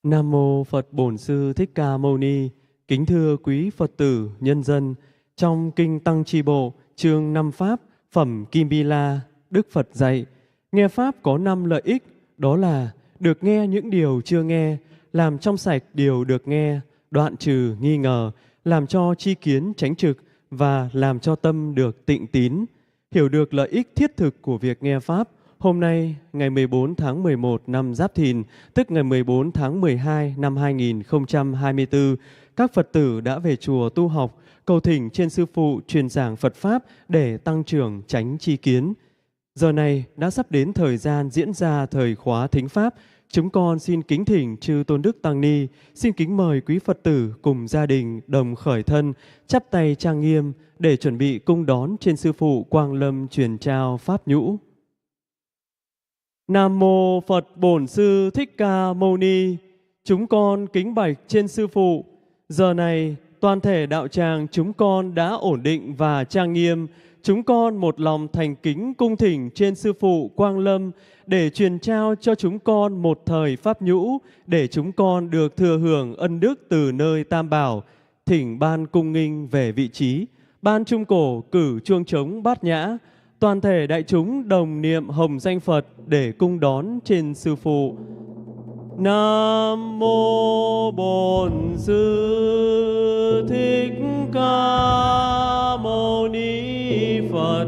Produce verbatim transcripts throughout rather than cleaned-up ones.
Nam mô Phật Bổn Sư Thích Ca Mâu Ni. Kính thưa quý Phật tử, nhân dân, trong Kinh Tăng Chi Bộ, chương năm Pháp, phẩm Kim Bi La, Đức Phật dạy, nghe Pháp có năm lợi ích, đó là được nghe những điều chưa nghe, làm trong sạch điều được nghe, đoạn trừ nghi ngờ, làm cho tri kiến chánh trực và làm cho tâm được tịnh tín. Hiểu được lợi ích thiết thực của việc nghe Pháp, hôm nay, ngày mười bốn tháng mười một năm Giáp Thìn, tức ngày mười bốn tháng mười hai năm hai nghìn không trăm hai mươi tư, các Phật tử đã về chùa tu học, cầu thỉnh trên Sư Phụ truyền giảng Phật Pháp để tăng trưởng chánh tri kiến. Giờ này đã sắp đến thời gian diễn ra thời khóa thính Pháp. Chúng con xin kính thỉnh chư Tôn Đức Tăng Ni, xin kính mời quý Phật tử cùng gia đình đồng khởi thân, chắp tay trang nghiêm để chuẩn bị cung đón trên Sư Phụ Quang Lâm truyền trao Pháp nhũ. Nam mô Phật Bổn Sư Thích Ca Mâu Ni. Chúng con kính bạch trên Sư Phụ. Giờ này toàn thể đạo tràng chúng con đã ổn định và trang nghiêm. Chúng con một lòng thành kính cung thỉnh trên Sư Phụ Quang Lâm để truyền trao cho chúng con một thời Pháp nhũ, để chúng con được thừa hưởng ân đức từ nơi Tam Bảo. Thỉnh ban cung nghinh về vị trí, ban trung cổ cử chuông trống bát nhã, toàn thể đại chúng đồng niệm hồng danh Phật để cung đón trên Sư Phụ. Nam mô Bổn Sư Thích Ca Mâu Ni Phật.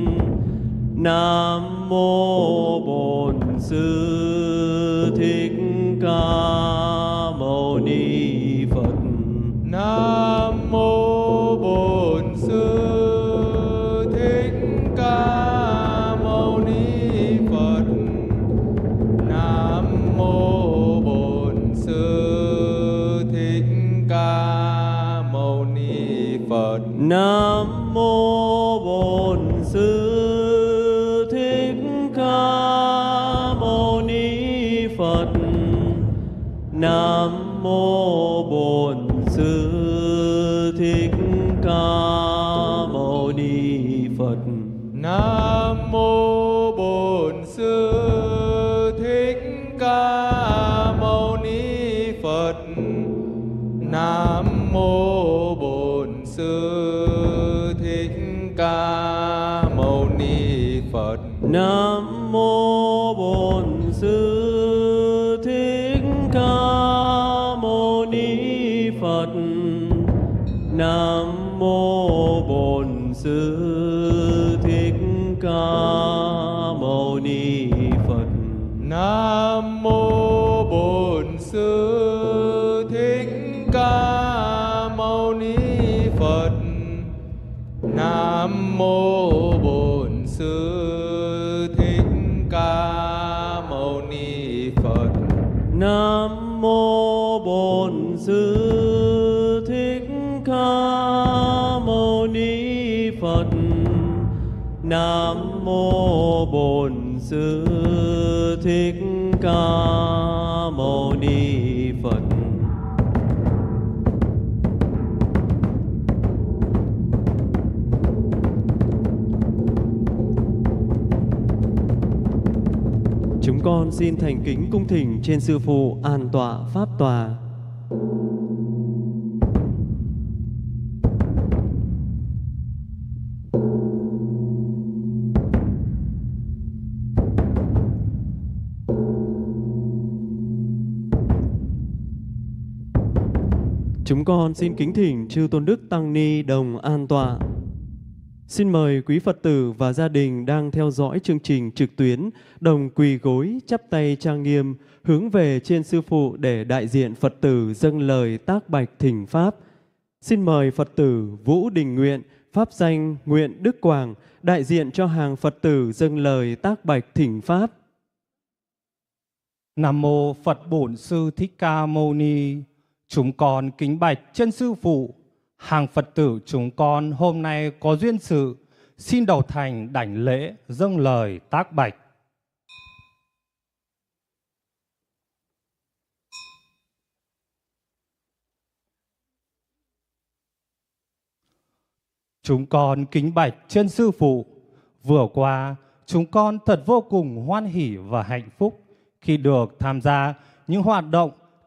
Nam mô Bổn Sư Thích Ca Mâu Ni Phật. Nam mô Bổn Sư Thích Ca Mâu Ni Phật. Nam mô Bổn Sư Thích Ca Mâu Ni Phật. Nam mô Bổn Sư Thích Ca Mâu Ni Phật. Nam mô Bổn Sư Thích Ca Mâu Ni Phật. Nam mô Bổn Sư Thích Ca Mâu Ni Phật. Nam mô Bổn Sư Thích Ca Mâu Ni Phật. Nam mô Bổn Sư Thích Ca Mâu Ni Phật. Nam mô Bổn Sư Thích Ca Mâu Ni Phật. Nam mô Bổn Sư Thích Ca Mâu Ni Phật. Nam mô Bổn Sư Thích Ca Mâu Ni Phật. Nam mô Bổn Sư Thích Ca Mâu Ni Phật. Nam mô Bổn Sư Thích Ca Mâu Ni Phật. Chúng con xin thành kính cung thỉnh trên Sư Phụ an tọa pháp tòa. Chúng con xin kính thỉnh chư Tôn Đức Tăng Ni đồng an tọa. Xin mời quý Phật tử và gia đình đang theo dõi chương trình trực tuyến đồng quỳ gối chắp tay trang nghiêm hướng về trên Sư Phụ để đại diện Phật tử dâng lời tác bạch thỉnh Pháp. Xin mời Phật tử Vũ Đình Nguyện, pháp danh Nguyện Đức Quảng, đại diện cho hàng Phật tử dâng lời tác bạch thỉnh Pháp. Nam mô Phật Bổn Sư Thích Ca Mâu Ni. Chúng con kính bạch chân Sư Phụ. Hàng Phật tử chúng con hôm nay có duyên sự, xin đầu thành đảnh lễ dâng lời tác bạch. Chúng con kính bạch chân Sư Phụ. Vừa qua, chúng con thật vô cùng hoan hỷ và hạnh phúc khi được tham gia những hoạt động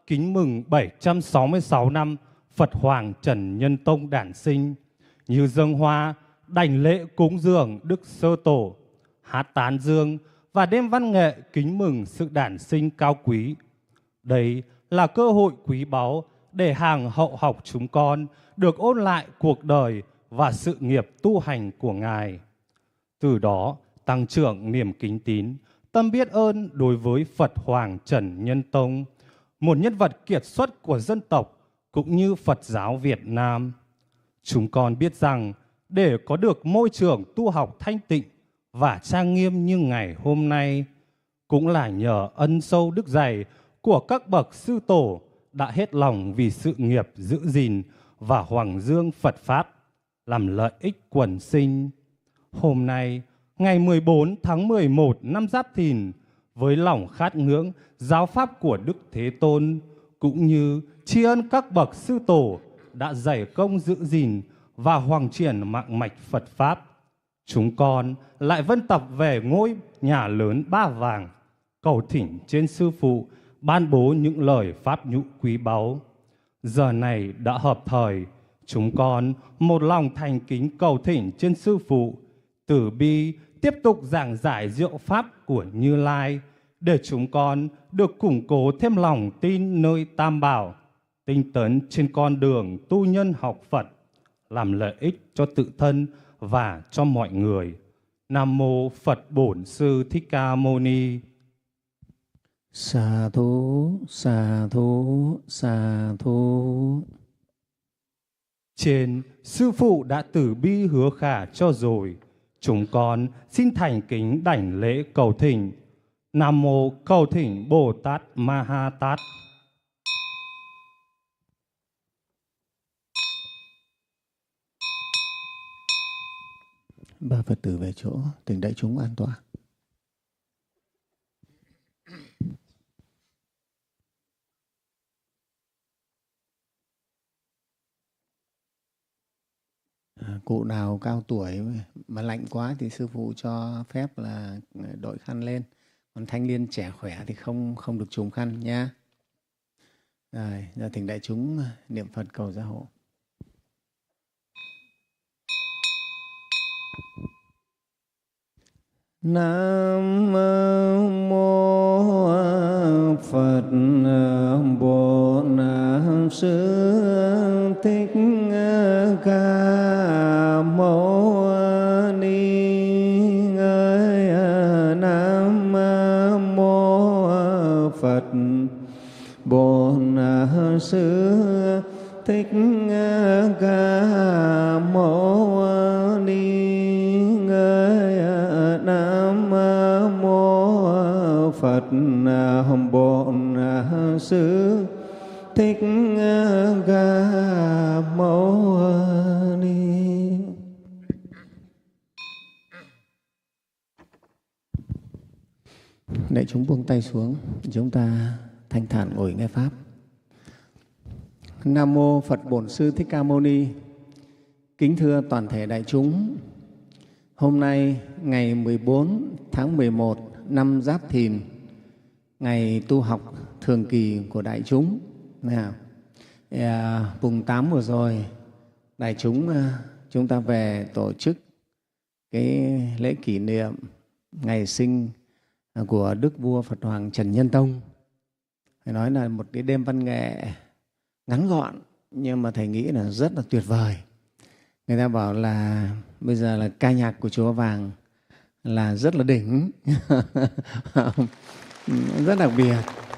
kính mừng bảy trăm sáu mươi sáu năm Phật Hoàng Trần Nhân Tông đản sinh, như dâng hoa, đảnh lễ cúng dường Đức Sơ Tổ, hát tán dương và đêm văn nghệ kính mừng sự đản sinh cao quý. Đây là cơ hội quý báu để hàng hậu học chúng con được ôn lại cuộc đời và sự nghiệp tu hành của Ngài. Từ đó tăng trưởng niềm kính tín, tâm biết ơn đối với Phật Hoàng Trần Nhân Tông, một nhân vật kiệt xuất của dân tộc cũng như Phật giáo Việt Nam. Chúng con biết rằng để có được môi trường tu học thanh tịnh và trang nghiêm như ngày hôm nay, cũng là nhờ ân sâu đức dày của các bậc sư tổ đã hết lòng vì sự nghiệp giữ gìn và hoằng dương Phật Pháp, làm lợi ích quần sinh. Hôm nay, ngày mười bốn tháng mười một năm Giáp Thìn, với lòng khát ngưỡng giáo pháp của Đức Thế Tôn, cũng như tri ân các bậc sư tổ đã dày công giữ gìn và hoàng truyền mạng mạch Phật Pháp, chúng con lại vân tập về ngôi nhà lớn Ba Vàng, cầu thỉnh trên Sư Phụ ban bố những lời pháp nhũ quý báu. Giờ này đã hợp thời, chúng con một lòng thành kính cầu thỉnh trên Sư Phụ từ bi tiếp tục giảng giải diệu pháp của Như Lai, để chúng con được củng cố thêm lòng tin nơi Tam Bảo, tinh tấn trên con đường tu nhân học Phật, làm lợi ích cho tự thân và cho mọi người. Nam mô Phật Bổn Sư Thích Ca Mâu Ni. Xà thú, xà thú, xà thú. Trên Sư Phụ đã từ bi hứa khả cho rồi, chúng con xin thành kính đảnh lễ cầu thỉnh. Nam mô cầu thỉnh Bồ Tát Ma Ha Tát. Ba Phật tử về chỗ, thỉnh đại chúng an toàn. À, cụ nào cao tuổi mà lạnh quá thì sư phụ cho phép là đội khăn lên. Còn thanh niên trẻ khỏe thì không không được trùm khăn nha. Rồi, giờ thỉnh đại chúng niệm Phật cầu gia hộ. Nam mô Phật Bổn Sư Thích Ca Mâu Ni. Nam mô Phật Bổn Sư Thích Ca Mâu Ni. Nam mô Phật Bổn Sư Thích Ca Mâu Ni. Đại chúng buông tay xuống, chúng ta thanh thản ngồi nghe pháp. Nam mô Phật Bổn Sư Thích Ca Mâu Ni. Kính thưa toàn thể đại chúng, hôm nay ngày mười bốn tháng mười một năm Giáp Thìn, ngày tu học thường kỳ của đại chúng. Nào, à, vùng tám vừa rồi, đại chúng chúng ta về tổ chức cái lễ kỷ niệm ngày sinh của Đức Vua Phật Hoàng Trần Nhân Tông. Phải nói là một cái đêm văn nghệ ngắn gọn, nhưng mà thầy nghĩ là rất là tuyệt vời. Người ta bảo là bây giờ là ca nhạc của Chùa Vàng là rất là đỉnh, rất đặc biệt.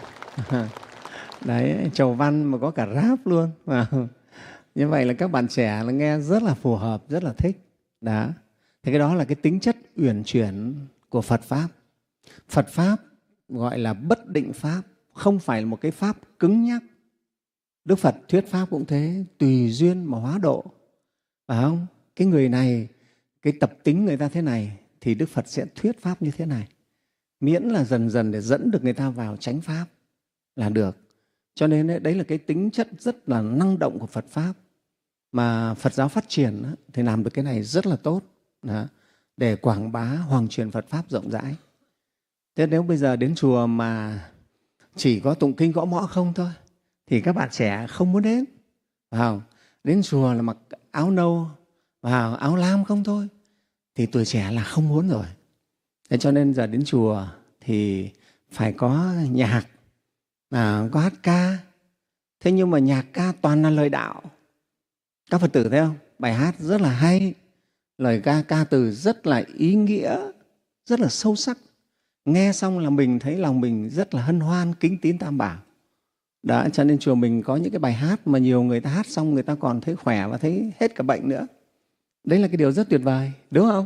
Đấy, chầu văn mà có cả rap luôn. Như vậy là các bạn trẻ là nghe rất là phù hợp, rất là thích. Đó. Thế cái đó là cái tính chất uyển chuyển của Phật Pháp. Phật Pháp gọi là bất định Pháp, không phải là một cái Pháp cứng nhắc. Đức Phật thuyết Pháp cũng thế, tùy duyên mà hóa độ. Phải không? Cái người này, cái tập tính người ta thế này, thì Đức Phật sẽ thuyết Pháp như thế này. Miễn là dần dần để dẫn được người ta vào chánh Pháp là được. Cho nên đấy là cái tính chất rất là năng động của Phật Pháp. Mà Phật giáo phát triển thì làm được cái này rất là tốt. Đó, để quảng bá hoàng truyền Phật Pháp rộng rãi. Thế nếu bây giờ đến chùa mà chỉ có tụng kinh gõ mõ không thôi, thì các bạn trẻ không muốn đến. Vào đến chùa là mặc áo nâu, vào áo lam không thôi, thì tuổi trẻ là không muốn rồi. Thế cho nên giờ đến chùa thì phải có nhạc, à, có hát ca. Thế nhưng mà nhạc ca toàn là lời đạo. Các Phật tử thấy không? Bài hát rất là hay, lời ca ca từ rất là ý nghĩa, rất là sâu sắc. Nghe xong là mình thấy lòng mình rất là hân hoan, kính tín Tam Bảo. Đó, cho nên chùa mình có những cái bài hát mà nhiều người ta hát xong người ta còn thấy khỏe và thấy hết cả bệnh nữa. Đấy là cái điều rất tuyệt vời, đúng không?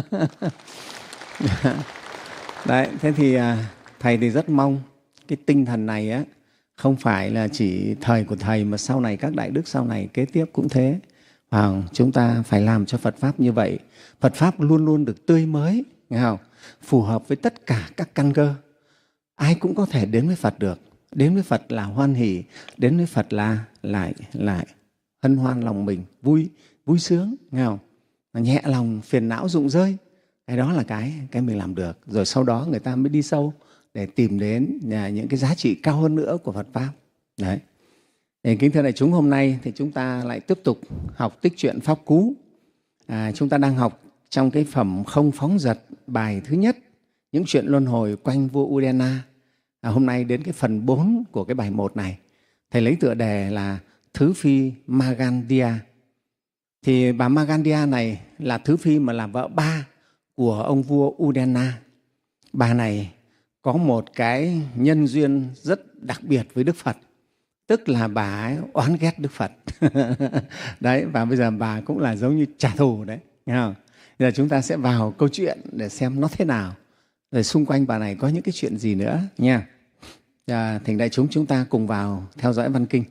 Đấy, thế thì Thầy thì rất mong cái tinh thần này á, không phải là chỉ thời của Thầy mà sau này các đại đức sau này kế tiếp cũng thế. À, chúng ta phải làm cho Phật Pháp như vậy. Phật Pháp luôn luôn được tươi mới, nghe không? Phù hợp với tất cả các căn cơ. Ai cũng có thể đến với Phật được. Đến với Phật là hoan hỷ, đến với Phật là lại lại hân hoan lòng mình, vui vui sướng, nghe không? Nhẹ lòng phiền não rụng rơi. Cái đó là cái cái mình làm được. Rồi sau đó người ta mới đi sâu để tìm đến những cái giá trị cao hơn nữa của Phật Pháp. Đấy. Thì kính thưa đại chúng, hôm nay thì chúng ta lại tiếp tục học tích truyện Pháp Cú. À, chúng ta đang học trong cái phẩm Không Phóng Dật, bài thứ nhất, những chuyện luân hồi quanh vua Udena. À, hôm nay đến cái phần bốn của cái bài một này, Thầy lấy tựa đề là Thứ Phi Magandia. Thì bà Magandia này là Thứ Phi mà là vợ ba của ông vua Udena. Bà này có một cái nhân duyên rất đặc biệt với Đức Phật, tức là bà ấy oán ghét Đức Phật. Đấy, và bây giờ bà cũng là giống như trả thù đấy, nghe không? Bây giờ chúng ta sẽ vào câu chuyện để xem nó thế nào, rồi xung quanh bà này có những cái chuyện gì nữa nha. À, thỉnh đại chúng chúng ta cùng vào theo dõi văn kinh.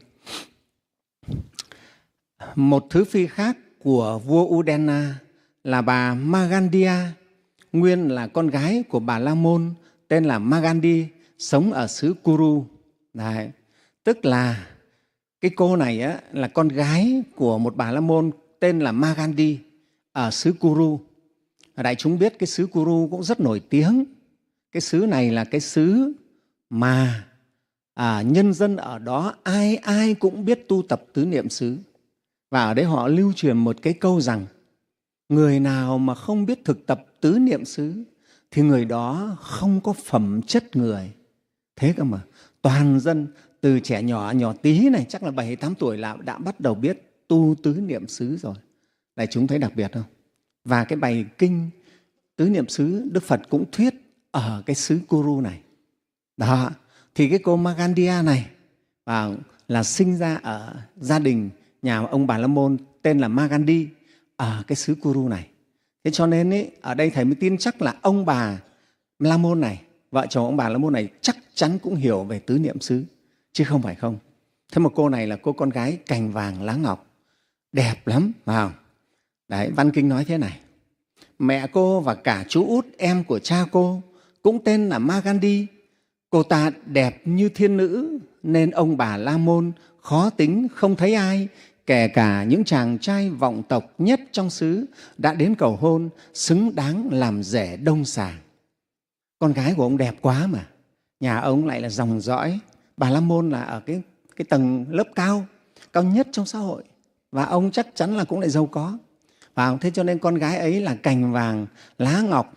Một thứ phi khác của vua Udena là bà Magandia, nguyên là con gái của bà La Môn tên là Magandi, sống ở xứ Kuru. Đấy. Tức là cái cô này á, là con gái của một bà La Môn tên là Magandi ở xứ Kuru. Đại chúng biết cái xứ Kuru cũng rất nổi tiếng. Cái xứ này là cái xứ mà à, nhân dân ở đó ai ai cũng biết tu tập tứ niệm xứ. Và ở đấy họ lưu truyền một cái câu rằng người nào mà không biết thực tập tứ niệm xứ thì người đó không có phẩm chất người. Thế cơ mà, toàn dân từ trẻ nhỏ nhỏ tí này chắc là bảy tám tuổi là đã bắt đầu biết tu tứ niệm xứ rồi. Đại chúng thấy đặc biệt không? Và cái bài kinh tứ niệm xứ Đức Phật cũng thuyết ở cái xứ Kuru này. Đó, thì cái cô Magandia này à, là sinh ra ở gia đình nhà ông Bà La Môn tên là Magandi ở cái xứ Kuru này. Thế cho nên ý, ở đây Thầy mới tin chắc là ông bà La Môn này, vợ chồng ông bà La Môn này chắc chắn cũng hiểu về tứ niệm xứ, chứ không phải không. Thế mà cô này là cô con gái cành vàng lá ngọc, đẹp lắm, phải không? Đấy, văn kinh nói thế này: mẹ cô và cả chú út em của cha cô cũng tên là Magandi. Cô ta đẹp như thiên nữ nên ông bà La Môn khó tính không thấy ai, kể cả những chàng trai vọng tộc nhất trong xứ đã đến cầu hôn, xứng đáng làm rể đông sàng. Con gái của ông đẹp quá mà, nhà ông lại là dòng dõi Bà La Môn, là ở cái, cái tầng lớp cao, cao nhất trong xã hội, và ông chắc chắn là cũng lại giàu có. Và thế cho nên con gái ấy là cành vàng lá ngọc,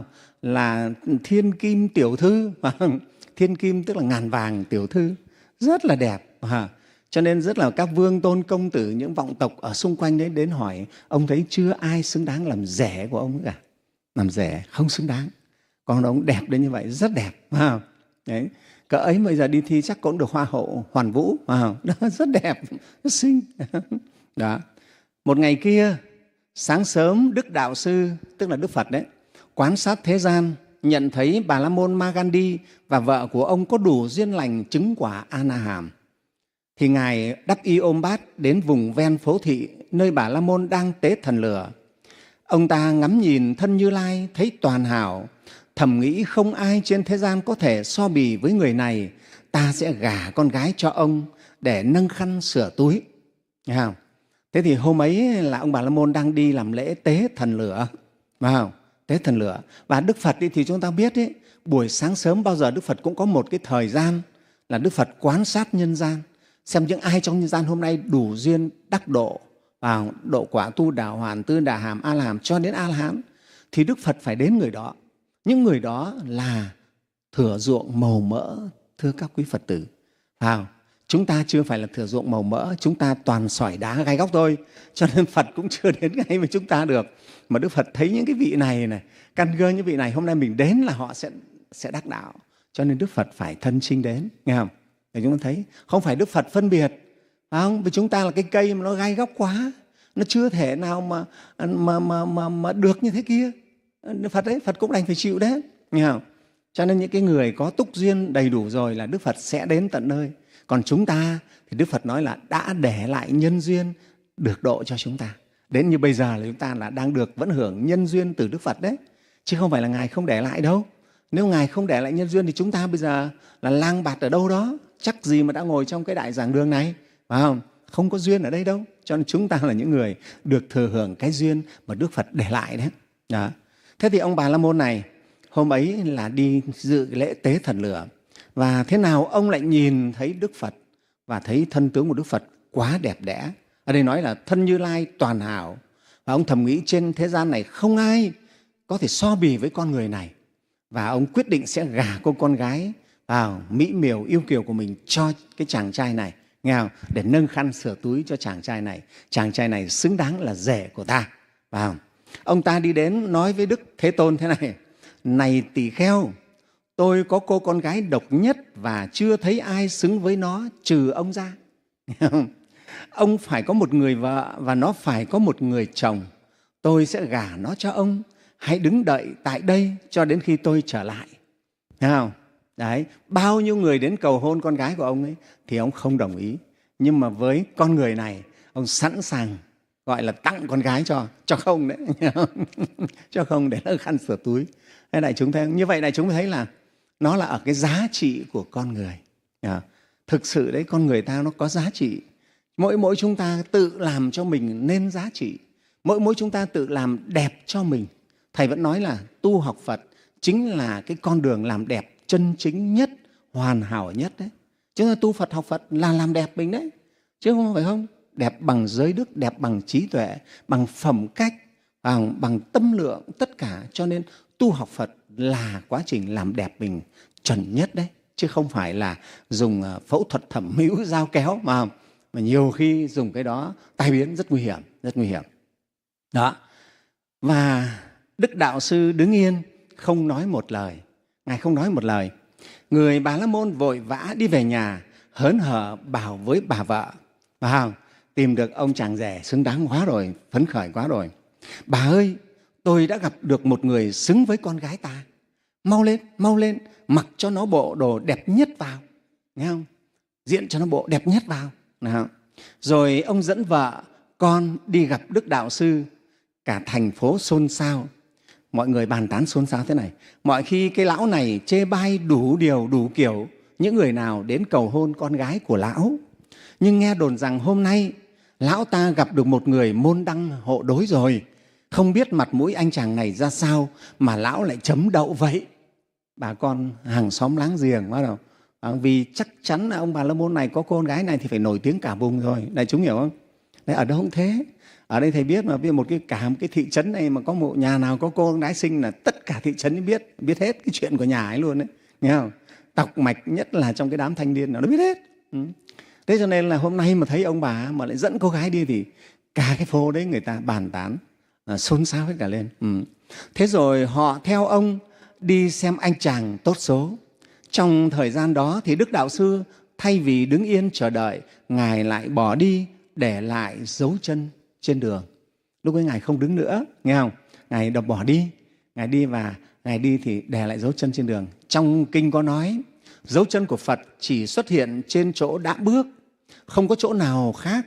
là thiên kim tiểu thư. Thiên kim tức là ngàn vàng tiểu thư, rất là đẹp. Cho nên rất là các vương tôn công tử, những vọng tộc ở xung quanh đấy đến hỏi ông thấy chưa ai xứng đáng làm rể của ông cả. Làm rể không xứng đáng. Còn ông đẹp đến như vậy, rất đẹp. Đấy. Cỡ ấy bây giờ đi thi chắc cũng được hoa hậu Hoàn Vũ. Đó, rất đẹp, rất xinh. Đó. Một ngày kia, sáng sớm Đức Đạo Sư, tức là Đức Phật đấy, quan sát thế gian, nhận thấy Bà La Môn Magandi và vợ của ông có đủ duyên lành chứng quả A-na-hàm. Thì Ngài đắp y ôm bát đến vùng ven phố thị, nơi Bà La Môn đang tế thần lửa. Ông ta ngắm nhìn thân Như Lai thấy toàn hảo, thầm nghĩ không ai trên thế gian có thể so bì với người này, ta sẽ gả con gái cho ông để nâng khăn sửa túi. Nghe không? Thế thì hôm ấy là ông Bà La Môn đang đi làm lễ tế thần lửa. Nghe không? Tế thần lửa. Và Đức Phật thì chúng ta biết ấy, buổi sáng sớm bao giờ Đức Phật cũng có một cái thời gian là Đức Phật quan sát nhân gian. xem những ai trong nhân gian hôm nay đủ duyên đắc độ vào độ quả tu đà hoàn, tư đà hàm, a la hàm cho đến a la hán, thì Đức Phật phải đến người đó. Những người đó là thửa ruộng màu mỡ, thưa các quý Phật tử. Vào, chúng ta chưa phải là thửa ruộng màu mỡ, chúng ta toàn sỏi đá gai góc thôi, cho nên Phật cũng chưa đến ngay với chúng ta được. Mà Đức Phật thấy những cái vị này này, căn cơ những vị này hôm nay mình đến là họ sẽ sẽ đắc đạo, cho nên Đức Phật phải thân sinh đến, nghe không? Để chúng ta thấy không phải Đức Phật phân biệt, phải không? Vì chúng ta là cái cây mà nó gai góc quá, nó chưa thể nào mà mà mà mà, mà được như thế kia. Phật ấy, Phật cũng đành phải chịu đấy, nghe không? Cho nên những cái người có túc duyên đầy đủ rồi là Đức Phật sẽ đến tận nơi. Còn chúng ta thì Đức Phật nói là đã để lại nhân duyên được độ cho chúng ta. Đến như bây giờ là chúng ta là đang được vẫn hưởng nhân duyên từ Đức Phật đấy, chứ không phải là Ngài không để lại đâu. Nếu Ngài không để lại nhân duyên thì chúng ta bây giờ là lang bạt ở đâu đó, chắc gì mà đã ngồi trong cái đại giảng đường này, phải không? Không có duyên ở đây đâu. Cho nên chúng ta là những người được thừa hưởng cái duyên mà Đức Phật để lại đấy. Đó. Thế thì ông Bà La Môn này hôm ấy là đi dự lễ tế thần lửa. Và thế nào ông lại nhìn thấy Đức Phật và thấy thân tướng của Đức Phật quá đẹp đẽ. Ở đây nói là thân Như Lai toàn hảo. Và ông thầm nghĩ trên thế gian này không ai có thể so bì với con người này. Và ông quyết định sẽ gả cô con gái vào mỹ miều yêu kiều của mình cho cái chàng trai này, nghe không? Để nâng khăn sửa túi cho chàng trai này. Chàng trai này xứng đáng là rể của ta. Vào. Ông ta đi đến nói với Đức Thế Tôn thế này: này tỳ kheo, tôi có cô con gái độc nhất và chưa thấy ai xứng với nó trừ ông ra. Ông phải có một người vợ và nó phải có một người chồng. Tôi sẽ gả nó cho ông. Hãy đứng đợi tại đây cho đến khi tôi trở lại. Thấy không? Đấy, bao nhiêu người đến cầu hôn con gái của ông ấy thì ông không đồng ý. Nhưng mà với con người này, ông sẵn sàng gọi là tặng con gái cho, cho không đấy. Cho không để nó khăn sửa túi. Thế này chúng thấy, như vậy này chúng thấy là nó là ở cái giá trị của con người. À, thực sự đấy, con người ta nó có giá trị. Mỗi mỗi chúng ta tự làm cho mình nên giá trị. Mỗi mỗi chúng ta tự làm đẹp cho mình. Thầy vẫn nói là tu học Phật chính là cái con đường làm đẹp chân chính nhất, hoàn hảo nhất đấy. Chúng ta tu Phật học Phật là làm đẹp mình đấy, chứ không phải không? Đẹp bằng giới đức, đẹp bằng trí tuệ, bằng phẩm cách, bằng, bằng tâm lượng, tất cả. Cho nên tu học Phật là quá trình làm đẹp mình chuẩn nhất đấy, chứ không phải là dùng phẫu thuật thẩm mỹ dao kéo mà mà nhiều khi dùng cái đó tai biến rất nguy hiểm, rất nguy hiểm. Đó. Và Đức Đạo Sư đứng yên không nói một lời. Ngài không nói một lời. Người Bà La Môn vội vã đi về nhà, hớn hở bảo với bà vợ: bà Hào, tìm được ông chàng rể xứng đáng quá rồi, phấn khởi quá rồi. Bà ơi, tôi đã gặp được một người xứng với con gái ta. Mau lên, mau lên, mặc cho nó bộ đồ đẹp nhất vào. Nghe không? Diện cho nó bộ đẹp nhất vào. Nào. Rồi ông dẫn vợ, con đi gặp Đức Đạo Sư. Cả thành phố xôn xao. Mọi người bàn tán xôn xao thế này: mọi khi cái lão này chê bai đủ điều đủ kiểu những người nào đến cầu hôn con gái của lão. Nhưng nghe đồn rằng hôm nay lão ta gặp được một người môn đăng hộ đối rồi. Không biết mặt mũi anh chàng này ra sao mà lão lại chấm đậu vậy. Bà con hàng xóm láng giềng bắt đầu. Vì chắc chắn là ông Bà La Môn này có con gái này thì phải nổi tiếng cả vùng rồi. Đại chúng hiểu không? Đấy, ở đâu cũng thế. Ở đây thầy biết mà biết một cái cả một cái thị trấn này mà có một nhà nào có cô gái sinh là tất cả thị trấn biết biết hết cái chuyện của nhà ấy luôn đấy, nghe không? Tọc mạch nhất là trong cái đám thanh niên nó biết hết. Ừ. Thế cho nên là hôm nay mà thấy ông bà mà lại dẫn cô gái đi thì cả cái phố đấy người ta bàn tán, à, xôn xao hết cả lên. Ừ. Thế rồi họ theo ông đi xem anh chàng tốt số. Trong thời gian đó thì Đức Đạo Sư thay vì đứng yên chờ đợi, Ngài lại bỏ đi để lại dấu chân trên đường. Lúc ấy Ngài không đứng nữa, nghe không? Ngài đập bỏ đi, Ngài đi và Ngài đi thì để lại dấu chân trên đường. Trong kinh có nói, dấu chân của Phật chỉ xuất hiện trên chỗ đã bước, không có chỗ nào khác,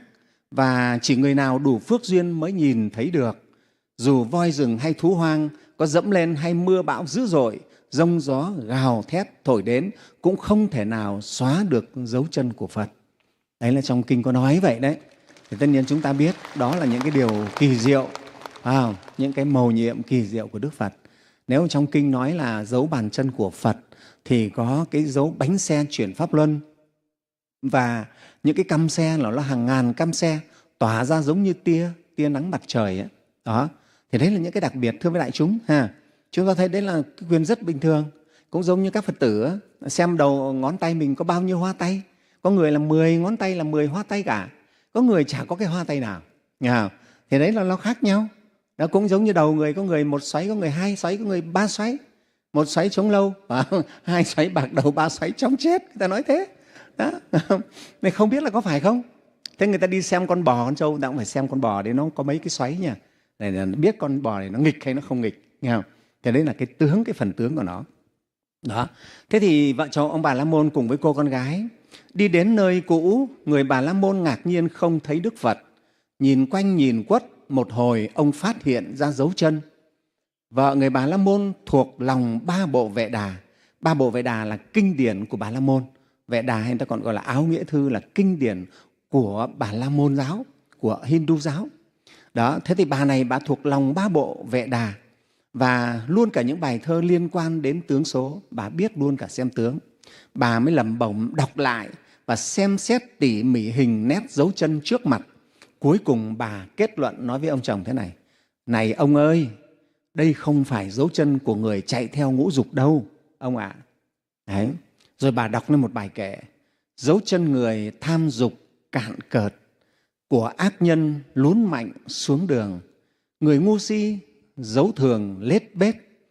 và chỉ người nào đủ phước duyên mới nhìn thấy được. Dù voi rừng hay thú hoang có dẫm lên hay mưa bão dữ dội, giông gió gào thét thổi đến cũng không thể nào xóa được dấu chân của Phật. Đấy là trong kinh có nói vậy đấy. Thì tất nhiên chúng ta biết đó là những cái điều kỳ diệu, à, những cái mầu nhiệm kỳ diệu của Đức Phật. Nếu trong kinh nói là dấu bàn chân của Phật thì có cái dấu bánh xe chuyển pháp luân, Và những cái căm xe là nó hàng ngàn căm xe tỏa ra giống như tia tia nắng mặt trời ấy. Đó, thì đấy là những cái đặc biệt thưa với đại chúng ha. Chúng ta thấy đấy là cái quyền rất bình thường. Cũng giống như các Phật tử ấy, xem đầu ngón tay mình có bao nhiêu hoa tay. Có người là mười ngón tay là mười hoa tay cả, có người chả có cái hoa tay nào. Nghe thì đấy là nó khác nhau. Nó cũng giống như đầu người, có người một xoáy, có người hai xoáy, có người ba xoáy. Một xoáy chống lâu, hai xoáy bạc đầu, ba xoáy chống chết. Người ta nói thế. Đó. Này không biết là có phải không? Thế người ta đi xem con bò, con trâu, người ta cũng phải xem con bò đấy nó có mấy cái xoáy nha. Để biết con bò này nó nghịch hay nó không nghịch. Nghe không? Thế đấy là cái tướng, cái phần tướng của nó. Đó. Thế thì vợ chồng ông Bà La Môn cùng với cô con gái đi đến nơi cũ. Người Bà La Môn ngạc nhiên không thấy Đức Phật. Nhìn quanh nhìn quất một hồi, ông phát hiện ra dấu chân. Vợ người Bà La Môn thuộc lòng ba bộ Vệ Đà. Ba bộ Vệ Đà là kinh điển của Bà La Môn. Vệ Đà hay người ta còn gọi là Áo Nghĩa Thư là kinh điển của Bà La Môn giáo, của Hindu giáo. Đó, thế thì bà này bà thuộc lòng ba bộ Vệ Đà và luôn cả những bài thơ liên quan đến tướng số, bà biết luôn cả xem tướng. Bà mới lẩm bẩm đọc lại và xem xét tỉ mỉ hình nét dấu chân trước mặt. Cuối cùng bà kết luận nói với ông chồng thế này: này ông ơi, đây không phải dấu chân của người chạy theo ngũ dục đâu ông ạ. À. Đấy. Rồi bà đọc lên một bài kệ: dấu chân người tham dục cạn cợt, của ác nhân lún mạnh xuống đường, người ngu si dấu thường lết bết,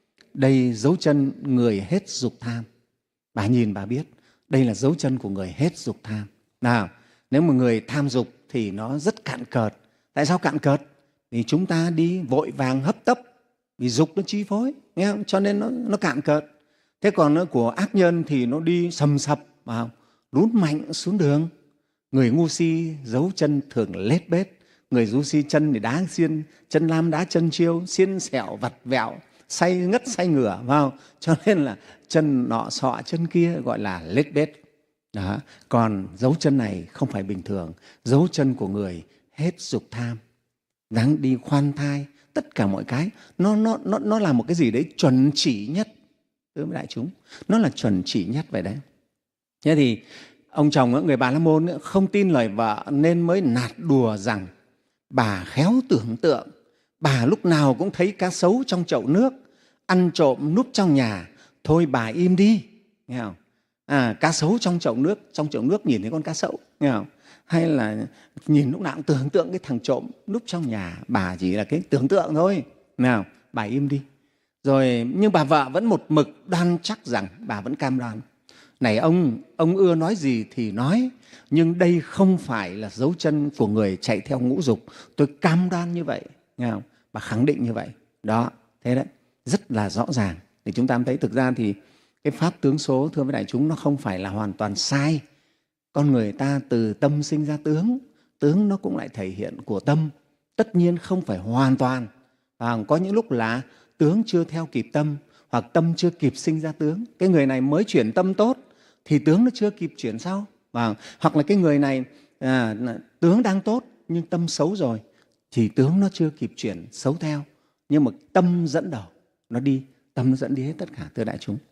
đây dấu chân người hết dục tham. Bà nhìn bà biết đây là dấu chân của người hết dục tham. Nào, nếu mà người tham dục thì nó rất cạn cợt. Tại sao cạn cợt? Vì chúng ta đi vội vàng hấp tấp, vì dục nó chi phối, nghe không? Cho nên nó, nó cạn cợt. Thế còn nó của ác nhân thì nó đi sầm sập, vào lún mạnh xuống đường. Người ngu si dấu chân thường lết bết, người ngu si chân thì đá xiên, chân lam đá chân chiêu, xiên xẻo vặt vẹo, say ngất say ngửa vào. Cho nên là chân nọ sọ chân kia gọi là lết bết. Đó. Còn dấu chân này không phải bình thường, dấu chân của người hết dục tham, dáng đi khoan thai, tất cả mọi cái nó, nó, nó, nó là một cái gì đấy chuẩn chỉ nhất. Thưa đại chúng, nó là chuẩn chỉ nhất vậy đấy. Thế thì ông chồng người Bà La Môn không tin lời vợ nên mới nạt đùa rằng bà khéo tưởng tượng, bà lúc nào cũng thấy cá sấu trong chậu nước, ăn trộm núp trong nhà, thôi bà im đi. Nghe không? À, cá sấu trong chậu nước, trong chậu nước nhìn thấy con cá sấu, nghe không? Hay là nhìn lúc nào cũng tưởng tượng cái thằng trộm núp trong nhà, bà chỉ là cái tưởng tượng thôi. Nào, bà im đi. Rồi nhưng bà vợ vẫn một mực đoan chắc rằng, bà vẫn cam đoan: này ông, ông ưa nói gì thì nói, nhưng đây không phải là dấu chân của người chạy theo ngũ dục. Tôi cam đoan như vậy, nghe không? Bà khẳng định như vậy. Đó, thế đấy, rất là rõ ràng. Thì chúng ta thấy thực ra thì cái pháp tướng số, thưa với đại chúng, nó không phải là hoàn toàn sai. Con người ta từ tâm sinh ra tướng, tướng nó cũng lại thể hiện của tâm. Tất nhiên không phải hoàn toàn. Và có những lúc là tướng chưa theo kịp tâm, hoặc tâm chưa kịp sinh ra tướng. Cái người này mới chuyển tâm tốt thì tướng nó chưa kịp chuyển sau. Và hoặc là cái người này à, tướng đang tốt nhưng tâm xấu rồi thì tướng nó chưa kịp chuyển xấu theo. Nhưng mà tâm dẫn đầu, nó đi, tâm nó dẫn đi hết tất cả, thưa đại chúng.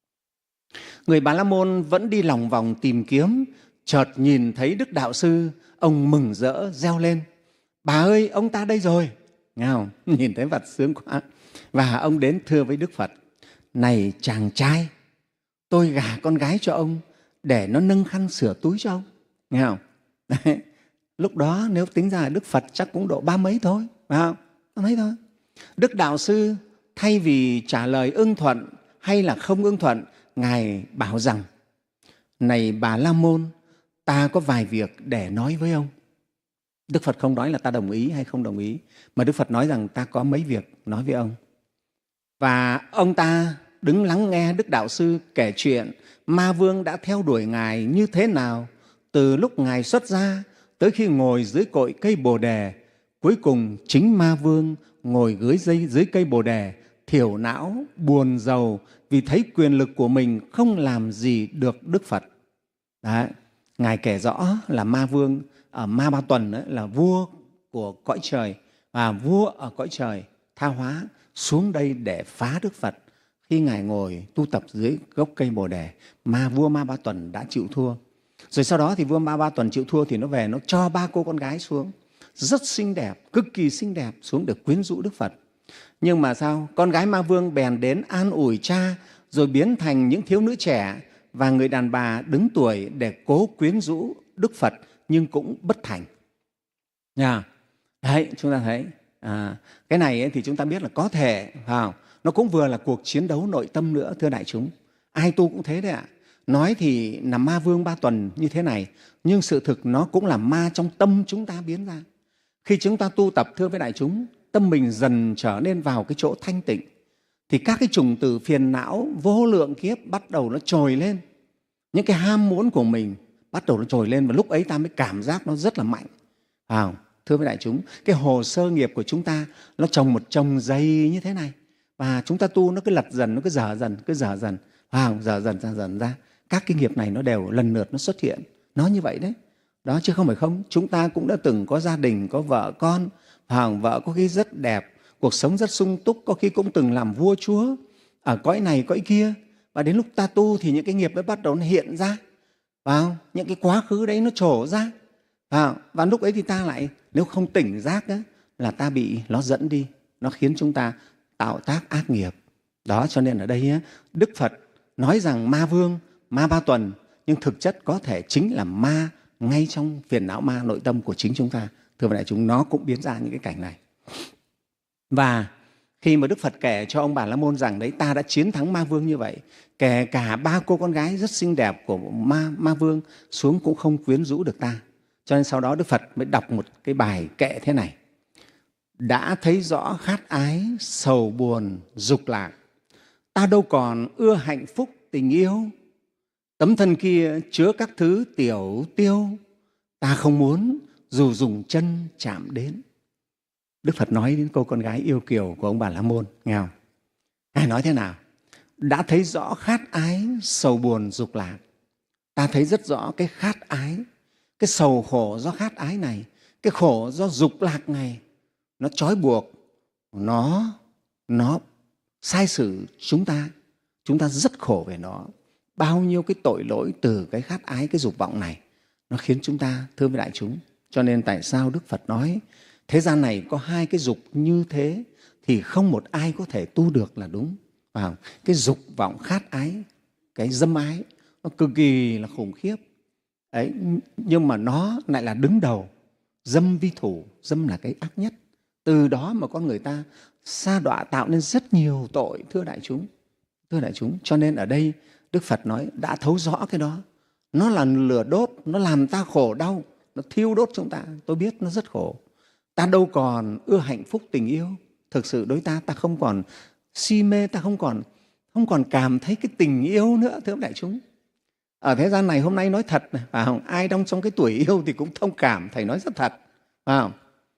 Người Bà La Môn vẫn đi lòng vòng tìm kiếm, chợt nhìn thấy Đức Đạo Sư, ông mừng rỡ reo lên: bà ơi, ông ta đây rồi. Nghe không? Nhìn thấy Phật sướng quá. Và ông đến thưa với Đức Phật: này chàng trai, tôi gả con gái cho ông để nó nâng khăn sửa túi cho ông. Nghe không? Đấy. Lúc đó nếu tính ra là Đức Phật chắc cũng độ ba mấy thôi, phải không? Ba mấy thôi. Đức Đạo Sư thay vì trả lời ưng thuận hay là không ưng thuận, Ngài bảo rằng: này Bà La Môn, ta có vài việc để nói với ông. Đức Phật không nói là ta đồng ý hay không đồng ý, mà Đức Phật nói rằng ta có mấy việc nói với ông. Và ông ta đứng lắng nghe Đức Đạo Sư kể chuyện Ma Vương đã theo đuổi Ngài như thế nào, từ lúc Ngài xuất gia tới khi ngồi dưới cội cây Bồ Đề. Cuối cùng chính Ma Vương ngồi dưới, dây, dưới cây Bồ Đề, thiểu não, buồn rầu vì thấy quyền lực của mình không làm gì được Đức Phật. Đấy. Ngài kể rõ là Ma Vương ở Ma Ba Tuần ấy, là vua của cõi trời, và vua ở cõi trời tha hóa xuống đây để phá Đức Phật. Khi Ngài ngồi tu tập dưới gốc cây Bồ Đề, ma vua Ma Ba Tuần đã chịu thua. Rồi sau đó thì vua Ma Ba Tuần chịu thua thì nó về, nó cho ba cô con gái xuống, rất xinh đẹp, cực kỳ xinh đẹp, xuống để quyến rũ Đức Phật. Nhưng mà sao? Con gái Ma Vương bèn đến an ủi cha, rồi biến thành những thiếu nữ trẻ và người đàn bà đứng tuổi để cố quyến rũ Đức Phật, nhưng cũng bất thành. Nha. Đấy, chúng ta thấy à, cái này ấy thì chúng ta biết là có thể à, nó cũng vừa là cuộc chiến đấu nội tâm nữa, thưa đại chúng. Ai tu cũng thế đấy ạ. Nói thì là Ma Vương Ba Tuần như thế này, nhưng sự thực nó cũng là ma trong tâm chúng ta biến ra. Khi chúng ta tu tập, thưa với đại chúng, tâm mình dần trở nên vào cái chỗ thanh tịnh, thì các cái chủng tử phiền não vô lượng kiếp bắt đầu nó trồi lên. Những cái ham muốn của mình bắt đầu nó trồi lên, và lúc ấy ta mới cảm giác nó rất là mạnh. À, thưa với đại chúng, cái hồ sơ nghiệp của chúng ta nó trồng một chồng dày như thế này, và chúng ta tu nó cứ lật dần, nó cứ dở dần, cứ dở dần, à, dở dần, dở dần ra. Các cái nghiệp này nó đều lần lượt nó xuất hiện. Nó như vậy đấy. Đó, chứ không phải không. Chúng ta cũng đã từng có gia đình, có vợ con, à, vợ có khi rất đẹp, cuộc sống rất sung túc, có khi cũng từng làm vua chúa ở cõi này cõi kia. Và đến lúc ta tu thì những cái nghiệp ấy bắt đầu nó hiện ra, vào những cái quá khứ đấy nó trổ ra. À, và lúc ấy thì ta lại, nếu không tỉnh giác đó, là ta bị nó dẫn đi, nó khiến chúng ta tạo tác ác nghiệp. Đó, cho nên ở đây á, Đức Phật nói rằng Ma Vương, Ma Ba Tuần, nhưng thực chất có thể chính là ma ngay trong phiền não ma nội tâm của chính chúng ta. Thưa đại chúng, nó cũng biến ra những cái cảnh này. Và khi mà Đức Phật kể cho ông Bà La Môn rằng đấy, ta đã chiến thắng Ma Vương như vậy, kể cả ba cô con gái rất xinh đẹp của Ma, Ma Vương xuống cũng không quyến rũ được ta. Cho nên sau đó Đức Phật mới đọc một cái bài kệ thế này: đã thấy rõ khát ái, sầu buồn, dục lạc, ta đâu còn ưa hạnh phúc tình yêu. Tấm thân kia chứa các thứ tiểu tiêu, ta không muốn dù dùng chân chạm đến. Đức Phật nói đến cô con gái yêu kiều của ông Bà La Môn, nghe không? Ngài nói thế nào? Đã thấy rõ khát ái, sầu buồn, dục lạc. Ta thấy rất rõ cái khát ái, cái sầu khổ do khát ái này, cái khổ do dục lạc này, nó trói buộc, nó, nó sai sử chúng ta. Chúng ta rất khổ về nó. Bao nhiêu cái tội lỗi từ cái khát ái, cái dục vọng này, nó khiến chúng ta, thưa với đại chúng. Cho nên tại sao Đức Phật nói thế gian này có hai cái dục như thế thì không một ai có thể tu được là đúng. Và cái dục vọng khát ái, cái dâm ái, nó cực kỳ là khủng khiếp. Đấy, nhưng mà nó lại là đứng đầu. Dâm vi thủ, dâm là cái ác nhất. Từ đó mà con người ta sa đọa tạo nên rất nhiều tội, thưa đại chúng. Thưa đại chúng, cho nên ở đây Đức Phật nói đã thấu rõ cái đó. Nó là lửa đốt, nó làm ta khổ đau, nó thiêu đốt chúng ta. Tôi biết nó rất khổ. Ta đâu còn ưa hạnh phúc tình yêu. Thực sự đối ta, ta không còn si mê, ta không còn, không còn cảm thấy cái tình yêu nữa, thưa đại chúng. Ở thế gian này hôm nay nói thật, phải không? Ai đang trong cái tuổi yêu thì cũng thông cảm, Thầy nói rất thật. Phải không?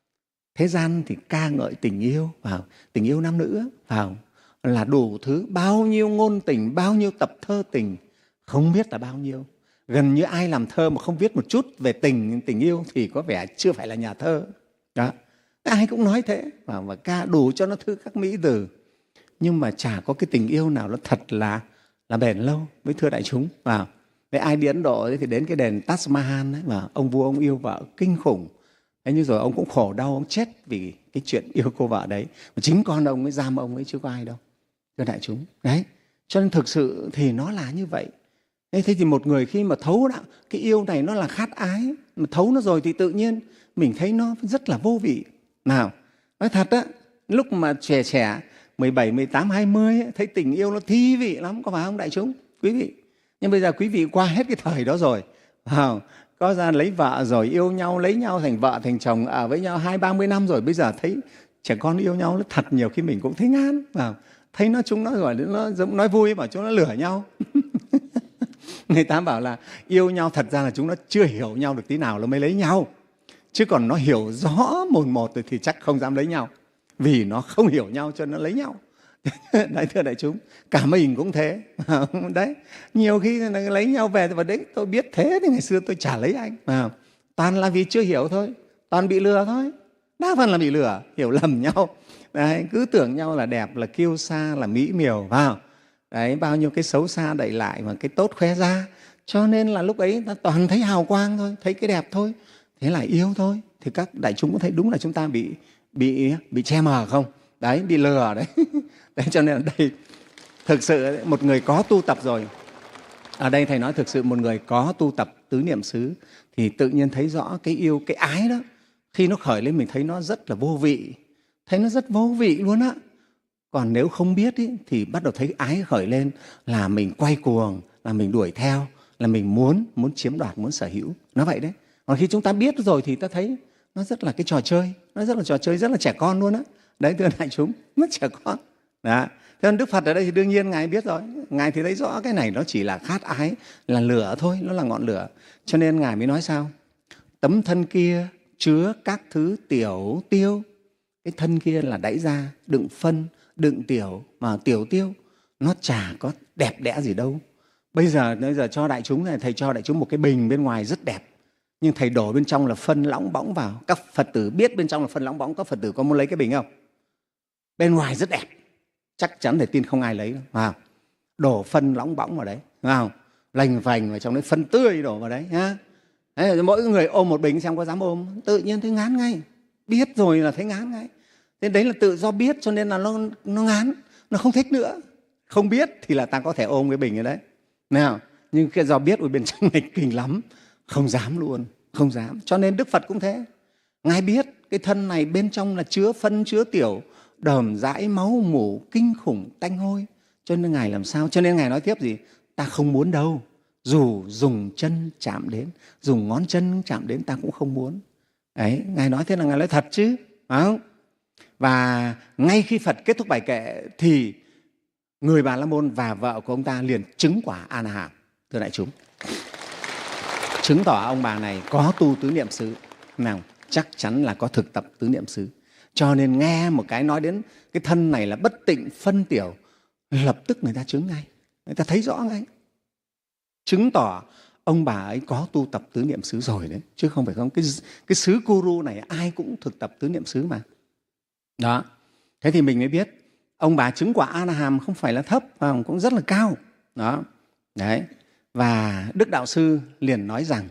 Thế gian thì ca ngợi tình yêu, phải không? Tình yêu nam nữ, phải không? Là đủ thứ, bao nhiêu ngôn tình, bao nhiêu tập thơ tình, không biết là bao nhiêu. Gần như ai làm thơ mà không viết một chút về tình tình yêu thì có vẻ chưa phải là nhà thơ. Đó. Ai cũng nói thế, và, và ca đủ cho nó thư các mỹ từ. Nhưng mà chả có cái tình yêu nào nó thật là, là bền lâu với thưa đại chúng. Và với ai đi Ấn Độ thì đến cái đền Taj Mahal ấy, mà ông vua ông yêu vợ kinh khủng. Thế nhưng rồi ông cũng khổ đau, ông chết vì cái chuyện yêu cô vợ đấy. Mà chính con ông mới giam ông ấy chứ có ai đâu. Thưa đại chúng, đấy. Cho nên thực sự thì nó là như vậy. Thế thì một người khi mà thấu đạo, cái yêu này nó là khát ái, mà thấu nó rồi thì tự nhiên mình thấy nó rất là vô vị. Nào, nói thật á, lúc mà trẻ trẻ, mười bảy, mười tám, hai mươi, thấy tình yêu nó thi vị lắm, có phải không đại chúng? Quý vị. Nhưng bây giờ quý vị qua hết cái thời đó rồi. Wow. Có ra lấy vợ rồi yêu nhau, lấy nhau thành vợ, thành chồng, ở với nhau hai ba mươi năm rồi. Bây giờ thấy trẻ con yêu nhau nó thật nhiều khi mình cũng thấy ngán. Wow. Thấy nó chúng nó rồi, nó giống nói vui, bảo chúng nó lửa nhau. Người ta bảo là yêu nhau thật ra là chúng nó chưa hiểu nhau được tí nào nó mới lấy nhau. Chứ còn nó hiểu rõ mồn một rồi thì chắc không dám lấy nhau. Vì nó không hiểu nhau cho nó lấy nhau. Đấy, thưa đại chúng, cả mình cũng thế. Đấy, nhiều khi lấy nhau về và đấy tôi biết thế thì ngày xưa tôi chả lấy anh. À, toàn là vì chưa hiểu thôi, toàn bị lừa thôi. Đa phần là bị lừa, hiểu lầm nhau. Đấy, cứ tưởng nhau là đẹp, là kiêu sa, là mỹ miều vào. Đấy, bao nhiêu cái xấu xa đậy lại mà cái tốt khoe ra. Cho nên là lúc ấy ta toàn thấy hào quang thôi, thấy cái đẹp thôi, thế là yêu thôi. Thì các đại chúng có thấy đúng là chúng ta bị bị bị che mờ không? Đấy, bị lừa đấy. Đấy, cho nên ở đây thực sự một người có tu tập rồi, ở đây Thầy nói thực sự một người có tu tập tứ niệm xứ thì tự nhiên thấy rõ cái yêu, cái ái đó. Khi nó khởi lên mình thấy nó rất là vô vị, thấy nó rất vô vị luôn á. Còn nếu không biết ý, thì bắt đầu thấy ái khởi lên là mình quay cuồng, là mình đuổi theo, là mình muốn muốn chiếm đoạt, muốn sở hữu. Nó vậy đấy. Còn khi chúng ta biết rồi thì ta thấy nó rất là cái trò chơi, nó rất là trò chơi, rất là trẻ con luôn á. Đấy, thưa đại chúng, rất trẻ con. Đó. Thế nên Đức Phật ở đây thì đương nhiên Ngài biết rồi. Ngài thì thấy rõ cái này nó chỉ là khát ái, là lửa thôi, nó là ngọn lửa. Cho nên Ngài mới nói sao? Tấm thân kia chứa các thứ tiểu tiêu. Cái thân kia là đẩy ra, đựng phân, đựng tiểu, mà tiểu tiêu nó chả có đẹp đẽ gì đâu. Bây giờ, bây giờ cho đại chúng này, Thầy cho đại chúng một cái bình bên ngoài rất đẹp, nhưng Thầy đổ bên trong là phân lỏng bõng vào. Các Phật tử biết bên trong là phân lỏng bõng, các Phật tử có muốn lấy cái bình không? Bên ngoài rất đẹp, chắc chắn Thầy tin không ai lấy đâu. Wow. Đổ phân lỏng bõng vào đấy, wow. Lành vành vào trong đấy, phân tươi đổ vào đấy nhá. Đấy, mỗi người ôm một bình xem có dám ôm, tự nhiên thấy ngán ngay. Biết rồi là thấy ngán ngay. Thế đấy là tự do biết cho nên là nó, nó ngán, nó không thích nữa. Không biết thì là ta có thể ôm cái bình ở đấy. Nào, nhưng cái do biết ở bên trong này kinh lắm, không dám luôn, không dám. Cho nên Đức Phật cũng thế. Ngài biết cái thân này bên trong là chứa phân, chứa tiểu, đờm dãi máu mủ, kinh khủng, tanh hôi. Cho nên Ngài làm sao? Cho nên Ngài nói tiếp gì? Ta không muốn đâu. Dù dùng chân chạm đến, dùng ngón chân chạm đến ta cũng không muốn. Đấy, Ngài nói thế là Ngài nói thật chứ. Phải không? Và ngay khi Phật kết thúc bài kệ thì người Bà La Môn và vợ của ông ta liền chứng quả A La Hán. Thưa đại chúng, chứng tỏ ông bà này có tu tứ niệm xứ, nào chắc chắn là có thực tập tứ niệm xứ. Cho nên nghe một cái nói đến cái thân này là bất tịnh phân tiểu, lập tức người ta chứng ngay, người ta thấy rõ ngay, chứng tỏ ông bà ấy có tu tập tứ niệm xứ rồi đấy, chứ không phải không. Cái, cái xứ Guru này ai cũng thực tập tứ niệm xứ mà. Đó, thế thì mình mới biết ông bà chứng quả A La Hán không phải là thấp, mà cũng rất là cao. Đó, đấy. Và Đức Đạo Sư liền nói rằng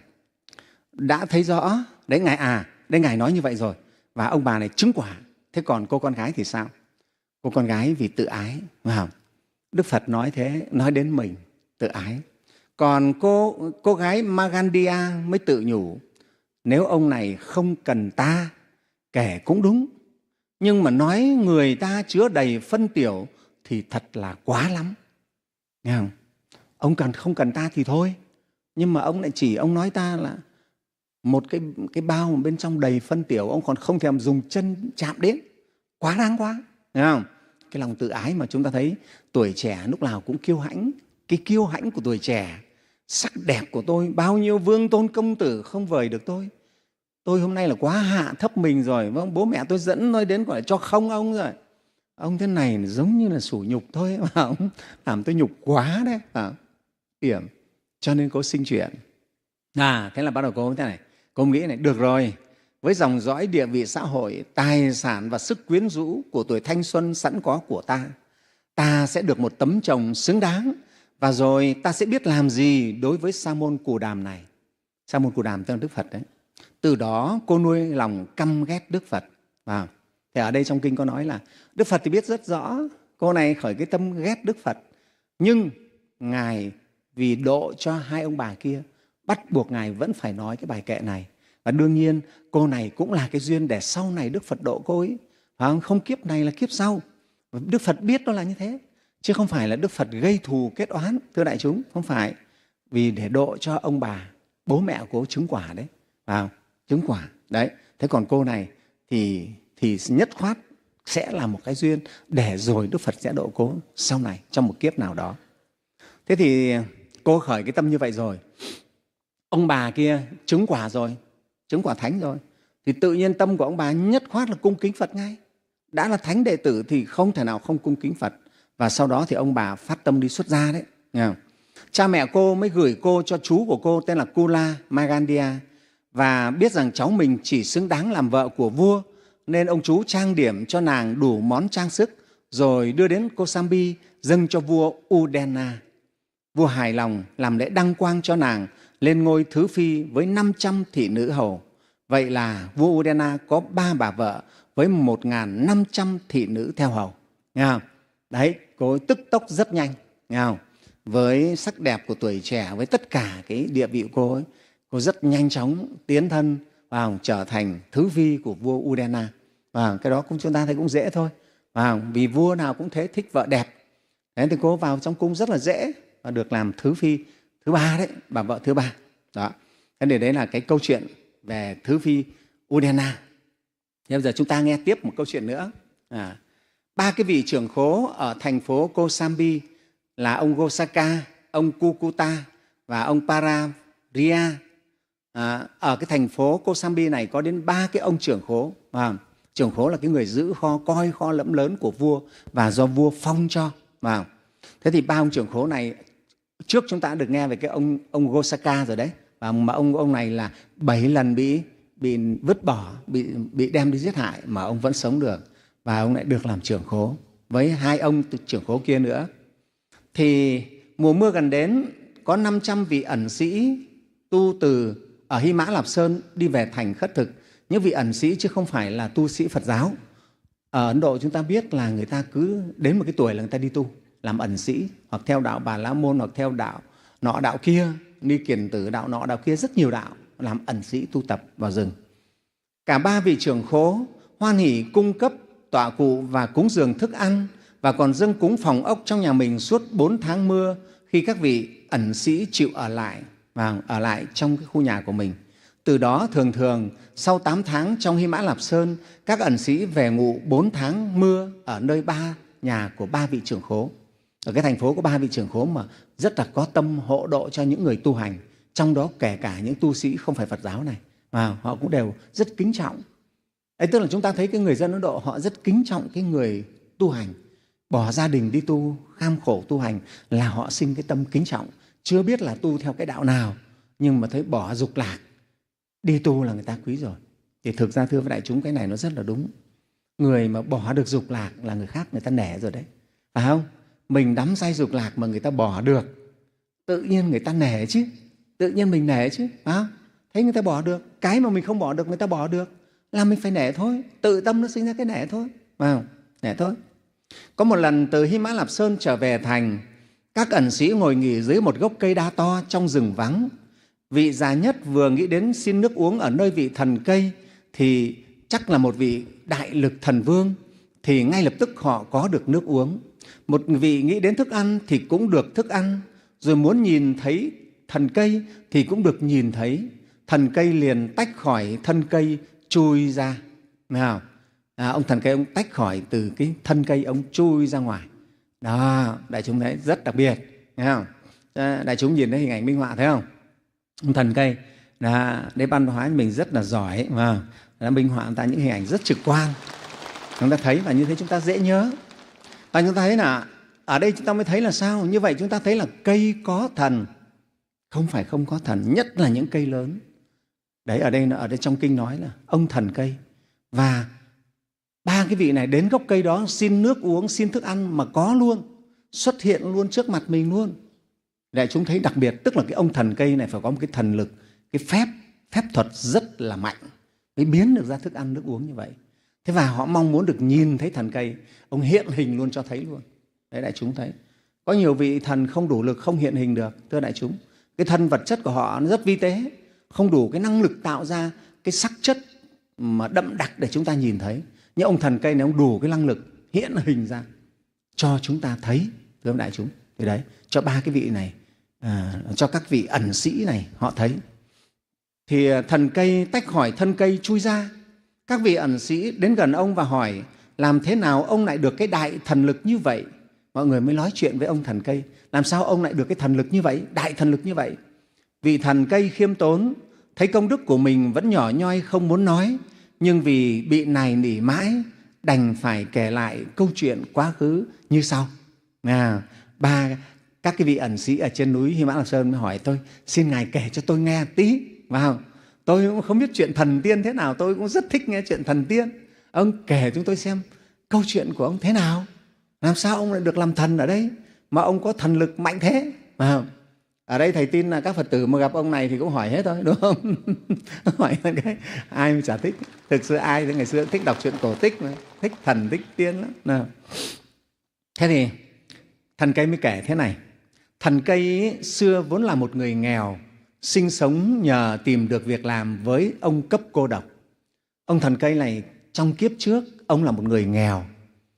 đã thấy rõ đấy Ngài à, đấy Ngài nói như vậy rồi và ông bà này chứng quả. Thế còn cô con gái thì sao? Cô con gái vì tự ái, wow. Đức Phật nói thế, nói đến mình tự ái. Còn cô cô gái Magandia mới tự nhủ, nếu ông này không cần ta kể cũng đúng, nhưng mà nói người ta chứa đầy phân tiểu thì thật là quá lắm. Nghe không? Ông cần không cần ta thì thôi, nhưng mà ông lại chỉ ông nói ta là một cái, cái bao mà bên trong đầy phân tiểu, ông còn không thèm dùng chân chạm đến, quá đáng quá. Nghe không? Cái lòng tự ái mà chúng ta thấy tuổi trẻ lúc nào cũng kiêu hãnh, cái kiêu hãnh của tuổi trẻ, sắc đẹp của tôi, bao nhiêu vương tôn công tử không vời được tôi. Tôi hôm nay là quá hạ thấp mình rồi, vâng, bố mẹ tôi dẫn tôi đến gọi là cho không ông rồi. Ông thế này giống như là sủ nhục thôi, mà ông làm tôi nhục quá đấy. À, điểm. Cho nên cô sinh chuyện. À, thế là bắt đầu cô thế này, cô nghĩ này, được rồi, với dòng dõi địa vị xã hội, tài sản và sức quyến rũ của tuổi thanh xuân sẵn có của ta, ta sẽ được một tấm chồng xứng đáng, và rồi ta sẽ biết làm gì đối với Sa môn Cù Đàm này. Sa môn Cù Đàm tên là Đức Phật đấy. Từ đó cô nuôi lòng căm ghét Đức Phật. À, thì ở đây trong kinh có nói là Đức Phật thì biết rất rõ cô này khởi cái tâm ghét Đức Phật, nhưng Ngài vì độ cho hai ông bà kia, bắt buộc Ngài vẫn phải nói cái bài kệ này. Và đương nhiên cô này cũng là cái duyên để sau này Đức Phật độ cô ấy. Không? Không kiếp này là kiếp sau. Đức Phật biết nó là như thế, chứ không phải là Đức Phật gây thù kết oán. Thưa đại chúng, không phải. Vì để độ cho ông bà, bố mẹ của cô chứng quả đấy. Vào chứng quả đấy. Thế còn cô này thì, thì nhất khoát sẽ là một cái duyên để rồi Đức Phật sẽ độ cô sau này trong một kiếp nào đó. Thế thì cô khởi cái tâm như vậy rồi, ông bà kia chứng quả rồi, chứng quả thánh rồi, thì tự nhiên tâm của ông bà nhất khoát là cung kính Phật ngay. Đã là thánh đệ tử thì không thể nào không cung kính Phật. Và sau đó thì ông bà phát tâm đi xuất gia đấy. Nghe không? Cha mẹ cô mới gửi cô cho chú của cô tên là Kula Magandia, và biết rằng cháu mình chỉ xứng đáng làm vợ của vua, nên ông chú trang điểm cho nàng đủ món trang sức, rồi đưa đến Kosambi dâng cho vua Udena. Vua hài lòng làm lễ đăng quang cho nàng lên ngôi thứ phi với năm trăm thị nữ hầu. Vậy là vua Udena có ba bà vợ với một nghìn năm trăm thị nữ theo hầu. Nghe không? Đấy, cô ấy tức tốc rất nhanh. Nghe không? Với sắc đẹp của tuổi trẻ, với tất cả cái địa vị của cô ấy, cô rất nhanh chóng tiến thân vào trở thành thứ phi của vua Udena. Và cái đó cũng chúng ta thấy cũng dễ thôi. Và vì vua nào cũng thế, thích vợ đẹp. Thế thì cô vào trong cung rất là dễ và được làm thứ phi thứ ba đấy, bà vợ thứ ba. Đó. Thế để đấy là cái câu chuyện về thứ phi Udena. Bây giờ chúng ta nghe tiếp một câu chuyện nữa. À, ba cái vị trưởng khố ở thành phố Kosambi là ông Gosaka, ông Kukuta và ông Pararia. À, ở cái thành phố Kosambi này có đến ba cái ông trưởng khố. À, trưởng khố là cái người giữ kho, coi kho lẫm lớn của vua và do vua phong cho. À, thế thì ba ông trưởng khố này, trước chúng ta đã được nghe về cái ông ông Gosaka rồi đấy. Và mà ông ông này là bảy lần bị bị vứt bỏ, bị bị đem đi giết hại mà ông vẫn sống được, và ông lại được làm trưởng khố với hai ông trưởng khố kia nữa. Thì mùa mưa gần đến, có năm trăm vị ẩn sĩ tu từ ở Hy Mã Lạp Sơn đi về thành khất thực. Những vị ẩn sĩ chứ không phải là tu sĩ Phật giáo. Ở Ấn Độ chúng ta biết là người ta cứ đến một cái tuổi là người ta đi tu, làm ẩn sĩ, hoặc theo đạo Bà La Môn, hoặc theo đạo nọ đạo kia, Ni Kiền Tử đạo nọ đạo kia, rất nhiều đạo, làm ẩn sĩ tu tập vào rừng. Cả ba vị trưởng khố hoan hỉ cung cấp tọa cụ và cúng dường thức ăn, và còn dâng cúng phòng ốc trong nhà mình suốt bốn tháng mưa, khi các vị ẩn sĩ chịu ở lại và ở lại trong cái khu nhà của mình. Từ đó thường thường sau tám tháng trong Hy Mã Lạp Sơn, các ẩn sĩ về ngụ bốn tháng mưa ở nơi ba nhà của ba vị trưởng khố. Ở cái thành phố có ba vị trưởng khố mà rất là có tâm hộ độ cho những người tu hành, trong đó kể cả những tu sĩ không phải Phật giáo này, và họ cũng đều rất kính trọng. Ấy, tức là chúng ta thấy cái người dân Ấn Độ họ rất kính trọng cái người tu hành, bỏ gia đình đi tu, kham khổ tu hành là họ sinh cái tâm kính trọng. Chưa biết là tu theo cái đạo nào, nhưng mà thấy bỏ dục lạc đi tu là người ta quý rồi. Thì thực ra thưa với đại chúng, cái này nó rất là đúng. Người mà bỏ được dục lạc là người khác người ta nể rồi đấy, phải không? Mình đắm say dục lạc mà người ta bỏ được, tự nhiên người ta nể chứ, tự nhiên mình nể chứ, phải không? Thấy người ta bỏ được, cái mà mình không bỏ được người ta bỏ được là mình phải nể thôi, tự tâm nó sinh ra cái nể thôi, phải không? Nể thôi. Có một lần từ Hy Mã Lạp Sơn trở về thành, các ẩn sĩ ngồi nghỉ dưới một gốc cây đa to trong rừng vắng. Vị già nhất vừa nghĩ đến xin nước uống ở nơi vị thần cây thì chắc là một vị đại lực thần vương, thì ngay lập tức họ có được nước uống. Một vị nghĩ đến thức ăn thì cũng được thức ăn, rồi muốn nhìn thấy thần cây thì cũng được nhìn thấy. Thần cây liền tách khỏi thân cây chui ra. Nào, à, ông thần cây ông tách khỏi từ cái thân cây, ông chui ra ngoài. Đó, đại chúng thấy rất đặc biệt, thấy không? Đại chúng nhìn thấy hình ảnh minh họa thấy không? Ông thần cây, đấy văn hóa mình rất là giỏi, mà đã minh họa ta những hình ảnh rất trực quan. Chúng ta thấy và như thế chúng ta dễ nhớ. Và chúng ta thấy là ở đây chúng ta mới thấy là sao? Như vậy chúng ta thấy là cây có thần, không phải không có thần, nhất là những cây lớn. Đấy, ở đây ở đây trong kinh nói là ông thần cây, và ba cái vị này đến gốc cây đó xin nước uống, xin thức ăn mà có luôn, xuất hiện luôn trước mặt mình luôn. Đại chúng thấy đặc biệt, tức là cái ông thần cây này phải có một cái thần lực, cái phép phép thuật rất là mạnh mới biến được ra thức ăn nước uống như vậy. Thế và họ mong muốn được nhìn thấy thần cây, ông hiện hình luôn cho thấy luôn. Đấy, đại chúng thấy có nhiều vị thần không đủ lực, không hiện hình được. Thưa đại chúng, cái thân vật chất của họ nó rất vi tế, không đủ cái năng lực tạo ra cái sắc chất mà đậm đặc để chúng ta nhìn thấy. Nhưng ông thần cây này ông đủ cái năng lực hiện hình ra cho chúng ta thấy. Thưa đại chúng, thì đấy, cho ba cái vị này, à, cho các vị ẩn sĩ này họ thấy. Thì thần cây tách khỏi thân cây chui ra. Các vị ẩn sĩ đến gần ông và hỏi làm thế nào ông lại được cái đại thần lực như vậy. Mọi người mới nói chuyện với ông thần cây, làm sao ông lại được cái thần lực như vậy, đại thần lực như vậy. Vị thần cây khiêm tốn, thấy công đức của mình vẫn nhỏ nhoi không muốn nói, nhưng vì bị nài nỉ mãi đành phải kể lại câu chuyện quá khứ như sau. À, ba các cái vị ẩn sĩ ở trên núi Hy Mã Lạp Sơn mới hỏi tôi, xin Ngài kể cho tôi nghe tí. Vào, tôi cũng không biết chuyện thần tiên thế nào, tôi cũng rất thích nghe chuyện thần tiên. Ông kể chúng tôi xem câu chuyện của ông thế nào, làm sao ông lại được làm thần ở đây mà ông có thần lực mạnh thế. À, ở đây thầy tin là các Phật tử mà gặp ông này thì cũng hỏi hết thôi, đúng không? Hỏi là cái ai mà chả thích. Thực sự ai thì ngày xưa thích đọc truyện cổ tích mà, thích thần thích tiên lắm. Nào. Thế thì thần cây mới kể thế này. Thần cây ấy, xưa vốn là một người nghèo, sinh sống nhờ tìm được việc làm với ông cấp cô độc. Ông thần cây này trong kiếp trước, ông là một người nghèo.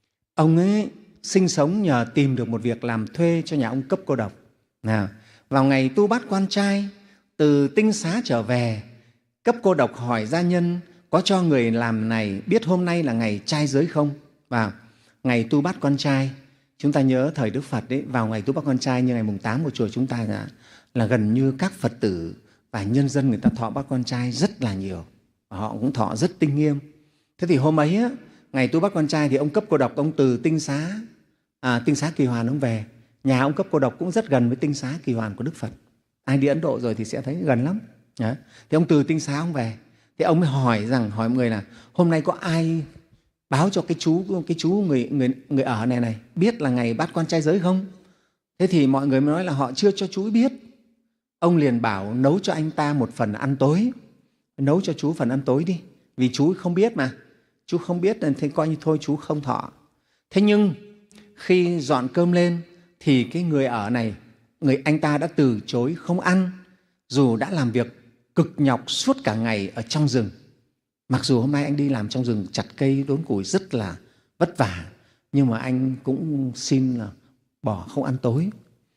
Ông ấy sinh sống nhờ tìm được một việc làm thuê cho nhà ông cấp cô độc. Nào, vào ngày tu bát quan trai, từ tinh xá trở về, cấp cô độc hỏi gia nhân có cho người làm này biết hôm nay là ngày trai giới không? Vào ngày tu bát quan trai, chúng ta nhớ thời Đức Phật đấy, vào ngày tu bát quan trai như ngày mùng tám của chùa chúng ta là, là gần như các Phật tử và nhân dân người ta thọ bát quan trai rất là nhiều. Và họ cũng thọ rất tinh nghiêm. Thế thì hôm ấy, á, ngày tu bát quan trai thì ông cấp cô độc, ông từ tinh xá, à, tinh xá Kỳ Hoàn ông về. Nhà ông cấp cô độc cũng rất gần với tinh xá Kỳ Hoàn của Đức Phật. Ai đi Ấn Độ rồi thì sẽ thấy gần lắm. Đấy. Thì ông từ tinh xá ông về. Thì ông mới hỏi rằng, hỏi mọi người là hôm nay có ai báo cho cái chú cái chú người người người ở này này biết là ngày bát quan trai giới không? Thế thì mọi người mới nói là họ chưa cho chú biết. Ông liền bảo nấu cho anh ta một phần ăn tối. Nấu cho chú phần ăn tối đi. Vì chú không biết mà. Chú không biết thì coi như thôi chú không thọ. Thế nhưng khi dọn cơm lên thì cái người ở này, người anh ta đã từ chối không ăn, dù đã làm việc cực nhọc suốt cả ngày ở trong rừng. Mặc dù hôm nay anh đi làm trong rừng chặt cây đốn củi rất là vất vả, nhưng mà anh cũng xin là bỏ không ăn tối.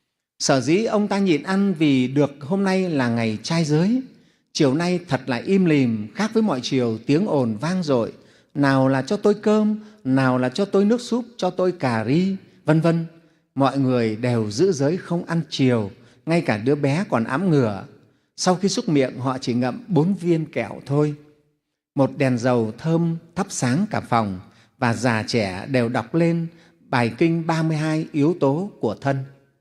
Sở dĩ ông ta nhịn ăn vì được hôm nay là ngày trai giới. Chiều nay thật là im lìm, khác với mọi chiều tiếng ồn vang dội. Nào là cho tôi cơm, nào là cho tôi nước súp, cho tôi cà ri, vân vân. Mọi người đều giữ giới không ăn chiều, ngay cả đứa bé còn ẵm ngửa. Sau khi xúc miệng họ chỉ ngậm bốn viên kẹo thôi. Một đèn dầu thơm thắp sáng cả phòng và già trẻ đều đọc lên bài kinh ba mươi hai yếu tố của thân.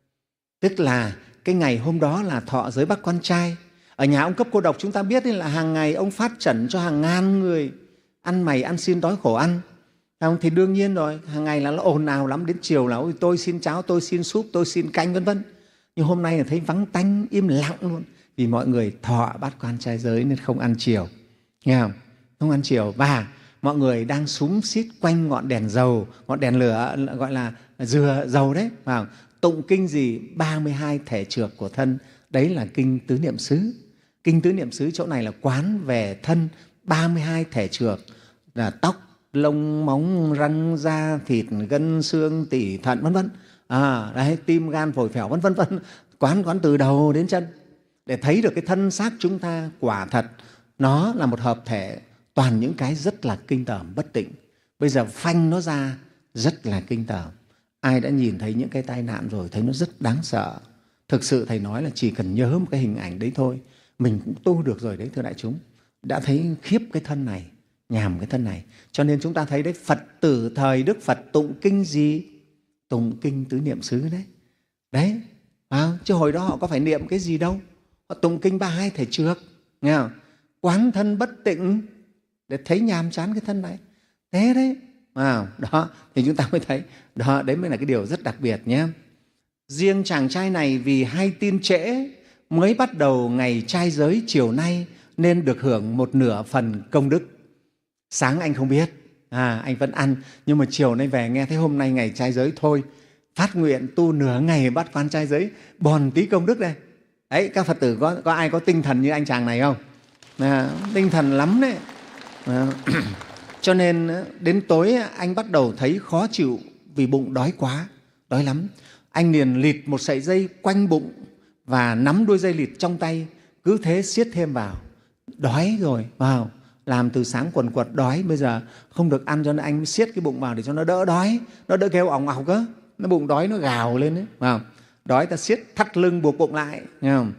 Tức là cái ngày hôm đó là thọ giới bát quan trai. Ở nhà ông cấp cô độc chúng ta biết là hàng ngày ông phát trần cho hàng ngàn người ăn mày ăn xin đói khổ ăn. Thì đương nhiên rồi, hàng ngày là nó ồn ào lắm, đến chiều là ôi, tôi xin cháo, tôi xin súp, tôi xin canh vân vân. Nhưng hôm nay là thấy vắng tanh, im lặng luôn. Vì mọi người thọ bát quan trai giới nên không ăn chiều. Nghe không? Không ăn chiều. Và mọi người đang xúm xít quanh ngọn đèn dầu, ngọn đèn lửa gọi là dừa dầu đấy. Vào tụng kinh gì? ba mươi hai thể trược của thân. Đấy là kinh tứ niệm xứ. Kinh tứ niệm xứ chỗ này là quán về thân ba mươi hai thể trược, là tóc, lông, móng, răng, da, thịt, gân, xương, tủy, thận, vân vân. À, đấy, tim, gan, phổi, phèo, vân vân vân. Quán quán từ đầu đến chân để thấy được cái thân xác chúng ta quả thật nó là một hợp thể, toàn những cái rất là kinh tởm bất tịnh. Bây giờ phanh nó ra rất là kinh tởm. Ai đã nhìn thấy những cái tai nạn rồi thấy nó rất đáng sợ. Thực sự thầy nói là chỉ cần nhớ một cái hình ảnh đấy thôi, mình cũng tu được rồi đấy thưa đại chúng. Đã thấy khiếp cái thân này, nhàm cái thân này. Cho nên chúng ta thấy đấy, Phật tử thời Đức Phật tụng kinh gì? Tụng kinh tứ niệm xứ đấy. Đấy, à, chứ hồi đó họ có phải niệm cái gì đâu. Họ tụng kinh ba mươi hai thể trược, nghe không? Quán thân bất tịnh để thấy nhàm chán cái thân này. Thế đấy, à, đó thì chúng ta mới thấy đó, đấy mới là cái điều rất đặc biệt nhé. Riêng chàng trai này vì hay tin trễ mới bắt đầu ngày trai giới chiều nay nên được hưởng một nửa phần công đức. Sáng anh không biết, à, anh vẫn ăn, nhưng mà chiều nay về nghe thấy hôm nay ngày trai giới thôi, phát nguyện tu nửa ngày bát quan trai giới, bòn tí công đức đây. Đấy, các Phật tử có, có ai có tinh thần như anh chàng này không? À, tinh thần lắm đấy. À, cho nên đến tối anh bắt đầu thấy khó chịu vì bụng đói quá, đói lắm. Anh liền lịt một sợi dây quanh bụng và nắm đuôi dây lịt trong tay, cứ thế siết thêm vào. Đói rồi, vào làm từ sáng quần quật đói, bây giờ không được ăn cho nên anh siết cái bụng vào để cho nó đỡ đói, nó đỡ kêu ỏng ọc á, nó bụng đói nó gào lên đấy, vào đói ta siết thắt lưng buộc bụng lại, nghe không?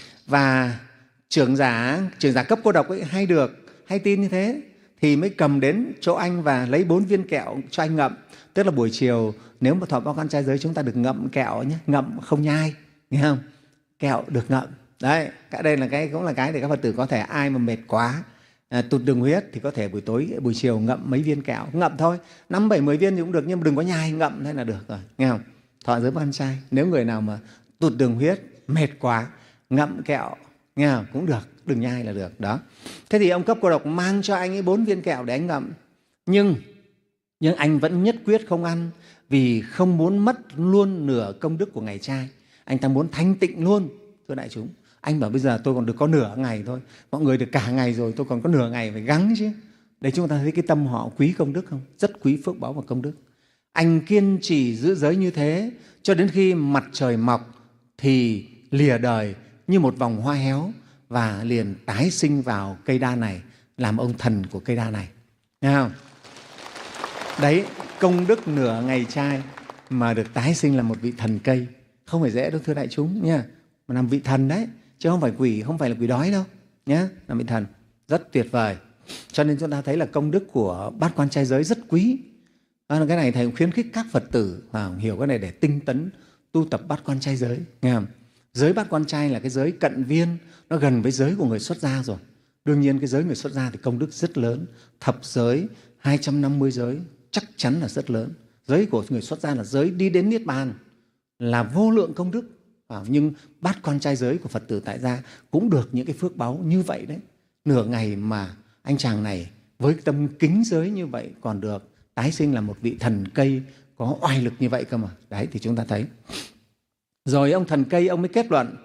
Và trưởng giả trưởng giả cấp cô độc ấy hay được hay tin như thế thì mới cầm đến chỗ anh và lấy bốn viên kẹo cho anh ngậm. Tức là buổi chiều nếu mà thọ bát quan trai giới chúng ta được ngậm kẹo nhé, ngậm không nhai, nghe không? Kẹo được ngậm. Đấy, cái đây là cái cũng là cái để các Phật tử có thể ai mà mệt quá, à, tụt đường huyết thì có thể buổi tối buổi chiều ngậm mấy viên kẹo, ngậm thôi, năm bảy mười viên thì cũng được, nhưng mà đừng có nhai, ngậm thế là được rồi, nghe không? Thọ giới bát quan trai. Nếu người nào mà tụt đường huyết, mệt quá, ngậm kẹo, nghe không? Cũng được, đừng nhai là được. Đó. Thế thì ông cấp cô độc mang cho anh ấy bốn viên kẹo để anh ngậm. Nhưng, nhưng anh vẫn nhất quyết không ăn vì không muốn mất luôn nửa công đức của ngày trai. Anh ta muốn thanh tịnh luôn, thưa đại chúng. Anh bảo bây giờ tôi còn được có nửa ngày thôi, mọi người được cả ngày rồi, tôi còn có nửa ngày phải gắng chứ. Để chúng ta thấy cái tâm họ quý công đức không? Rất quý phước báu và công đức. Anh kiên trì giữ giới như thế cho đến khi mặt trời mọc thì lìa đời như một vòng hoa héo và liền tái sinh vào cây đa này, làm ông thần của cây đa này. Nghe không? Đấy, công đức nửa ngày trai mà được tái sinh là một vị thần cây. Không phải dễ đâu thưa đại chúng nha. Mà làm vị thần đấy, chứ không phải quỷ, không phải là quỷ đói đâu nhé, làm vị thần. Rất tuyệt vời. Cho nên chúng ta thấy là công đức của bát quan trai giới rất quý. Cái này Thầy khuyến khích các Phật tử à, hiểu cái này để tinh tấn tu tập bát quan trai giới. Nghe không? Giới bát quan trai là cái giới cận viên, nó gần với giới của người xuất gia rồi. Đương nhiên cái giới người xuất gia thì công đức rất lớn. Thập giới, hai trăm năm mươi giới chắc chắn là rất lớn. Giới của người xuất gia là giới đi đến Niết Bàn, là vô lượng công đức. À, nhưng bát quan trai giới của Phật tử tại gia cũng được những cái phước báu như vậy đấy. Nửa ngày mà anh chàng này với tâm kính giới như vậy còn được tái sinh là một vị thần cây có oai lực như vậy cơ mà. Đấy thì chúng ta thấy. Rồi ông thần cây ông mới kết luận: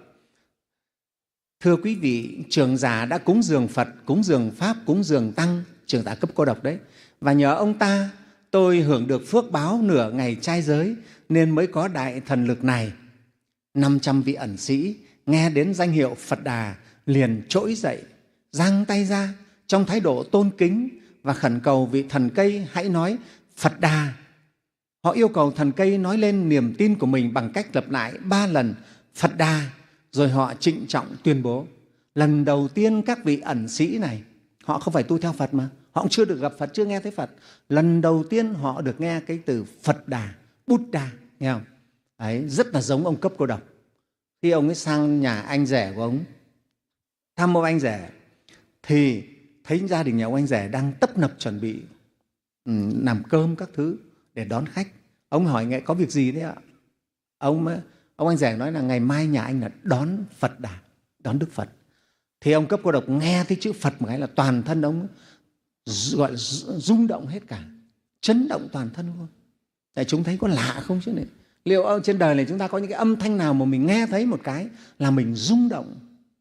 thưa quý vị, trưởng giả đã cúng dường Phật, cúng dường Pháp, cúng dường Tăng, trưởng giả cấp cô độc đấy. Và nhờ ông ta tôi hưởng được phước báo nửa ngày trai giới nên mới có đại thần lực này. năm trăm vị ẩn sĩ nghe đến danh hiệu Phật Đà liền trỗi dậy, giang tay ra trong thái độ tôn kính và khẩn cầu vị thần cây hãy nói Phật Đà. Họ yêu cầu thần cây nói lên niềm tin của mình bằng cách lặp lại ba lần Phật Đà, rồi họ trịnh trọng tuyên bố. Lần đầu tiên các vị ẩn sĩ này, họ không phải tu theo Phật mà, họ cũng chưa được gặp Phật, chưa nghe thấy Phật. Lần đầu tiên họ được nghe cái từ Phật Đà, Buddha, nghe không? Đấy, rất là giống ông cấp cô độc. Khi ông ấy sang nhà anh rể của ông, thăm ông anh rể, thì thấy gia đình nhà ông anh rể đang tấp nập chuẩn bị um, làm cơm các thứ để đón khách. Ông hỏi nghe có việc gì thế ạ? Ông ông anh rể nói là ngày mai nhà anh là đón Phật Đà, đón Đức Phật. Thì ông cấp cô độc nghe thấy chữ Phật một cái là toàn thân ông gọi là rung động hết cả, chấn động toàn thân luôn. Tại chúng thấy có lạ không chứ này? Liệu ở trên đời này chúng ta có những cái âm thanh nào mà mình nghe thấy một cái là mình rung động?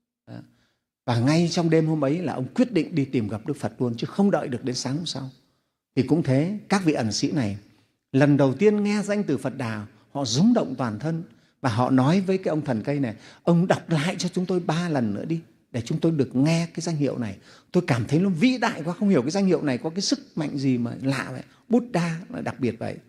Và ngay trong đêm hôm ấy là ông quyết định đi tìm gặp Đức Phật luôn, chứ không đợi được đến sáng hôm sau. Thì cũng thế, các vị ẩn sĩ này lần đầu tiên nghe danh từ Phật Đà, họ rung động toàn thân và họ nói với cái ông thần cây này: ông đọc lại cho chúng tôi ba lần nữa đi, để chúng tôi được nghe cái danh hiệu này. Tôi cảm thấy nó vĩ đại quá, không hiểu cái danh hiệu này có cái sức mạnh gì mà lạ vậy. Buddha là đặc biệt vậy.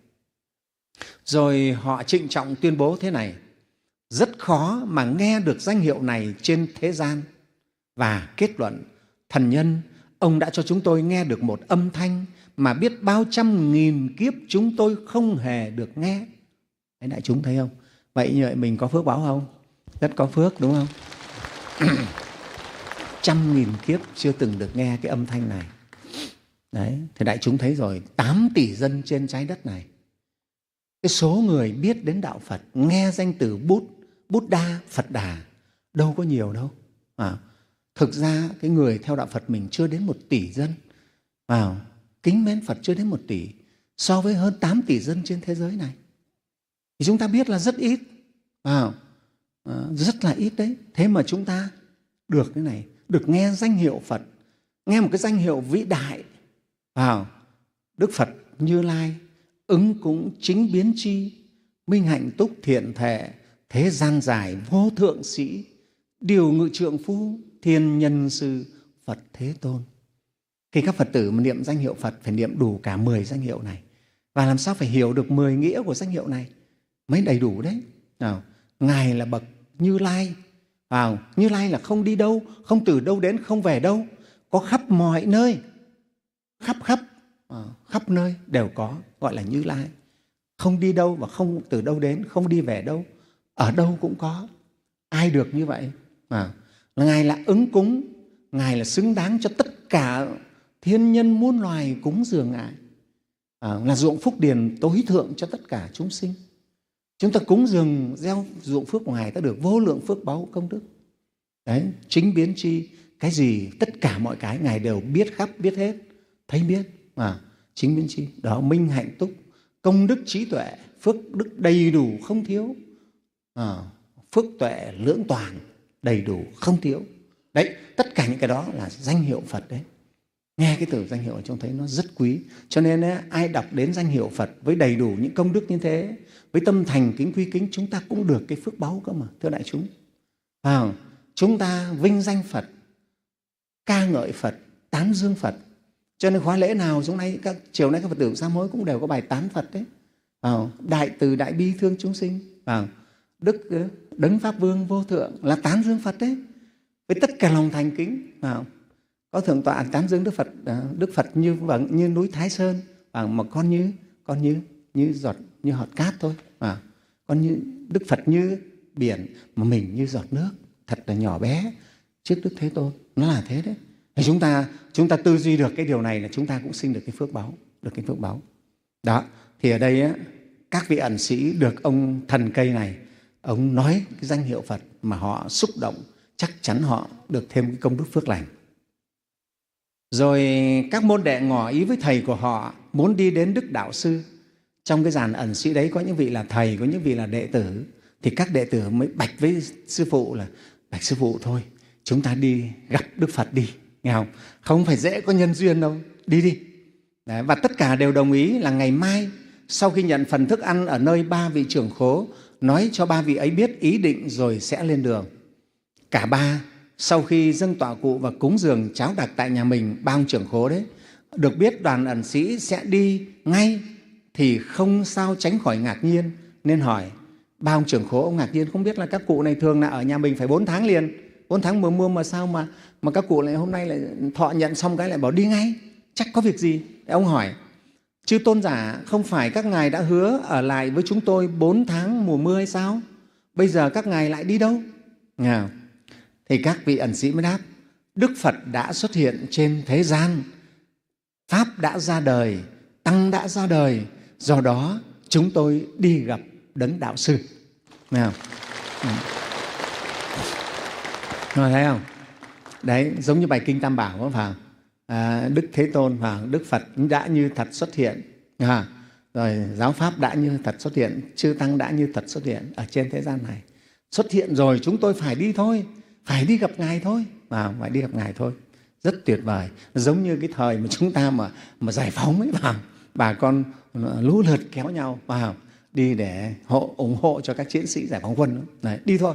Rồi họ trịnh trọng tuyên bố thế này: rất khó mà nghe được danh hiệu này trên thế gian. Và kết luận: thần nhân, ông đã cho chúng tôi nghe được một âm thanh mà biết bao trăm nghìn kiếp chúng tôi không hề được nghe. Đấy, đại chúng thấy không? Vậy như vậy mình có phước báo không? Rất có phước, đúng không? Trăm nghìn kiếp chưa từng được nghe cái âm thanh này. Đấy, thì đại chúng thấy rồi, tám tỷ dân trên trái đất này, cái số người biết đến đạo Phật, nghe danh từ Bút, Buddha, Phật Đà đâu có nhiều đâu. À, thực ra cái người theo đạo Phật mình chưa đến một tỷ dân. À, kính mến Phật chưa đến một tỷ, so với hơn tám tỷ dân trên thế giới này. Thì chúng ta biết là rất ít. À, à, rất là ít đấy. Thế mà chúng ta được cái này, được nghe danh hiệu Phật, nghe một cái danh hiệu vĩ đại. À, Đức Phật Như Lai ứng cúng chính biến chi, minh hạnh túc thiện thể, thế gian giải vô thượng sĩ, điều ngự trượng phu, thiên nhân sư, Phật Thế Tôn. Khi các Phật tử mà niệm danh hiệu Phật phải niệm đủ cả mười danh hiệu này. Và làm sao phải hiểu được mười nghĩa của danh hiệu này mới đầy đủ đấy. Nào, Ngài là bậc Như Lai. Vào, Như Lai là không đi đâu, không từ đâu đến, không về đâu, có khắp mọi nơi, khắp khắp à, khắp nơi đều có, gọi là Như Lai. Không đi đâu và không từ đâu đến, không đi về đâu, ở đâu cũng có. Ai được như vậy? À, Ngài là ứng cúng, Ngài là xứng đáng cho tất cả thiên nhân muôn loài cúng dường Ngài, à, là ruộng phúc điền tối thượng cho tất cả chúng sinh. Chúng ta cúng dường gieo dụng phước của Ngài, ta được vô lượng phước báu công đức. Đấy, chính biến chi, cái gì, tất cả mọi cái Ngài đều biết khắp, biết hết, thấy biết. À, chính biến chi, đó minh hạnh túc, công đức trí tuệ, phước đức đầy đủ không thiếu. À, phước tuệ lưỡng toàn, đầy đủ không thiếu. Đấy, tất cả những cái đó là danh hiệu Phật đấy. Nghe cái từ danh hiệu này chúng thấy nó rất quý. Cho nên ấy, ai đọc đến danh hiệu Phật với đầy đủ những công đức như thế, với tâm thành kính quy kính, chúng ta cũng được cái phước báu cơ mà, thưa đại chúng. À, chúng ta vinh danh Phật, ca ngợi Phật, tán dương Phật. Cho nên khóa lễ nào hôm nay, các chiều nay các Phật tử sám hối cũng đều có bài tán Phật đấy. À, đại từ đại bi thương chúng sinh. À, Đức Đấng Pháp Vương vô thượng là tán dương Phật đấy, với tất cả lòng thành kính. À, có thượng tọa tán dương Đức Phật, Đức Phật như như núi Thái Sơn, à, mà con như con như như giọt như hạt cát thôi. À, con như Đức Phật như biển, mà mình như giọt nước, thật là nhỏ bé trước Đức Thế Tôn. Nó là thế đấy. Thì chúng ta chúng ta tư duy được cái điều này là chúng ta cũng sinh được cái phước báu, được cái phước báu. Đó, thì ở đây á, các vị ẩn sĩ được ông thần cây này, ông nói cái danh hiệu Phật mà họ xúc động, chắc chắn họ được thêm cái công đức phước lành. Rồi các môn đệ ngỏ ý với thầy của họ muốn đi đến Đức Đạo Sư. Trong cái dàn ẩn sĩ đấy có những vị là thầy, có những vị là đệ tử. Thì các đệ tử mới bạch với sư phụ là: bạch sư phụ, thôi chúng ta đi gặp Đức Phật đi, nghe không? Không phải dễ có nhân duyên đâu, đi đi. Đấy, và tất cả đều đồng ý là ngày mai sau khi nhận phần thức ăn ở nơi ba vị trưởng khố, nói cho ba vị ấy biết ý định rồi sẽ lên đường. Cả ba sau khi dâng tọa cụ và cúng dường cháo đặc tại nhà mình, ba ông trưởng khố đấy, được biết đoàn ẩn sĩ sẽ đi ngay thì không sao tránh khỏi ngạc nhiên, nên hỏi. Ba ông trưởng khố ông ngạc nhiên, không biết là các cụ này thường là ở nhà mình phải bốn tháng liền, bốn tháng mùa mưa mà sao mà mà các cụ lại hôm nay lại thọ nhận xong cái lại bảo đi ngay, chắc có việc gì? Để ông hỏi: chư tôn giả, không phải các ngài đã hứa ở lại với chúng tôi bốn tháng mùa mưa hay sao? Bây giờ các ngài lại đi đâu? Nghe? Thì các vị ẩn sĩ mới đáp: Đức Phật đã xuất hiện trên thế gian, Pháp đã ra đời, Tăng đã ra đời, do đó chúng tôi đi gặp Đấng Đạo Sư. Nghe không? Ừ. Rồi, thấy không? Đấy, giống như bài Kinh Tam Bảo đó, phải không? À, Đức Thế Tôn, phải không? Đức Phật đã như thật xuất hiện, à, rồi giáo Pháp đã như thật xuất hiện, chư Tăng đã như thật xuất hiện ở trên thế gian này. Xuất hiện rồi chúng tôi phải đi thôi, phải đi gặp Ngài thôi, à, phải đi gặp Ngài thôi. Rất tuyệt vời. Giống như cái thời mà chúng ta mà, mà giải phóng ấy, vào bà con lũ lượt kéo nhau vào đi để hộ, ủng hộ cho các chiến sĩ giải phóng quân. Đấy, đi thôi.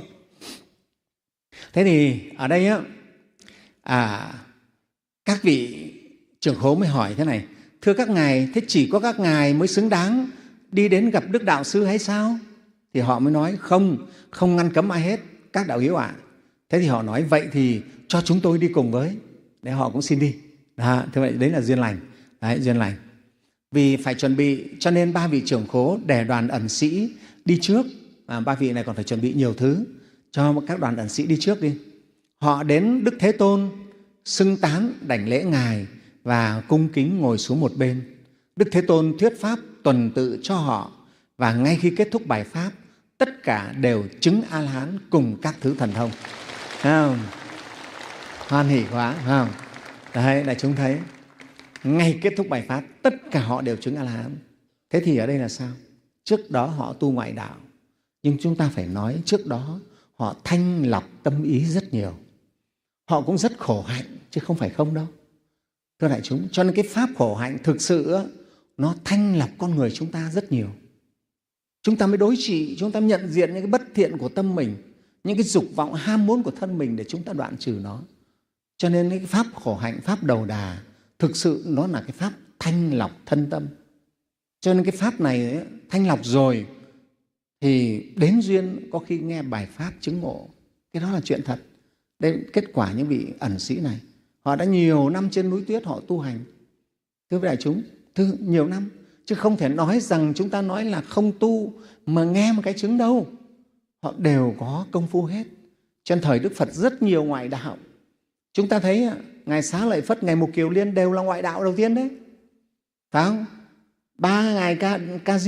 Thế thì ở đây á, à, các vị trưởng khố mới hỏi thế này: thưa các ngài, thế chỉ có các ngài mới xứng đáng đi đến gặp Đức Đạo Sư hay sao? Thì họ mới nói: không, không ngăn cấm ai hết, các đạo hữu ạ. À. Thế thì họ nói: vậy thì cho chúng tôi đi cùng với. Để họ cũng xin đi. Đó, thế vậy đấy là duyên lành. Đấy, duyên lành. Vì phải chuẩn bị, cho nên ba vị trưởng khố để đoàn ẩn sĩ đi trước. À, ba vị này còn phải chuẩn bị nhiều thứ, cho các đoàn ẩn sĩ đi trước đi. Họ đến Đức Thế Tôn, xưng tán đảnh lễ Ngài và cung kính ngồi xuống một bên. Đức Thế Tôn thuyết pháp tuần tự cho họ, và ngay khi kết thúc bài pháp, tất cả đều chứng A-la-hán cùng các thứ thần thông. Không? Hoan hỉ quá, không? Đấy, là chúng thấy ngay kết thúc bài pháp tất cả họ đều chứng A-la-hán. Thế thì ở đây là sao? Trước đó họ tu ngoại đạo, nhưng chúng ta phải nói trước đó họ thanh lọc tâm ý rất nhiều. Họ cũng rất khổ hạnh, chứ không phải không đâu, thưa đại chúng. Cho nên cái pháp khổ hạnh thực sự nó thanh lọc con người chúng ta rất nhiều. Chúng ta mới đối trị, chúng ta nhận diện những cái bất thiện của tâm mình, những cái dục vọng ham muốn của thân mình để chúng ta đoạn trừ nó. Cho nên cái pháp khổ hạnh, pháp đầu đà, thực sự nó là cái pháp thanh lọc thân tâm. Cho nên cái pháp này ấy, thanh lọc rồi thì đến duyên có khi nghe bài pháp chứng ngộ. Cái đó là chuyện thật. Đây kết quả những vị ẩn sĩ này. Họ đã nhiều năm trên núi tuyết họ tu hành. Thưa đại chúng, thưa, nhiều năm. Chứ không thể nói rằng chúng ta nói là không tu mà nghe một cái chứng đâu. Họ đều có công phu hết. Trên thời Đức Phật rất nhiều ngoại đạo. Chúng ta thấy Ngài Xá Lợi Phất, Ngài Mục Kiều Liên đều là ngoại đạo đầu tiên đấy. Phải không? Ba Ngài Ca, Ca Diếp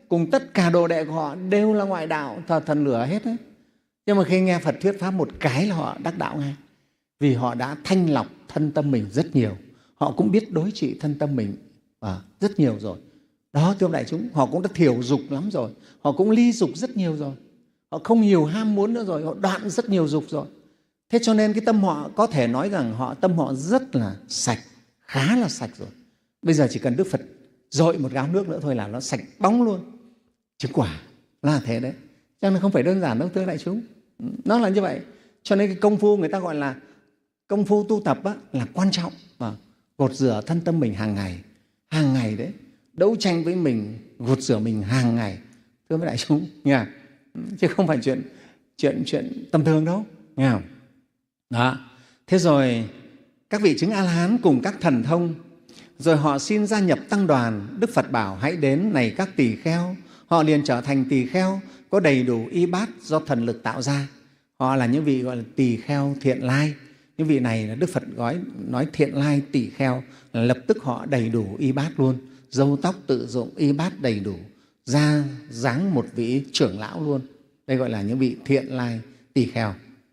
cùng tất cả đồ đệ của họ đều là ngoại đạo, thờ thần lửa hết đấy. Nhưng mà khi nghe Phật thuyết pháp một cái là họ đắc đạo ngay. Vì họ đã thanh lọc thân tâm mình rất nhiều. Họ cũng biết đối trị thân tâm mình à, rất nhiều rồi. Đó, thưa đại chúng, họ cũng đã thiểu dục lắm rồi. Họ cũng ly dục rất nhiều rồi. Họ không nhiều ham muốn nữa rồi. Họ đoạn rất nhiều dục rồi. Thế cho nên cái tâm họ có thể nói rằng họ tâm họ rất là sạch, khá là sạch rồi. Bây giờ chỉ cần Đức Phật dội một gáo nước nữa thôi là nó sạch bóng luôn. Chứng quả là thế đấy. Cho nên không phải đơn giản đâu, thưa đại chúng. Nó là như vậy. Cho nên cái công phu người ta gọi là công phu tu tập á, là quan trọng. Và gột rửa thân tâm mình hàng ngày. Hàng ngày đấy. Đấu tranh với mình, gột rửa mình hàng ngày. Thưa với đại chúng, nghe? Chứ không phải chuyện chuyện chuyện tầm thường đâu. Nghe không? Đó. Thế rồi các vị chứng A-la-hán cùng các thần thông, rồi họ xin gia nhập tăng đoàn. Đức Phật bảo hãy đến này các tỳ kheo. Họ liền trở thành tỳ kheo có đầy đủ y bát do thần lực tạo ra. Họ là những vị gọi là tỳ kheo thiện lai. Những vị này là Đức Phật gói nói thiện lai tỳ kheo là lập tức họ đầy đủ y bát luôn, râu tóc tự dụng, y bát đầy đủ, da dáng một vị trưởng lão luôn. Đây gọi là những vị thiện lai tỳ kheo.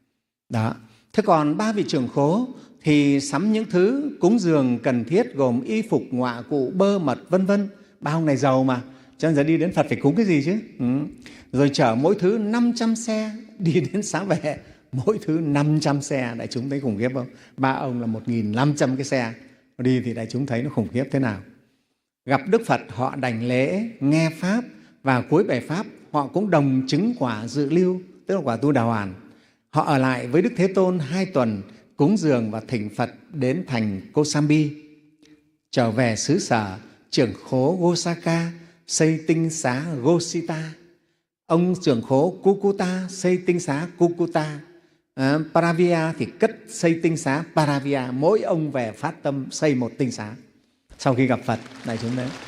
Đó. Thế còn ba vị trưởng khố thì sắm những thứ cúng dường cần thiết gồm y phục, ngọa cụ, bơ mật, vân vân. Ba ông này giàu mà, cho nên giờ đi đến Phật phải cúng cái gì chứ? Ừ. Rồi chở mỗi thứ năm trăm xe đi đến Xá Vệ, mỗi thứ năm trăm xe. Đại chúng thấy khủng khiếp không? Ba ông là một nghìn năm trăm cái xe đi thì đại chúng thấy nó khủng khiếp thế nào. Gặp Đức Phật họ đảnh lễ, nghe Pháp và cuối bài Pháp họ cũng đồng chứng quả dự lưu, tức là quả tu đà hoàn. Họ ở lại với Đức Thế Tôn hai tuần, cúng dường và thỉnh Phật đến thành Kosambi. Trở về xứ sở, trưởng khố Gosaka xây tinh xá Gosita. Ông trưởng khố Kukuta xây tinh xá Kukuta. À, Paravia thì cất xây tinh xá Paravia. Mỗi ông về phát tâm xây một tinh xá. Sau khi gặp Phật, đại chúng đấy.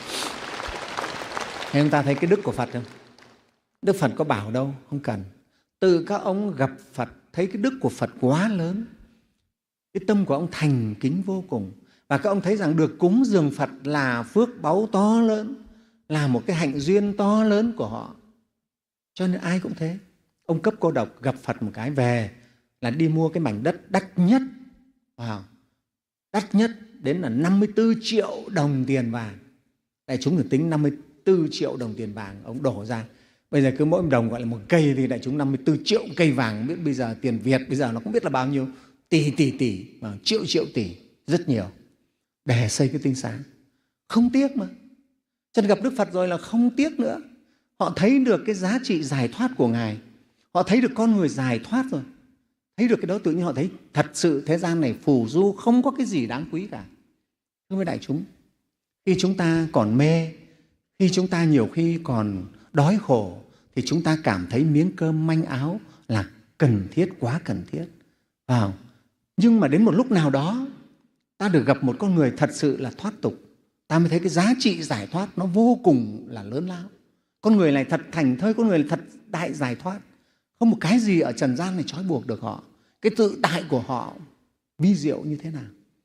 Thế chúng ta thấy cái đức của Phật không? Đức Phật có bảo đâu, không cần. Từ các ông gặp Phật, thấy cái đức của Phật quá lớn. Cái tâm của ông thành kính vô cùng. Và các ông thấy rằng được cúng dường Phật là phước báu to lớn, là một cái hạnh duyên to lớn của họ. Cho nên ai cũng thế. Ông Cấp Cô Độc gặp Phật một cái về là đi mua cái mảnh đất đắt nhất. Wow. Đắt nhất đến là năm mươi tư triệu đồng tiền vàng. Đại chúng được tính năm mươi tư triệu đồng tiền vàng ông đổ ra. Bây giờ cứ mỗi đồng gọi là một cây thì đại chúng năm mươi tư triệu cây vàng. Biết bây giờ tiền Việt bây giờ nó không biết là bao nhiêu. Tỷ tỷ tỷ, triệu triệu tỷ, rất nhiều. Để xây cái tinh xá. Không tiếc mà. Cho nên gặp Đức Phật rồi là không tiếc nữa. Họ thấy được cái giá trị giải thoát của Ngài. Họ thấy được con người giải thoát rồi. Thấy được cái đó tự nhiên họ thấy thật sự thế gian này phù du, không có cái gì đáng quý cả. Thưa với đại chúng, khi chúng ta còn mê, khi chúng ta nhiều khi còn đói khổ, thì chúng ta cảm thấy miếng cơm manh áo là cần thiết, quá cần thiết. Wow. Nhưng mà đến một lúc nào đó, ta được gặp một con người thật sự là thoát tục, ta mới thấy cái giá trị giải thoát nó vô cùng là lớn lao. Con người này thật thành thơi, con người này thật đại giải thoát. Không một cái gì ở trần gian này trói buộc được họ. Cái tự tại của họ vi diệu như thế nào.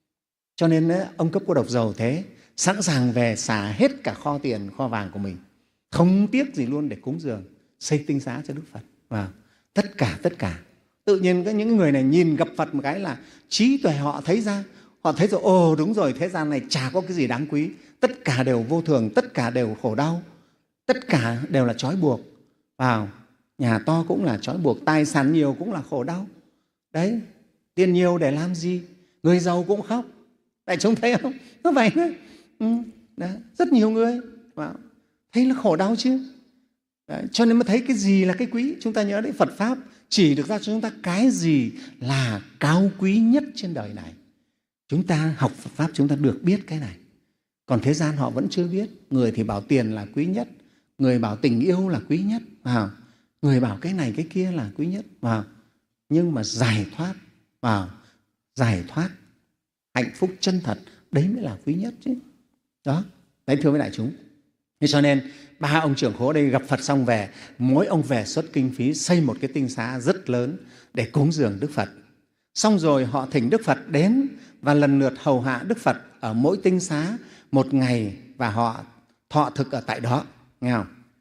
Cho nên ông Cấp Cô Độc giàu thế, sẵn sàng về xả hết cả kho tiền, kho vàng của mình, không tiếc gì luôn để cúng dường, xây tinh xá cho Đức Phật. Và tất cả, tất cả. Tự nhiên những người này nhìn gặp Phật một cái là trí tuệ họ thấy ra. Họ thấy rồi, ồ đúng rồi, thế gian này chả có cái gì đáng quý. Tất cả đều vô thường, tất cả đều khổ đau. Tất cả đều là trói buộc. Vào nhà to cũng là trói buộc, tài sản nhiều cũng là khổ đau. Đấy, tiền nhiều để làm gì? Người giàu cũng khóc. Đại chúng thấy không? Nó vậy đấy. Ừ, đấy. Rất nhiều người vào thấy là khổ đau chứ. Đấy. Cho nên mới thấy cái gì là cái quý. Chúng ta nhớ đấy, Phật Pháp chỉ được ra cho chúng ta cái gì là cao quý nhất trên đời này. Chúng ta học Phật Pháp chúng ta được biết cái này. Còn thế gian họ vẫn chưa biết. Người thì bảo tiền là quý nhất, người bảo tình yêu là quý nhất, vào người bảo cái này cái kia là quý nhất, vào nhưng mà giải thoát, vào giải thoát hạnh phúc chân thật, đấy mới là quý nhất chứ. Đó, đấy thưa với đại chúng. Thế cho nên ba ông trưởng khố đây gặp Phật xong về, mỗi ông về xuất kinh phí xây một cái tinh xá rất lớn để cúng dường Đức Phật. Xong rồi họ thỉnh Đức Phật đến và lần lượt hầu hạ Đức Phật ở mỗi tinh xá một ngày và họ thọ thực ở tại đó. Nghe không?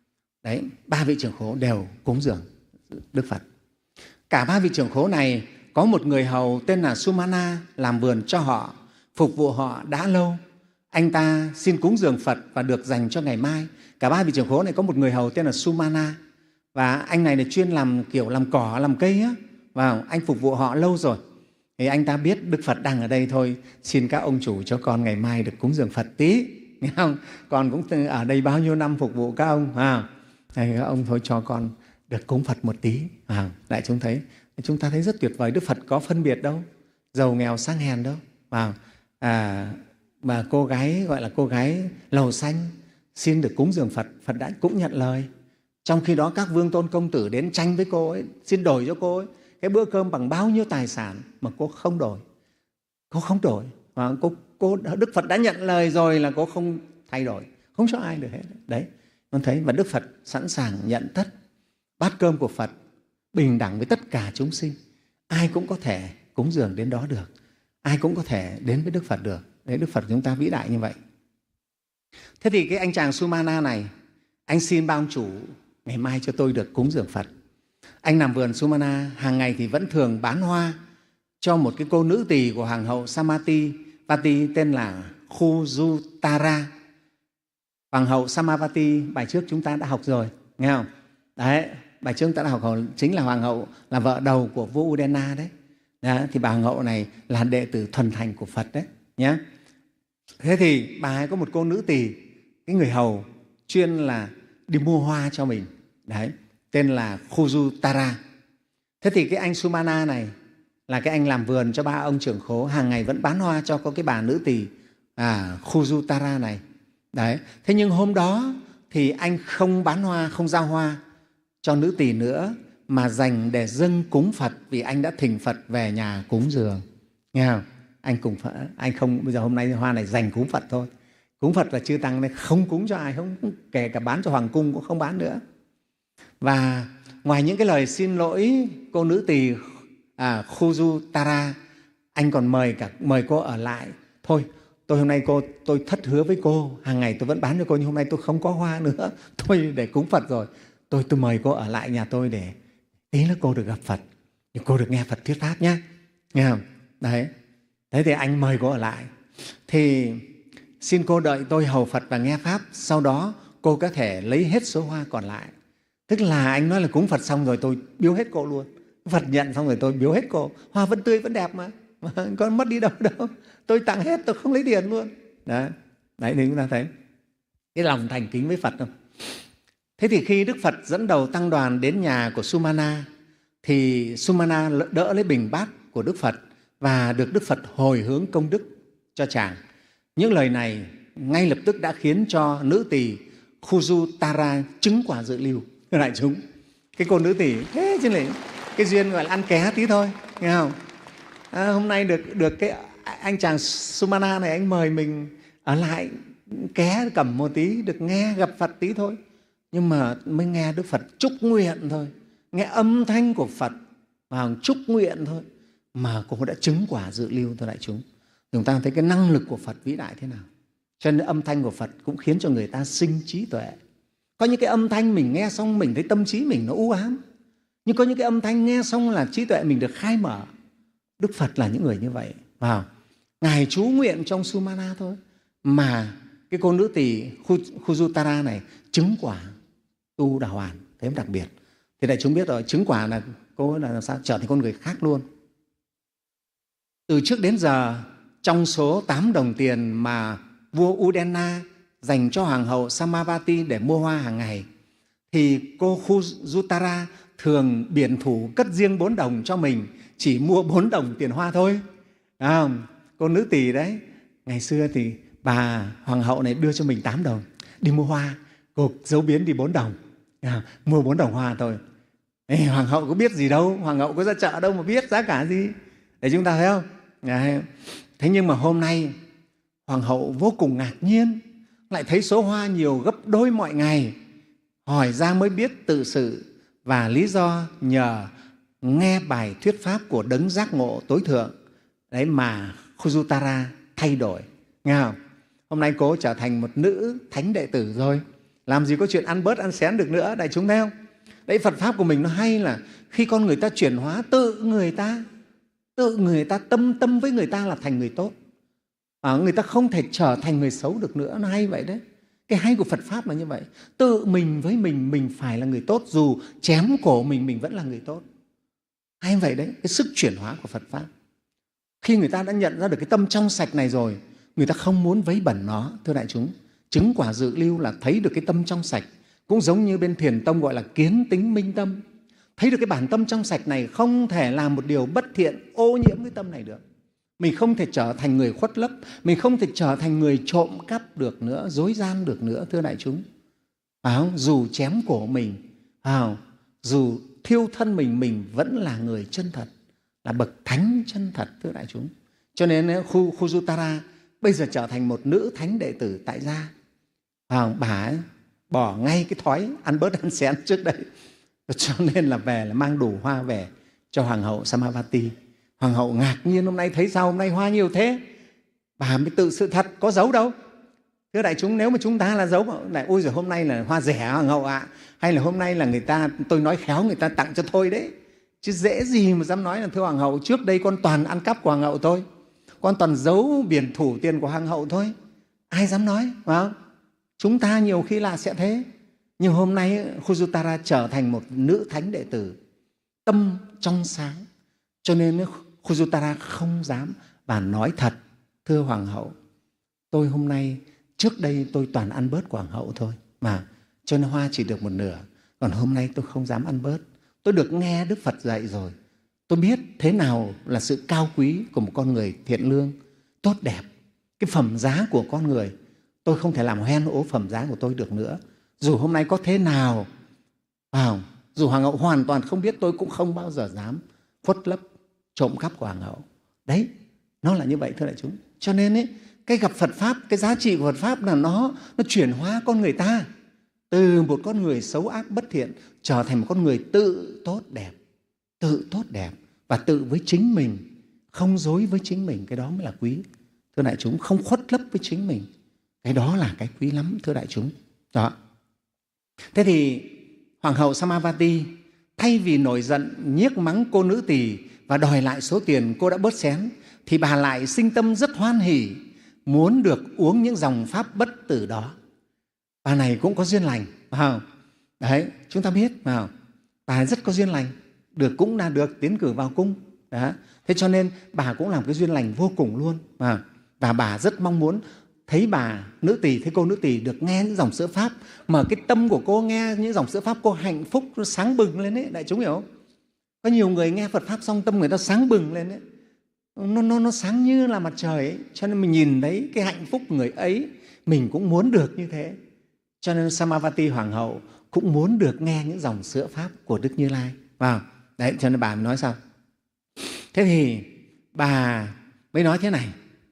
Đấy, ba vị trưởng khố đều cúng dường Đức Phật. Cả ba vị trưởng khố này có một người hầu tên là Sumana làm vườn cho họ, phục vụ họ đã lâu. Anh ta xin cúng dường Phật và được dành cho ngày mai. Cả ba vị trưởng khố này có một người hầu tên là Sumana, và anh này là chuyên làm kiểu làm cỏ, làm cây á, và anh phục vụ họ lâu rồi. Thì anh ta biết Đức Phật đang ở đây thôi, xin các ông chủ cho con ngày mai được cúng dường Phật tí, nghe không? Con cũng ở đây bao nhiêu năm phục vụ các ông, à, thì các ông thôi cho con được cúng Phật một tí. À, đại chúng thấy, chúng ta thấy rất tuyệt vời. Đức Phật có phân biệt đâu, giàu nghèo sang hèn đâu. À, à, mà cô gái gọi là cô gái lầu xanh xin được cúng dường Phật, Phật đã cũng nhận lời. Trong khi đó các vương tôn công tử đến tranh với cô ấy, xin đổi cho cô ấy cái bữa cơm bằng bao nhiêu tài sản, mà cô không đổi. Cô không đổi. Và cô, cô, Đức Phật đã nhận lời rồi là cô không thay đổi, không cho ai được hết. Đấy, con thấy. Và Đức Phật sẵn sàng nhận tất. Bát cơm của Phật bình đẳng với tất cả chúng sinh. Ai cũng có thể cúng dường đến đó được. Ai cũng có thể đến với Đức Phật được. Đấy, Đức Phật chúng ta vĩ đại như vậy. Thế thì cái anh chàng Sumana này, anh xin ba ông chủ ngày mai cho tôi được cúng dường Phật. Anh làm vườn Sumana, hàng ngày thì vẫn thường bán hoa cho một cái cô nữ tỳ của hoàng hậu Samavati Vati tên là Khujutara. Hoàng hậu Samavati, bài trước chúng ta đã học rồi, nghe không? Đấy, bài trước chúng ta đã học chính là hoàng hậu, là vợ đầu của vua Udena đấy. Đó, thì bà hoàng hậu này là đệ tử thuần thành của Phật đấy nhé. Thế thì bà ấy có một cô nữ tỳ, cái người hầu chuyên là đi mua hoa cho mình, đấy, tên là Khujutara. Thế thì cái anh Sumana này là cái anh làm vườn cho ba ông trưởng khố, hàng ngày vẫn bán hoa cho có cái bà nữ tỳ à, Khujutara này. Đấy. Thế nhưng hôm đó thì anh không bán hoa, không giao hoa cho nữ tỳ nữa, mà dành để dâng cúng Phật, vì anh đã thỉnh Phật về nhà cúng dường. Nghe không? Anh cùng Phật, anh không, bây giờ hôm nay hoa này dành cúng Phật thôi. Cúng Phật là chư tăng này, không cúng cho ai, không, kể cả bán cho hoàng cung cũng không bán nữa. Và ngoài những cái lời xin lỗi cô nữ tỳ à, Khujutara, anh còn mời cả mời cô ở lại. Thôi, tôi hôm nay cô tôi thất hứa với cô, hàng ngày tôi vẫn bán cho cô, nhưng hôm nay tôi không có hoa nữa, tôi để cúng Phật rồi. Tôi tôi mời cô ở lại nhà tôi để tí nữa cô được gặp Phật, nhưng cô được nghe Phật thuyết pháp nhé, nghe không? Đấy. Thế thì anh mời cô ở lại. Thì xin cô đợi tôi hầu Phật và nghe pháp, sau đó cô có thể lấy hết số hoa còn lại. Tức là anh nói là cúng Phật xong rồi tôi biếu hết cô luôn. Phật nhận xong rồi tôi biếu hết cô. Hoa vẫn tươi, vẫn đẹp mà. Con mất đi đâu đâu. Tôi tặng hết, tôi không lấy tiền luôn. Đấy, đấy thì chúng ta thấy cái lòng thành kính với Phật không? Thế thì khi Đức Phật dẫn đầu tăng đoàn đến nhà của Sumana, thì Sumana đỡ lấy bình bát của Đức Phật và được Đức Phật hồi hướng công đức cho chàng. Những lời này ngay lập tức đã khiến cho nữ tỳ Khujutara chứng quả dự lưu. Đại chúng, cái cô nữ tỳ thế chứ lại cái duyên gọi là ăn ké tí thôi, nghe không? À, hôm nay được được cái anh chàng Sumana này anh mời mình ở lại ké cầm một tí, được nghe gặp Phật tí thôi, nhưng mà mới nghe Đức Phật chúc nguyện thôi, nghe âm thanh của Phật và chúc nguyện thôi mà cô đã chứng quả dự lưu thôi. Đại chúng, chúng ta thấy cái năng lực của Phật vĩ đại thế nào. Cho nên âm thanh của Phật cũng khiến cho người ta sinh trí tuệ. Có những cái âm thanh mình nghe xong mình thấy tâm trí mình nó u ám, nhưng có những cái âm thanh nghe xong là trí tuệ mình được khai mở. Đức Phật là những người như vậy. Wow. Ngài chú nguyện trong Sumana thôi mà cái cô nữ tỳ Khujutara này chứng quả tu đà hoàn, thế mới đặc biệt. Thì đại chúng biết rồi, chứng quả là cô là làm sao trở thành con người khác luôn. Từ trước đến giờ, trong số tám đồng tiền mà vua Udena dành cho hoàng hậu Samavati để mua hoa hàng ngày, thì cô Khujutara thường biển thủ cất riêng bốn đồng cho mình, chỉ mua bốn đồng tiền hoa thôi. À, cô nữ tỳ đấy, ngày xưa thì bà hoàng hậu này đưa cho mình tám đồng, đi mua hoa, cô giấu biến đi bốn đồng, à, mua bốn đồng hoa thôi. Ê, hoàng hậu có biết gì đâu, hoàng hậu có ra chợ đâu mà biết giá cả gì. Để chúng ta thấy không? Đấy. Thế nhưng mà hôm nay hoàng hậu vô cùng ngạc nhiên, lại thấy số hoa nhiều gấp đôi mọi ngày. Hỏi ra mới biết tự sự và lý do nhờ nghe bài thuyết pháp của đấng giác ngộ tối thượng đấy mà Khujutara thay đổi, nghe không? Hôm nay cô trở thành một nữ thánh đệ tử rồi. làm gì có chuyện ăn bớt ăn xén được nữa, đại chúng thấy không? Đấy, Phật Pháp của mình nó hay là khi con người ta chuyển hóa, tự người ta, tự người ta tâm tâm với người ta là thành người tốt. À, người ta không thể trở thành người xấu được nữa, nó hay vậy đấy. Cái hay của Phật Pháp là như vậy. Tự mình với mình, mình phải là người tốt, dù chém cổ mình, mình vẫn là người tốt. Hay vậy đấy, cái sức chuyển hóa của Phật Pháp. Khi người ta đã nhận ra được cái tâm trong sạch này rồi, người ta không muốn vấy bẩn nó, thưa đại chúng. Chứng quả dự lưu là thấy được cái tâm trong sạch. Cũng giống như bên Thiền tông gọi là kiến tính minh tâm. Thấy được cái bản tâm trong sạch này không thể làm một điều bất thiện, ô nhiễm cái tâm này được. Mình không thể trở thành người khuất lấp, mình không thể trở thành người trộm cắp được nữa, dối gian được nữa, thưa đại chúng. À, dù chém cổ mình, à, dù thiêu thân mình, mình vẫn là người chân thật, là bậc thánh chân thật, thưa đại chúng. Cho nên Khu Khujutara bây giờ trở thành một nữ thánh đệ tử tại gia. À, bà ấy bỏ ngay cái thói ăn bớt ăn xén trước đây, cho nên là về là mang đủ hoa về cho Hoàng hậu Samavati. Hoàng hậu ngạc nhiên, hôm nay thấy sao hôm nay hoa nhiều thế? Bà mới tự sự thật, có giấu đâu. Thưa đại chúng, nếu mà chúng ta là giấu, lại ôi rồi hôm nay là hoa rẻ Hoàng hậu ạ, à, hay là hôm nay là người ta, tôi nói khéo người ta tặng cho tôi đấy. Chứ dễ gì mà dám nói là thưa Hoàng hậu, trước đây con toàn ăn cắp của Hoàng hậu thôi, con toàn giấu biển thủ tiền của Hoàng hậu thôi. Ai dám nói, phải không? Chúng ta nhiều khi là sẽ thế. Nhưng hôm nay Khujutara trở thành một nữ thánh đệ tử, tâm trong sáng. Cho nên Khujutara không dám và nói thật, thưa Hoàng hậu, tôi hôm nay, trước đây tôi toàn ăn bớt của Hoàng hậu thôi, mà cho nên hoa chỉ được một nửa, còn hôm nay tôi không dám ăn bớt. Tôi được nghe Đức Phật dạy rồi, tôi biết thế nào là sự cao quý của một con người thiện lương, tốt đẹp, cái phẩm giá của con người. Tôi không thể làm hoen ố phẩm giá của tôi được nữa. Dù hôm nay có thế nào, à, dù Hoàng hậu hoàn toàn không biết, tôi cũng không bao giờ dám khuất lấp trộm cắp của Hoàng hậu. Đấy, nó là như vậy, thưa đại chúng. Cho nên ấy, cái gặp Phật Pháp, cái giá trị của Phật Pháp là nó, nó chuyển hóa con người ta từ một con người xấu ác bất thiện trở thành một con người tự tốt đẹp, tự tốt đẹp và tự với chính mình, không dối với chính mình. Cái đó mới là quý, thưa đại chúng. Không khuất lấp với chính mình, cái đó là cái quý lắm, thưa đại chúng. Đó. Thế thì Hoàng hậu Samavati thay vì nổi giận nhiếc mắng cô nữ tỳ và đòi lại số tiền cô đã bớt xén, thì bà lại sinh tâm rất hoan hỉ, muốn được uống những dòng pháp bất tử đó. Bà này cũng có duyên lành, phải không? Đấy, chúng ta biết, phải không? Bà rất có duyên lành, được cũng là được tiến cử vào cung. Đó. Thế cho nên bà cũng làm cái duyên lành vô cùng luôn. Và, và bà rất mong muốn thấy bà nữ tỳ, thấy cô nữ tỳ được nghe những dòng sữa Pháp, mà cái tâm của cô nghe những dòng sữa Pháp, cô hạnh phúc, nó sáng bừng lên đấy, đại chúng hiểu không? Có nhiều người nghe Phật Pháp xong tâm người ta sáng bừng lên đấy, nó, nó, nó sáng như là mặt trời ấy. Cho nên mình nhìn thấy cái hạnh phúc của người ấy, mình cũng muốn được như thế. Cho nên Samavati Hoàng hậu cũng muốn được nghe những dòng sữa Pháp của Đức Như Lai. Wow. Đấy, cho nên bà mới nói sao? Thế thì bà mới nói thế này,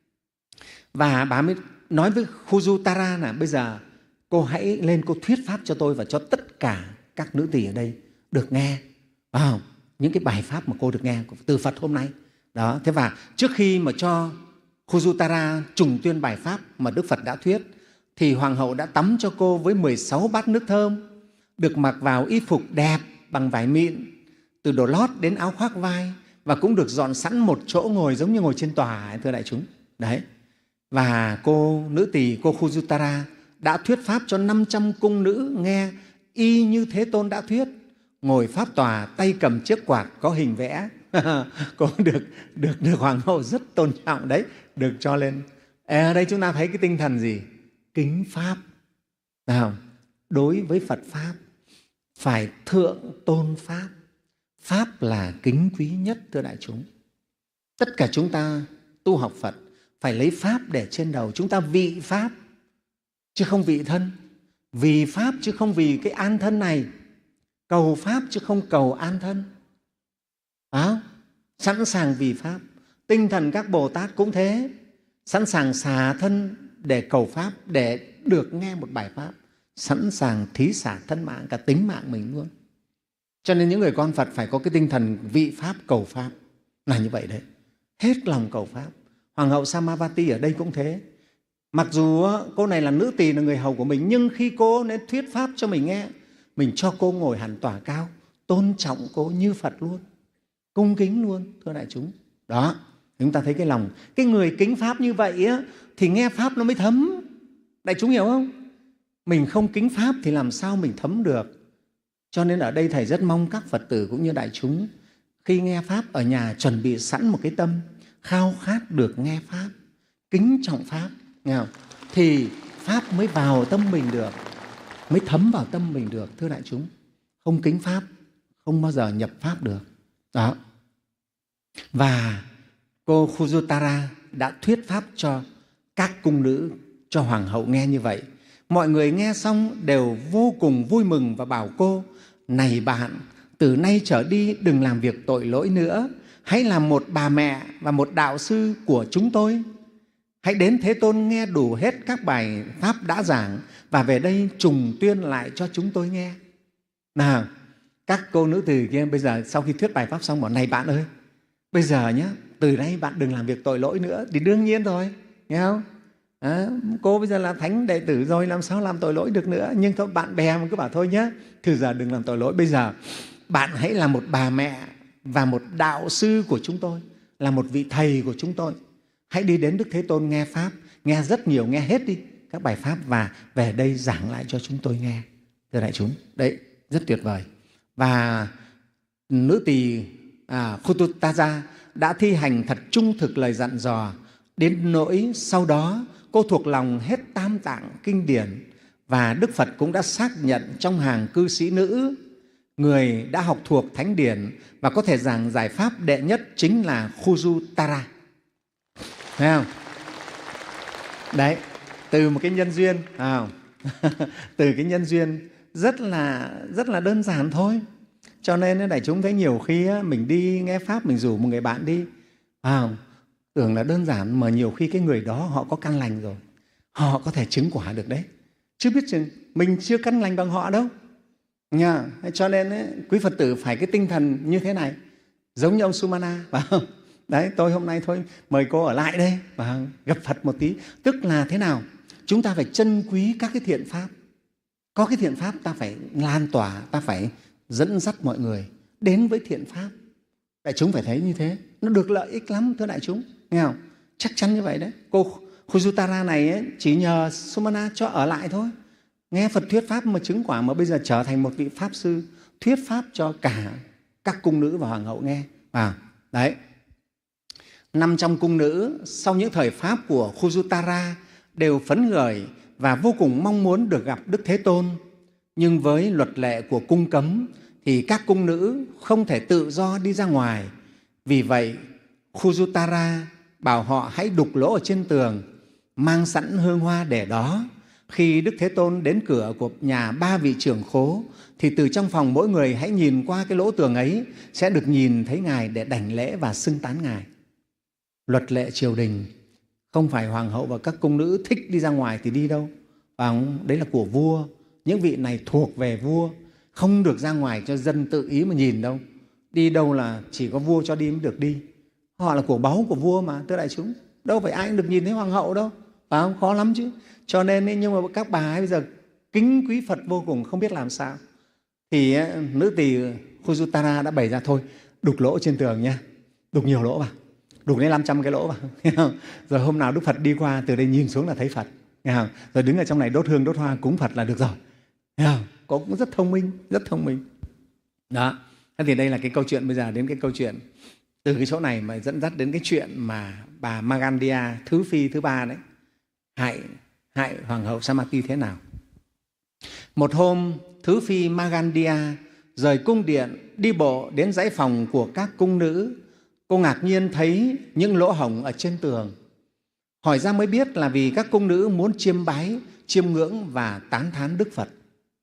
và bà mới nói với Khujutara là bây giờ cô hãy lên cô thuyết Pháp cho tôi và cho tất cả các nữ tỳ ở đây được nghe, wow, những cái bài Pháp mà cô được nghe từ Phật hôm nay. Đó. Thế và trước khi mà cho Khujutara trùng tuyên bài Pháp mà Đức Phật đã thuyết, thì Hoàng hậu đã tắm cho cô với mười sáu bát nước thơm, được mặc vào y phục đẹp bằng vải mịn, từ đồ lót đến áo khoác vai, và cũng được dọn sẵn một chỗ ngồi giống như ngồi trên tòa, thưa đại chúng. Đấy. Và cô nữ tỳ, cô Khujutara đã thuyết Pháp cho năm trăm cung nữ nghe y như Thế Tôn đã thuyết, ngồi Pháp tòa, tay cầm chiếc quạt có hình vẽ. Cô được, được, được Hoàng hậu rất tôn trọng đấy, được cho lên. Ở đây chúng ta thấy cái tinh thần gì? Kính Pháp. Nào, đối với Phật Pháp phải thượng tôn Pháp. Pháp là kính quý nhất, thưa đại chúng. Tất cả chúng ta tu học Phật phải lấy Pháp để trên đầu. Chúng ta vị Pháp chứ không vị thân, vì Pháp chứ không vì cái an thân này, cầu Pháp chứ không cầu an thân. À, sẵn sàng vì Pháp. Tinh thần các Bồ Tát cũng thế, sẵn sàng xả thân để cầu Pháp, để được nghe một bài Pháp, sẵn sàng thí xả thân mạng, cả tính mạng mình luôn. Cho nên những người con Phật phải có cái tinh thần vị Pháp cầu Pháp, là như vậy đấy, hết lòng cầu Pháp. Hoàng hậu Samavati ở đây cũng thế, Mặc dù cô này là nữ tỳ, là người hầu của mình, nhưng khi cô nên thuyết pháp cho mình nghe, mình cho cô ngồi hẳn tòa cao, tôn trọng cô như Phật luôn, cung kính luôn, thưa đại chúng. Đó, chúng ta thấy cái lòng, cái người kính pháp như vậy á, thì nghe pháp nó mới thấm. Đại chúng hiểu không? Mình không kính pháp thì làm sao mình thấm được. Cho nên ở đây Thầy rất mong các Phật tử cũng như đại chúng khi nghe pháp ở nhà chuẩn bị sẵn một cái tâm khao khát được nghe pháp, kính trọng pháp, nghe không? Thì pháp mới vào tâm mình được, mới thấm vào tâm mình được, thưa đại chúng. Không kính pháp không bao giờ nhập pháp được. Đó. Và cô Khujutara đã thuyết pháp cho các cung nữ, cho hoàng hậu nghe như vậy. Mọi người nghe xong đều vô cùng vui mừng và bảo cô: này bạn, từ nay trở đi đừng làm việc tội lỗi nữa, hãy làm một bà mẹ và một đạo sư của chúng tôi. Hãy đến Thế Tôn nghe đủ hết các bài pháp đã giảng và về đây trùng tuyên lại cho chúng tôi nghe. Nào, các cô nữ tỳ kia bây giờ sau khi thuyết bài pháp xong bảo: này bạn ơi, bây giờ nhé, từ đây bạn đừng làm việc tội lỗi nữa. Thì đương nhiên rồi, nghe không? À, cô bây giờ là thánh đệ tử rồi, làm sao làm tội lỗi được nữa. Nhưng thôi, bạn bè mà cứ bảo thôi nhé, từ giờ đừng làm tội lỗi. Bây giờ bạn hãy là một bà mẹ và một đạo sư của chúng tôi, là một vị thầy của chúng tôi. Hãy đi đến Đức Thế Tôn nghe pháp, nghe rất nhiều, nghe hết đi các bài pháp và về đây giảng lại cho chúng tôi nghe. Thưa đại chúng, đấy, rất tuyệt vời. Và nữ tỳ à, Khujutara đã thi hành thật trung thực lời dặn dò, đến nỗi sau đó cô thuộc lòng hết tam tạng kinh điển, và Đức Phật cũng đã xác nhận trong hàng cư sĩ nữ, người đã học thuộc thánh điển và có thể giảng giải pháp đệ nhất chính là Khujutara. Thấy không? Đấy, từ một cái nhân duyên, à, từ cái nhân duyên rất là rất là đơn giản thôi. Cho nên đại chúng thấy nhiều khi á, mình đi nghe pháp, mình rủ một người bạn đi, à, tưởng là đơn giản mà nhiều khi cái người đó họ có căn lành rồi, họ có thể chứng quả được đấy, chứ biết chừng mình chưa căn lành bằng họ đâu nha. Cho nên ấy, quý Phật tử phải cái tinh thần như thế này, giống như ông Sumana, phải không? Đấy, tôi hôm nay thôi mời cô ở lại đây và gặp Phật một tí. Tức là thế nào? Chúng ta phải trân quý các cái thiện pháp. Có cái thiện pháp ta phải lan tỏa, ta phải dẫn dắt mọi người đến với thiện pháp. Đại chúng phải thấy như thế, nó được lợi ích lắm, thưa đại chúng, nghe không? Chắc chắn như vậy đấy. Cô Khujutara này ấy, chỉ nhờ Sumana cho ở lại thôi, nghe Phật thuyết pháp mà chứng quả, mà bây giờ trở thành một vị pháp sư thuyết pháp cho cả các cung nữ và hoàng hậu nghe. À, đấy. Năm trong cung nữ sau những thời pháp của Khujutara đều phấn khởi và vô cùng mong muốn được gặp Đức Thế Tôn. Nhưng với luật lệ của cung cấm thì các cung nữ không thể tự do đi ra ngoài. Vì vậy, Khujutara bảo họ hãy đục lỗ ở trên tường, mang sẵn hương hoa để đó. Khi Đức Thế Tôn đến cửa của nhà ba vị trưởng khố, thì từ trong phòng mỗi người hãy nhìn qua cái lỗ tường ấy, sẽ được nhìn thấy Ngài để đảnh lễ và xưng tán Ngài. Luật lệ triều đình, không phải hoàng hậu và các cung nữ thích đi ra ngoài thì đi đâu. Và đấy là của vua, những vị này thuộc về vua, không được ra ngoài cho dân tự ý mà nhìn đâu. Đi đâu là chỉ có vua cho đi mới được đi. Họ là của báu của vua mà, thưa đại chúng. Đâu phải ai cũng được nhìn thấy hoàng hậu đâu, phải không? Khó lắm chứ. Cho nên nhưng mà các bà ấy bây giờ kính quý Phật vô cùng, không biết làm sao. Thì nữ tỳ Khujutara đã bày ra thôi, đục lỗ trên tường nha, đục nhiều lỗ vào, đục đến năm trăm cái lỗ vào. Rồi hôm nào Đức Phật đi qua, từ đây nhìn xuống là thấy Phật. Rồi đứng ở trong này đốt hương đốt hoa cúng Phật là được rồi. Cô cũng rất thông minh, rất thông minh. Đó. Thế thì đây là cái câu chuyện, bây giờ đến cái câu chuyện từ cái chỗ này mà dẫn dắt đến cái chuyện mà bà Magandia, thứ phi thứ ba đấy, hại hại hoàng hậu Samati thế nào. Một hôm, thứ phi Magandia rời cung điện đi bộ đến dãy phòng của các cung nữ. Cô ngạc nhiên thấy những lỗ hổng ở trên tường. Hỏi ra mới biết là vì các cung nữ muốn chiêm bái, chiêm ngưỡng và tán thán Đức Phật.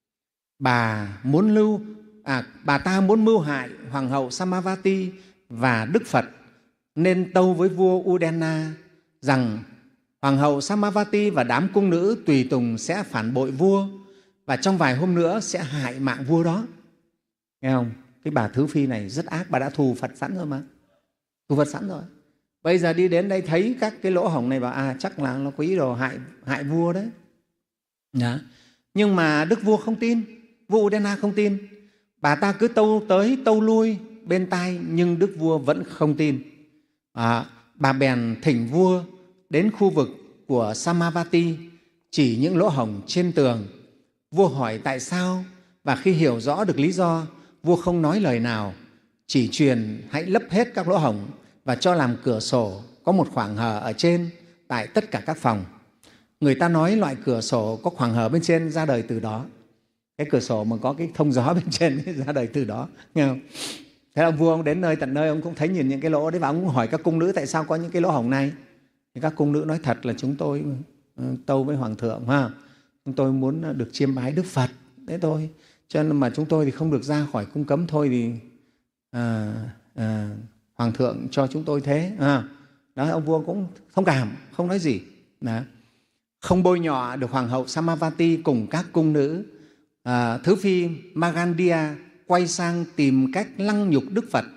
Bà muốn lưu à, bà ta muốn mưu hại hoàng hậu Samavati và Đức Phật, nên tâu với vua Udena rằng hoàng hậu Samavati và đám cung nữ tùy tùng sẽ phản bội vua và trong vài hôm nữa sẽ hại mạng vua đó. Nghe không? Cái bà thứ phi này rất ác, bà đã thù Phật sẵn rồi mà. Thù Phật sẵn rồi. Bây giờ đi đến đây thấy các cái lỗ hổng này, bảo à chắc là nó có ý đồ hại, hại vua đấy. Đó. Nhưng mà đức vua không tin, vua Udena không tin. Bà ta cứ tâu tới tâu lui bên tai, nhưng đức vua vẫn không tin. À, bà bèn thỉnh vua đến khu vực của Samavati, chỉ những lỗ hổng trên tường. Vua hỏi tại sao, và khi hiểu rõ được lý do, vua không nói lời nào, chỉ truyền hãy lấp hết các lỗ hổng và cho làm cửa sổ có một khoảng hở ở trên tại tất cả các phòng. Người ta nói loại cửa sổ có khoảng hở bên trên ra đời từ đó. Cái cửa sổ mà có cái thông gió bên trên ấy, ra đời từ đó. Nghe không? Thế ông vua ông đến nơi tận nơi, ông cũng thấy nhìn những cái lỗ đấy, và ông cũng hỏi các cung nữ tại sao có những cái lỗ hổng này. Thì các cung nữ nói thật là chúng tôi tâu với hoàng thượng, ha, chúng tôi muốn được chiêm bái Đức Phật, thế thôi. Cho nên mà chúng tôi thì không được ra khỏi cung cấm thôi, thì à, à, hoàng thượng cho chúng tôi thế. À, đó, ông vua cũng thông cảm, không nói gì. Đó. Không bôi nhọ được hoàng hậu Samavati cùng các cung nữ. À, thứ phi Magandia quay sang tìm cách lăng nhục Đức Phật.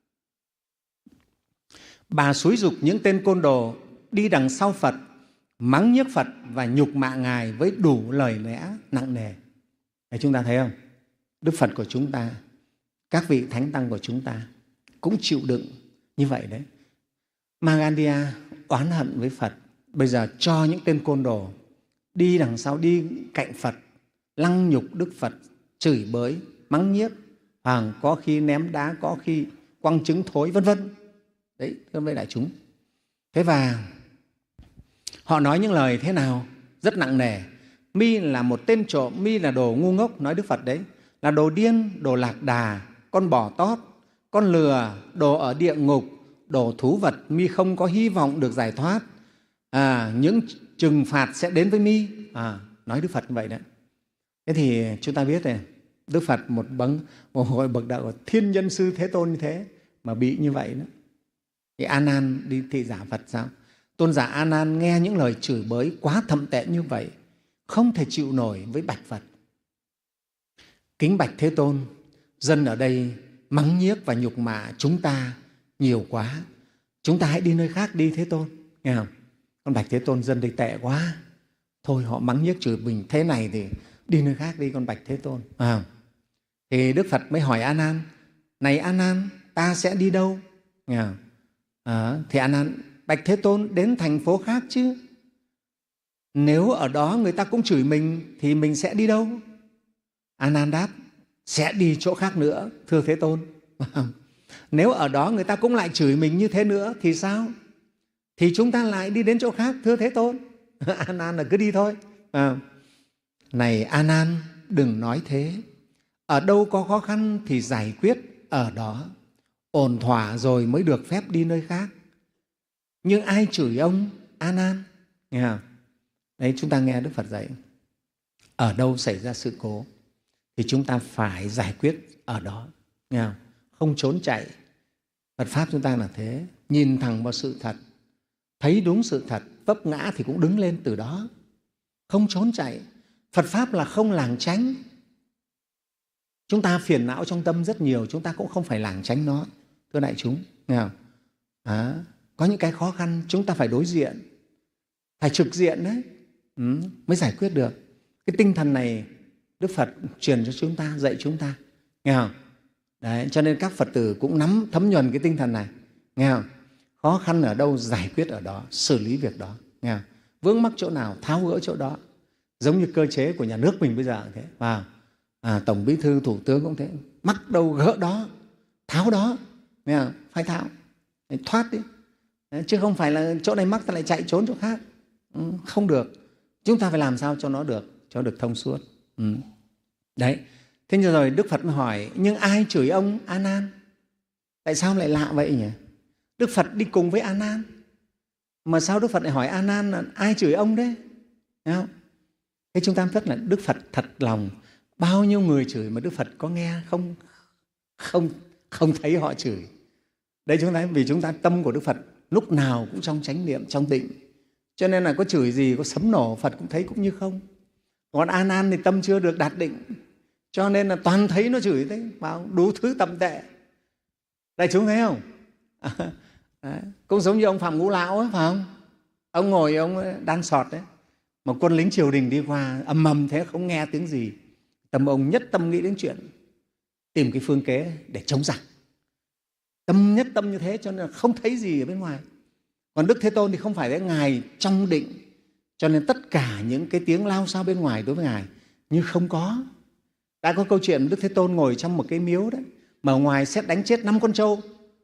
Bà xúi giục những tên côn đồ đi đằng sau Phật, mắng nhiếc Phật và nhục mạ Ngài với đủ lời lẽ nặng nề. Để chúng ta thấy không? Đức Phật của chúng ta, các vị thánh tăng của chúng ta cũng chịu đựng như vậy đấy. Magandia oán hận với Phật, bây giờ cho những tên côn đồ đi đằng sau, đi cạnh Phật, lăng nhục Đức Phật, chửi bới, mắng nhiếc, à, có khi ném đá, có khi quăng trứng thối, vân vân. Đấy, thưa với đại chúng. Thế và họ nói những lời thế nào? Rất nặng nề. Mi là một tên trộm, mi là đồ ngu ngốc, nói Đức Phật đấy, là đồ điên, đồ lạc đà, con bò tót, con lừa, đồ ở địa ngục, đồ thú vật, mi không có hy vọng được giải thoát. À, những trừng phạt sẽ đến với mi. À, nói Đức Phật như vậy đấy. Thế thì chúng ta biết này, Đức Phật một bậc một hội bậc đạo thiên nhân sư Thế Tôn như thế mà bị như vậy đó. Thì A Nan đi thị giả Phật sao? Tôn giả A Nan nghe những lời chửi bới quá thậm tệ như vậy, không thể chịu nổi với bạch Phật. Kính bạch Thế Tôn, dân ở đây mắng nhiếc và nhục mạ chúng ta nhiều quá, chúng ta hãy đi nơi khác đi Thế Tôn, nghe không? Con bạch Thế Tôn, dân đây tệ quá, thôi họ mắng nhiếc chửi mình thế này thì đi nơi khác đi con bạch Thế Tôn. À, thì Đức Phật mới hỏi A Nan, này A Nan, ta sẽ đi đâu? Nghe không? À, thì A Nan, bạch Thế Tôn, đến thành phố khác chứ. Nếu ở đó người ta cũng chửi mình thì mình sẽ đi đâu? A Nan đáp, sẽ đi chỗ khác nữa, thưa Thế Tôn. Nếu ở đó người ta cũng lại chửi mình như thế nữa thì sao? Thì chúng ta lại đi đến chỗ khác, thưa Thế Tôn. A Nan là cứ đi thôi. À, này A Nan, đừng nói thế. Ở đâu có khó khăn thì giải quyết ở đó, ổn thỏa rồi mới được phép đi nơi khác. Nhưng ai chửi ông A Nan? Nghe không? Đấy, chúng ta nghe Đức Phật dạy, ở đâu xảy ra sự cố thì chúng ta phải giải quyết ở đó, nghe không? Không trốn chạy. Phật Pháp chúng ta là thế, nhìn thẳng vào sự thật, thấy đúng sự thật, vấp ngã thì cũng đứng lên từ đó, không trốn chạy. Phật Pháp là không lảng tránh. Chúng ta phiền não trong tâm rất nhiều, chúng ta cũng không phải lảng tránh nó, thưa đại chúng, nghe không? À, có những cái khó khăn chúng ta phải đối diện, phải trực diện đấy, ừ, mới giải quyết được. Cái tinh thần này Đức Phật truyền cho chúng ta, dạy chúng ta, nghe không? Đấy, cho nên các Phật tử cũng nắm thấm nhuần cái tinh thần này, nghe không? Khó khăn ở đâu giải quyết ở đó, xử lý việc đó, nghe không? Vướng mắc chỗ nào tháo gỡ chỗ đó. Giống như cơ chế của nhà nước mình bây giờ thế, và à, Tổng Bí thư, Thủ tướng cũng thế, mắc đâu gỡ đó, tháo đó, nghe không? Phải tháo, phải thoát đi. Đấy, chứ không phải là chỗ này mắc ta lại chạy trốn chỗ khác, ừ, không được. Chúng ta phải làm sao cho nó được, cho được thông suốt. Ừ. Đấy. Thế nhưng rồi Đức Phật hỏi, nhưng ai chửi ông A Nan? Tại sao lại lạ vậy nhỉ? Đức Phật đi cùng với A Nan, mà sao Đức Phật lại hỏi A Nan là ai chửi ông đấy? Thấy không? Thế chúng ta rất là Đức Phật thật lòng, bao nhiêu người chửi mà Đức Phật có nghe không? Không, không thấy họ chửi. Đấy, chúng ta vì chúng ta tâm của Đức Phật lúc nào cũng trong chánh niệm, trong tịnh, cho nên là có chửi gì, có sấm nổ Phật cũng thấy cũng như không. Còn A Nan thì tâm chưa được đạt định, cho nên là toàn thấy nó chửi đấy, vào đủ thứ tầm tệ. Đại chúng thấy không? Đấy. Cũng giống như ông Phạm Ngũ Lão ấy, phải không? Ông ngồi ông đan sọt đấy, một quân lính triều đình đi qua ầm ầm thế không nghe tiếng gì, tâm ông nhất tâm nghĩ đến chuyện tìm cái phương kế để chống giặc. Tâm nhất tâm như thế cho nên là không thấy gì ở bên ngoài. Còn Đức Thế Tôn thì không phải đấy, Ngài trong định, cho nên tất cả những cái tiếng lao sao bên ngoài đối với Ngài như không có. Đã có câu chuyện Đức Thế Tôn ngồi trong một cái miếu đấy, mà ở ngoài sét đánh chết năm con trâu,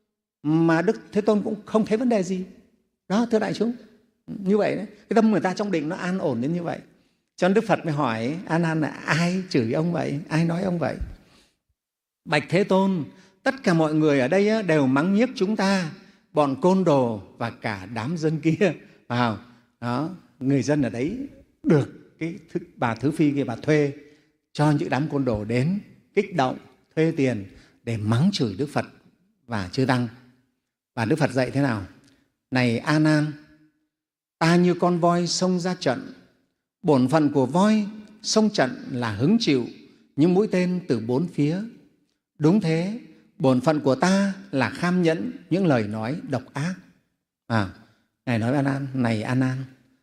mà Đức Thế Tôn cũng không thấy vấn đề gì. Đó, thưa đại chúng, như vậy đấy, cái tâm người ta trong định nó an ổn đến như vậy. Cho nên Đức Phật mới hỏi A Nan là ai chửi ông vậy, ai nói ông vậy? Bạch Thế Tôn, tất cả mọi người ở đây đều mắng nhiếc chúng ta, bọn côn đồ và cả đám dân kia. Vào đó, người dân ở đấy được cái bà Thứ Phi kia bà thuê cho những đám côn đồ đến kích động, thuê tiền để mắng chửi Đức Phật và chư tăng. Và Đức Phật dạy thế nào? Này A Nan, ta như con voi xông ra trận, bổn phận của voi xông trận là hứng chịu những mũi tên từ bốn phía. Đúng thế, bổn phận của ta là kham nhẫn những lời nói độc ác. À, Ngài nói với A Nan, này A Nan,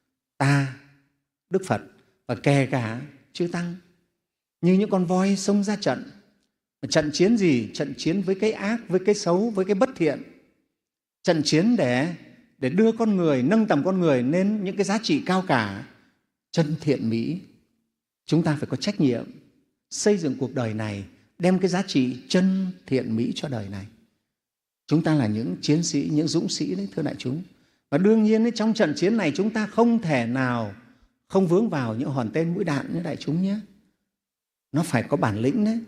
ta Đức Phật và kể cả chư tăng như những con voi xông ra trận. Trận chiến gì? Trận chiến với cái ác, với cái xấu, với cái bất thiện. Trận chiến để để đưa con người, nâng tầm con người lên những cái giá trị cao cả, chân thiện mỹ. Chúng ta phải có trách nhiệm xây dựng cuộc đời này, đem cái giá trị chân thiện mỹ cho đời này. Chúng ta là những chiến sĩ, những dũng sĩ đấy, thưa đại chúng. Và đương nhiên trong trận chiến này chúng ta không thể nào không vướng vào những hòn tên mũi đạn như đại chúng nhé. Nó phải có bản lĩnh đấy.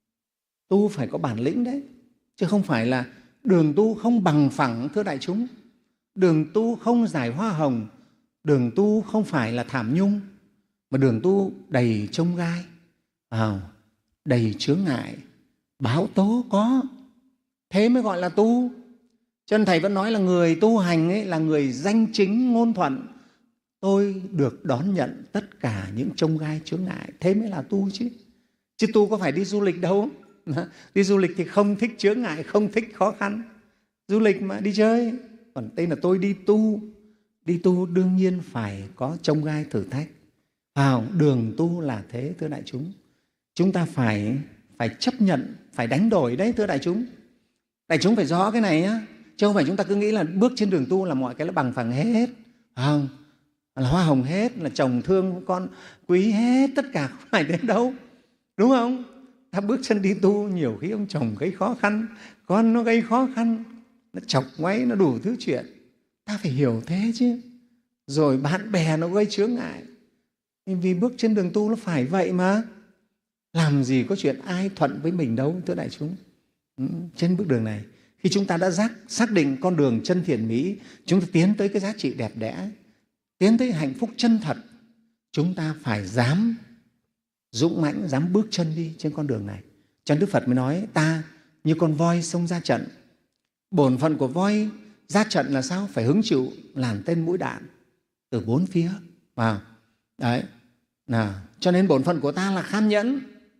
Tu phải có bản lĩnh đấy. Chứ không phải là đường tu không bằng phẳng, thưa đại chúng. Đường tu không giải hoa hồng, đường tu không phải là thảm nhung, mà đường tu đầy chông gai, à, đầy chướng ngại, báo tố có. Thế mới gọi là tu. Cho nên Thầy vẫn nói là người tu hành ấy là người danh chính ngôn thuận. Tôi được đón nhận tất cả những chông gai chướng ngại. Thế mới là tu chứ. Chứ tu có phải đi du lịch đâu. Đi du lịch thì không thích chướng ngại, không thích khó khăn. Du lịch mà đi chơi. Còn đây là tôi đi tu. Đi tu đương nhiên phải có chông gai thử thách. Vào đường tu là thế, thưa đại chúng. Chúng ta phải phải chấp nhận, phải đánh đổi đấy, thưa đại chúng. Đại chúng phải rõ cái này nhá. Chứ không phải chúng ta cứ nghĩ là bước trên đường tu là mọi cái là bằng phẳng hết. Không, là hoa hồng hết, là chồng thương con quý hết, tất cả không phải đến đâu. Đúng không? Ta bước chân đi tu nhiều khi ông chồng gây khó khăn, con nó gây khó khăn, nó chọc ngoáy, nó đủ thứ chuyện. Ta phải hiểu thế chứ. Rồi bạn bè nó gây chướng ngại. Vì bước trên đường tu nó phải vậy mà. Làm gì có chuyện ai thuận với mình đâu, thưa đại chúng. Ừ, trên bước đường này, khi chúng ta đã giác, xác định con đường chân thiện mỹ, chúng ta tiến tới cái giá trị đẹp đẽ, tiến tới hạnh phúc chân thật, chúng ta phải dám dũng mãnh, dám bước chân đi trên con đường này. Cho nên Đức Phật mới nói ta như con voi xông ra trận. Bổn phận của voi ra trận là sao? Phải hứng chịu làn tên mũi đạn từ bốn phía. Wow. Đấy. Nào, cho nên bổn phận của ta là kham nhẫn.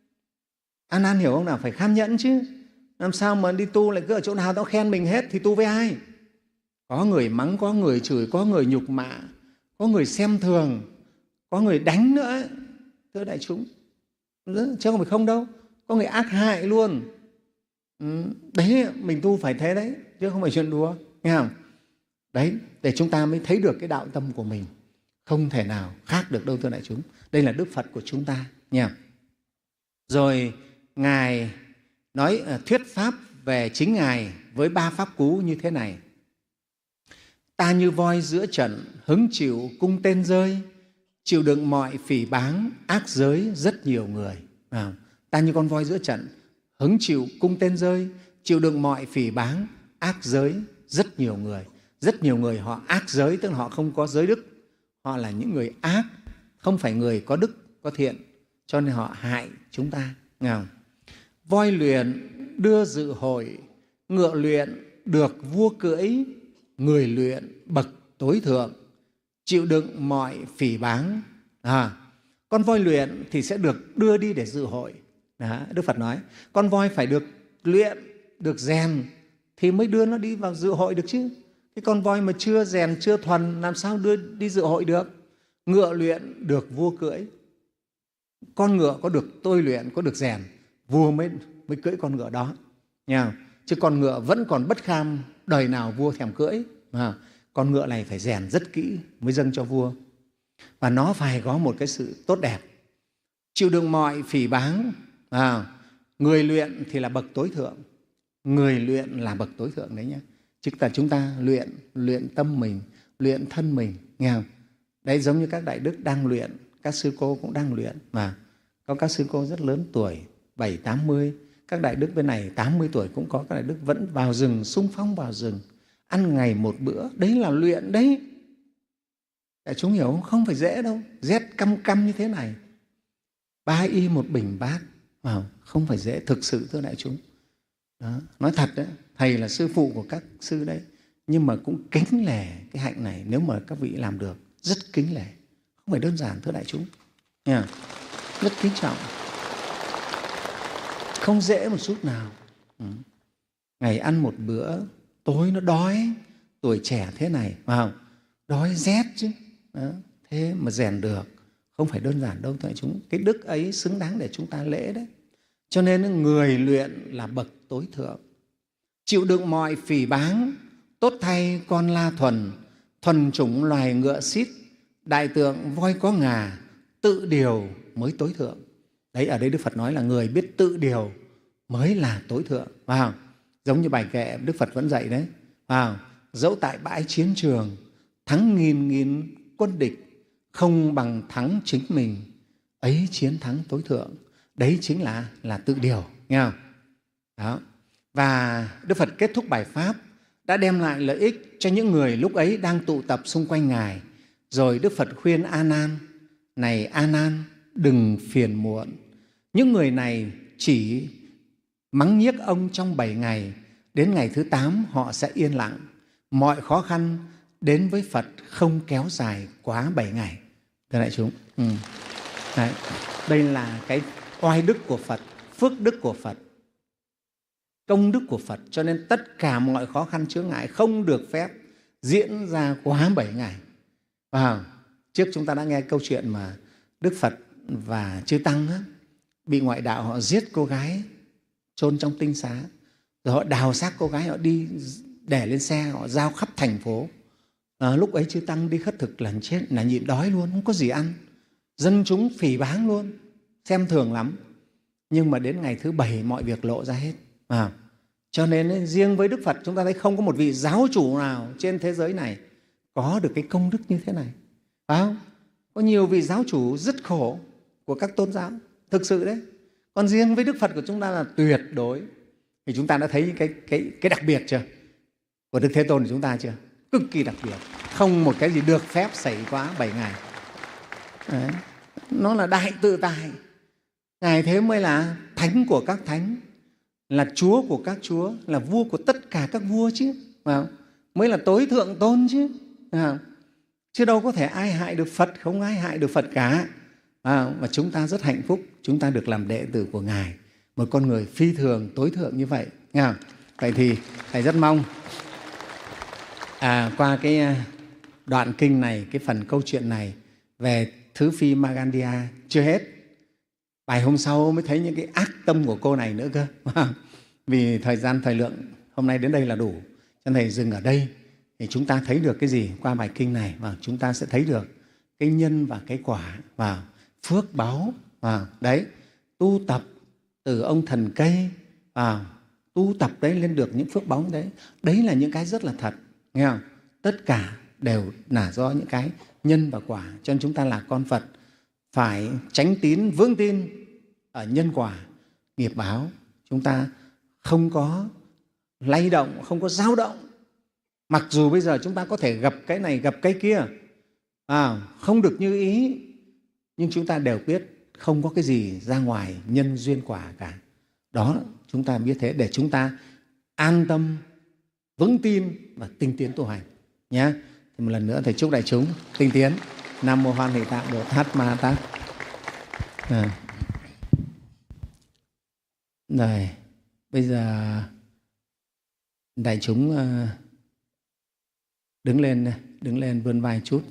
A Nan hiểu không nào? Phải kham nhẫn chứ. Làm sao mà đi tu lại cứ ở chỗ nào tao khen mình hết thì tu với ai? Có người mắng, có người chửi, có người nhục mạ, có người xem thường, có người đánh nữa, thưa đại chúng. Chứ không phải không đâu, có người ác hại luôn. Ừ, đấy, mình tu phải thế đấy, chứ không phải chuyện đùa, nghe không? Đấy, để chúng ta mới thấy được cái đạo tâm của mình. Không thể nào khác được đâu, thưa đại chúng. Đây là Đức Phật của chúng ta nha. Rồi Ngài nói thuyết pháp về chính Ngài với ba pháp cú như thế này. Ta như voi giữa trận, hứng chịu cung tên rơi, chịu đựng mọi phỉ báng, ác giới rất nhiều người. À, ta như con voi giữa trận, hứng chịu cung tên rơi, chịu đựng mọi phỉ báng, ác giới rất nhiều người. Rất nhiều người họ ác giới, tức là họ không có giới đức. Họ là những người ác, không phải người có đức, có thiện, cho nên họ hại chúng ta. Nghe không? Voi luyện đưa dự hội, ngựa luyện được vua cưỡi, người luyện bậc tối thượng, chịu đựng mọi phỉ báng. À, con voi luyện thì sẽ được đưa đi để dự hội. Đó, Đức Phật nói con voi phải được luyện, được rèn thì mới đưa nó đi vào dự hội được chứ. Cái con voi mà chưa rèn, chưa thuần làm sao đưa đi dự hội được? Ngựa luyện được vua cưỡi. Con ngựa có được tôi luyện, có được rèn, vua mới, mới cưỡi con ngựa đó. Nha. Chứ con ngựa vẫn còn bất kham, đời nào vua thèm cưỡi. À, con ngựa này phải rèn rất kỹ mới dâng cho vua. Và nó phải có một cái sự tốt đẹp, chịu đựng mọi phỉ báng. À, người luyện thì là bậc tối thượng. Người luyện là bậc tối thượng đấy nhé. Chứ là chúng ta luyện, luyện tâm mình, luyện thân mình. Nghe không? Đấy, giống như các đại đức đang luyện, các sư cô cũng đang luyện. Mà có các sư cô rất lớn tuổi, bảy, tám mươi. Các đại đức bên này tám mươi tuổi cũng có. Các đại đức vẫn vào rừng, xung phong vào rừng, ăn ngày một bữa. Đấy là luyện đấy. Đại chúng hiểu không? Không phải dễ đâu. Rét căm căm như thế này, ba y một bình bát, wow, không phải dễ thực sự, thưa đại chúng. Đó. Nói thật đấy, thầy là sư phụ của các sư đấy, nhưng mà cũng kính lẻ cái hạnh này. Nếu mà các vị làm được, rất kính lẻ, không phải đơn giản, thưa đại chúng. Yeah. Rất kính trọng, không dễ một chút nào. Ừ. Ngày ăn một bữa, tối nó đói, tuổi trẻ thế này, wow, đói rét chứ. Đó. Thế mà rèn được, không phải đơn giản đâu, thưa đại chúng. Cái đức ấy xứng đáng để chúng ta lễ đấy. Cho nên người luyện là bậc tối thượng, chịu đựng mọi phỉ báng. Tốt thay con la thuần, thuần chủng loài ngựa xít, đại tượng voi có ngà, tự điều mới tối thượng. Đấy, ở đây Đức Phật nói là người biết tự điều mới là tối thượng. Wow. Giống như bài kệ Đức Phật vẫn dạy đấy. Wow. Dẫu tại bãi chiến trường, thắng nghìn nghìn quân địch, không bằng thắng chính mình, ấy chiến thắng tối thượng. Đấy chính là, là tự điều. Nghe không? Đó. Và Đức Phật kết thúc bài Pháp đã đem lại lợi ích cho những người lúc ấy đang tụ tập xung quanh Ngài. Rồi Đức Phật khuyên A Nan: này A Nan, đừng phiền muộn. Những người này chỉ mắng nhiếc ông trong bảy ngày, đến ngày thứ tám họ sẽ yên lặng. Mọi khó khăn đến với Phật không kéo dài quá bảy ngày. Thưa đại chúng, ừ. Đấy. Đây là cái oai đức của Phật, phước đức của Phật, công đức của Phật. Cho nên tất cả mọi khó khăn chướng ngại không được phép diễn ra quá bảy ngày. Và trước chúng ta đã nghe câu chuyện mà Đức Phật và Chư Tăng á, bị ngoại đạo họ giết cô gái, chôn trong tinh xá, rồi họ đào xác cô gái, họ đi để lên xe, họ giao khắp thành phố. À, lúc ấy Chư Tăng đi khất thực là chết, là nhịn đói luôn, không có gì ăn. Dân chúng phỉ báng luôn, xem thường lắm. Nhưng mà đến ngày thứ bảy mọi việc lộ ra hết. À, cho nên riêng với Đức Phật chúng ta thấy không có một vị giáo chủ nào trên thế giới này có được cái công đức như thế này. Phải không? Có nhiều vị giáo chủ rất khổ của các tôn giáo, thực sự đấy. Còn riêng với Đức Phật của chúng ta là tuyệt đối. Thì chúng ta đã thấy cái, cái, cái đặc biệt chưa? Của Đức Thế Tôn của chúng ta chưa? Cực kỳ đặc biệt. Không một cái gì được phép xảy quá bảy ngày. Đấy. Nó là đại tự tại. Ngài thế mới là thánh của các thánh, là chúa của các chúa, là vua của tất cả các vua chứ. Mới là tối thượng tôn chứ. Chứ đâu có thể ai hại được Phật, không ai hại được Phật cả. À, và chúng ta rất hạnh phúc, chúng ta được làm đệ tử của Ngài, một con người phi thường, tối thượng như vậy. Nghe vậy thì Thầy rất mong à, qua cái đoạn kinh này, cái phần câu chuyện này về Thứ Phi Magandia chưa hết. Bài hôm sau mới thấy những cái ác tâm của cô này nữa cơ. Vì thời gian, thời lượng hôm nay đến đây là đủ, cho nên Thầy dừng ở đây. Thì chúng ta thấy được cái gì qua bài kinh này? Và chúng ta sẽ thấy được cái nhân và cái quả, và phước báu. Và đấy, tu tập từ ông thần cây, và tu tập đấy lên được những phước báu đấy. Đấy là những cái rất là thật. Nghe không? Tất cả đều là do những cái nhân và quả. Cho nên chúng ta là con Phật phải chánh tín, vững tin ở nhân quả, nghiệp báo. Chúng ta không có lay động, không có dao động. Mặc dù bây giờ chúng ta có thể gặp cái này, gặp cái kia, à, không được như ý, nhưng chúng ta đều biết không có cái gì ra ngoài nhân duyên quả cả. Đó, chúng ta biết thế để chúng ta an tâm, vững tin và tinh tiến tu hành nhé. Thì một lần nữa Thầy chúc đại chúng tinh tiến. Nam Mô Hoan Hỷ Tạng Bồ Tát Ma Tát. À. Rồi, bây giờ đại chúng Đứng lên này, đứng lên vươn vai chút.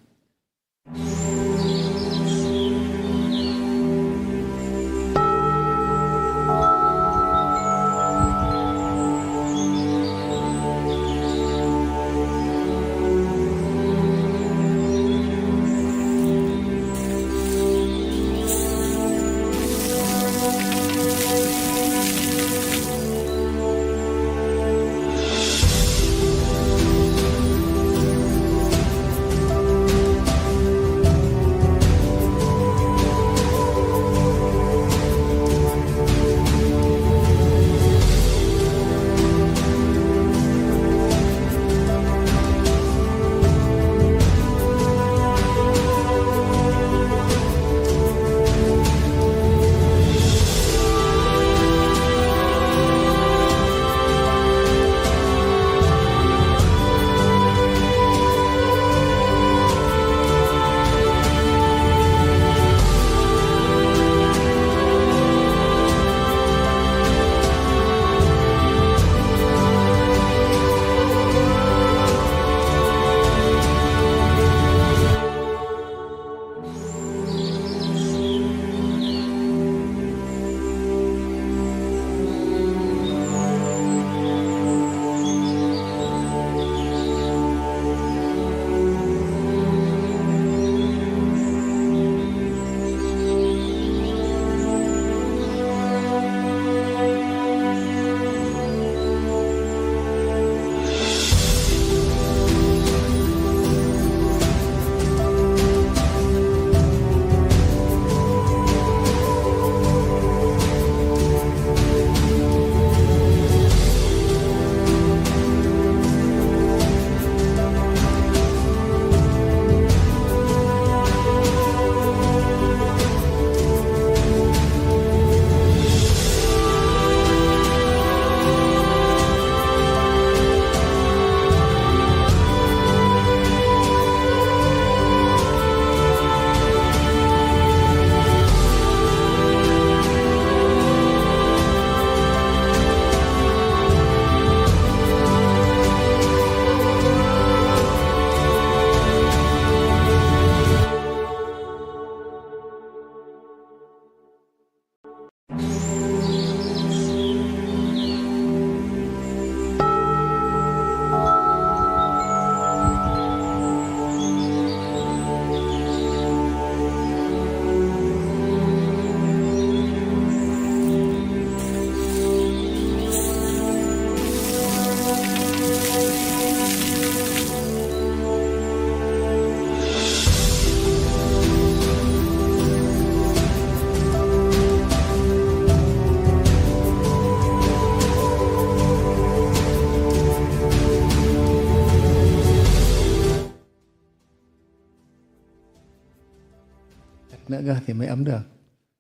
Nữa cơ thì mới ấm được.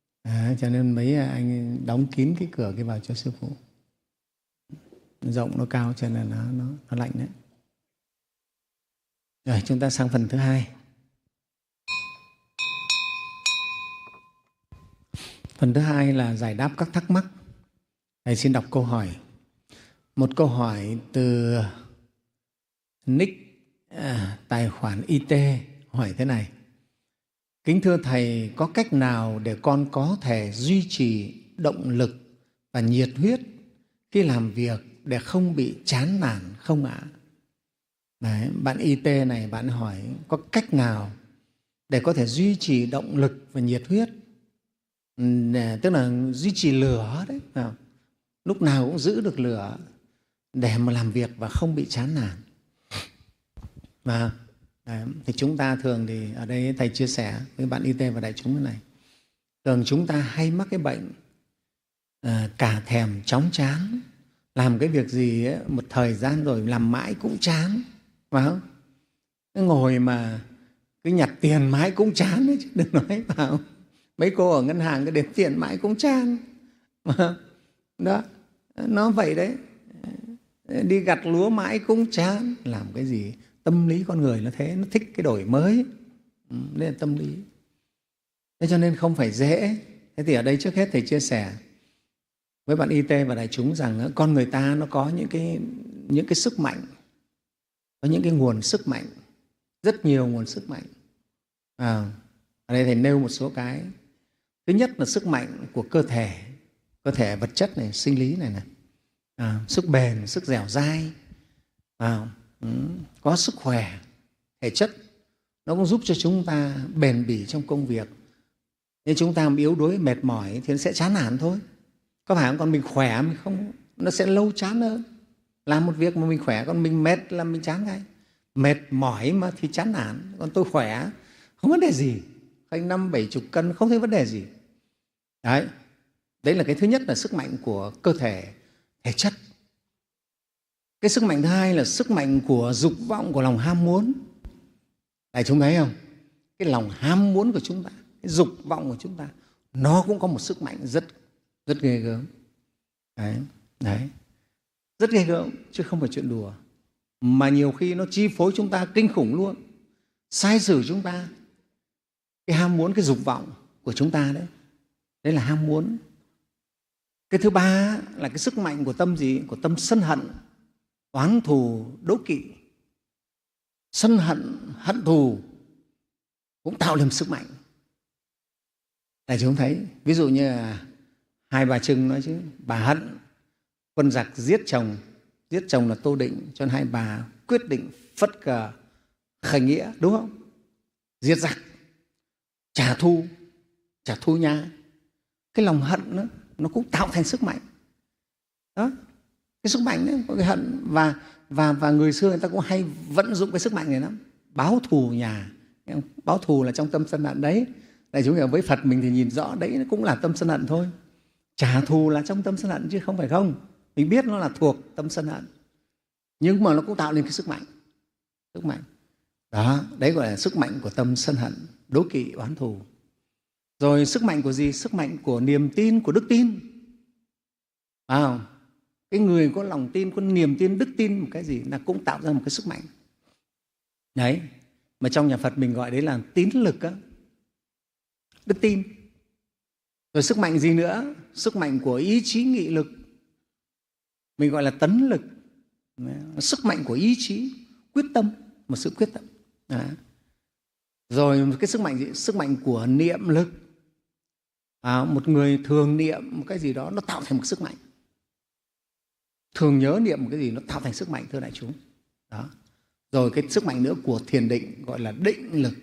À, cho nên mấy anh đóng kín cái cửa kia vào cho sư phụ. Rộng nó cao cho nên nó, nó, nó lạnh đấy. Rồi chúng ta sang phần thứ hai. Phần thứ hai là giải đáp các thắc mắc. Thầy xin đọc câu hỏi. Một câu hỏi từ nick à, tài khoản i tê hỏi thế này. Kính thưa Thầy, có cách nào để con có thể duy trì động lực và nhiệt huyết khi làm việc để không bị chán nản không ạ? Đấy, bạn i tê này bạn hỏi có cách nào để có thể duy trì động lực và nhiệt huyết, để, tức là duy trì lửa đấy, à, lúc nào cũng giữ được lửa để mà làm việc và không bị chán nản. Và đấy, thì chúng ta thường thì ở đây Thầy chia sẻ với bạn i tê và đại chúng thế này, thường chúng ta hay mắc cái bệnh à, cả thèm chóng chán, làm cái việc gì ấy, một thời gian rồi làm mãi cũng chán, phải không? Ngồi mà cứ nhặt tiền mãi cũng chán đấy chứ đừng nói vào. Mấy cô ở ngân hàng cứ đếm tiền mãi cũng chán. Đó, nó vậy đấy. Đi gặt lúa mãi cũng chán. Làm cái gì? Tâm lý con người nó thế, nó thích cái đổi mới. Đây là tâm lý. Thế cho nên không phải dễ. Thế thì ở đây trước hết Thầy chia sẻ với bạn i tê và đại chúng rằng con người ta nó có những cái, những cái sức mạnh có những cái nguồn sức mạnh, rất nhiều nguồn sức mạnh. À, ở đây thầy nêu một số cái. Thứ nhất là sức mạnh của cơ thể, cơ thể vật chất này, sinh lý này này. À, sức bền, sức dẻo dai, à, có sức khỏe, thể chất, nó cũng giúp cho chúng ta bền bỉ trong công việc. Nếu chúng ta yếu đuối, mệt mỏi thì nó sẽ chán nản thôi. Có phải không? Còn mình khỏe, mình không, nó sẽ lâu chán hơn. Làm một việc mà mình khỏe, còn mình mệt là mình chán ngay. Mệt mỏi mà thì chán nản. Còn tôi khỏe, không vấn đề gì. Khanh năm bảy chục cân, không thấy vấn đề gì. Đấy, đấy là cái thứ nhất là sức mạnh của cơ thể, thể chất. Cái sức mạnh thứ hai là sức mạnh của dục vọng, của lòng ham muốn. Đại chúng thấy không? Cái lòng ham muốn của chúng ta, cái dục vọng của chúng ta, nó cũng có một sức mạnh rất rất ghê gớm. Đấy, đấy, rất ghê gớm chứ không phải chuyện đùa. Mà nhiều khi nó chi phối chúng ta kinh khủng luôn, sai sử chúng ta. Cái ham muốn, cái dục vọng của chúng ta đấy, đấy là ham muốn. Cái thứ ba là cái sức mạnh của tâm gì? Của tâm sân hận, oán thù, đố kỵ. Sân hận, hận thù cũng tạo lên sức mạnh. Đại chúng thấy, ví dụ như là Hai Bà Trưng nói chứ, bà hận quân giặc giết chồng, giết chồng là Tô Định, cho nên hai bà quyết định phất cờ khởi nghĩa, đúng không? Giết giặc, trả thù, trả thù nhà. Cái lòng hận đó, nó cũng tạo thành sức mạnh. Đó, cái sức mạnh đấy, có cái hận. Và, và, và người xưa người ta cũng hay vận dụng cái sức mạnh này lắm. Báo thù nhà, báo thù là trong tâm sân hận đấy. Đại chúng hiểu, với Phật mình thì nhìn rõ đấy cũng là tâm sân hận thôi. Trả thù là trong tâm sân hận chứ không phải không. Mình biết nó là thuộc tâm sân hận, nhưng mà nó cũng tạo nên cái sức mạnh. Sức mạnh đó, đấy gọi là sức mạnh của tâm sân hận, đố kỵ, oán thù. Rồi sức mạnh của gì? Sức mạnh của niềm tin, của đức tin. À, cái người có lòng tin, có niềm tin, đức tin một cái gì là cũng tạo ra một cái sức mạnh. Đấy, mà trong nhà Phật mình gọi đấy là tín lực á, đức tin. Rồi sức mạnh gì nữa? Sức mạnh của ý chí nghị lực, mình gọi là tấn lực. Sức mạnh của ý chí, quyết tâm, một sự quyết tâm. Đó. Rồi cái sức mạnh gì? Sức mạnh của niệm lực. À, một người thường niệm một cái gì đó, nó tạo thành một sức mạnh. Thường nhớ niệm một cái gì, nó tạo thành sức mạnh, thưa đại chúng. Đó. Rồi cái sức mạnh nữa của thiền định, gọi là định lực.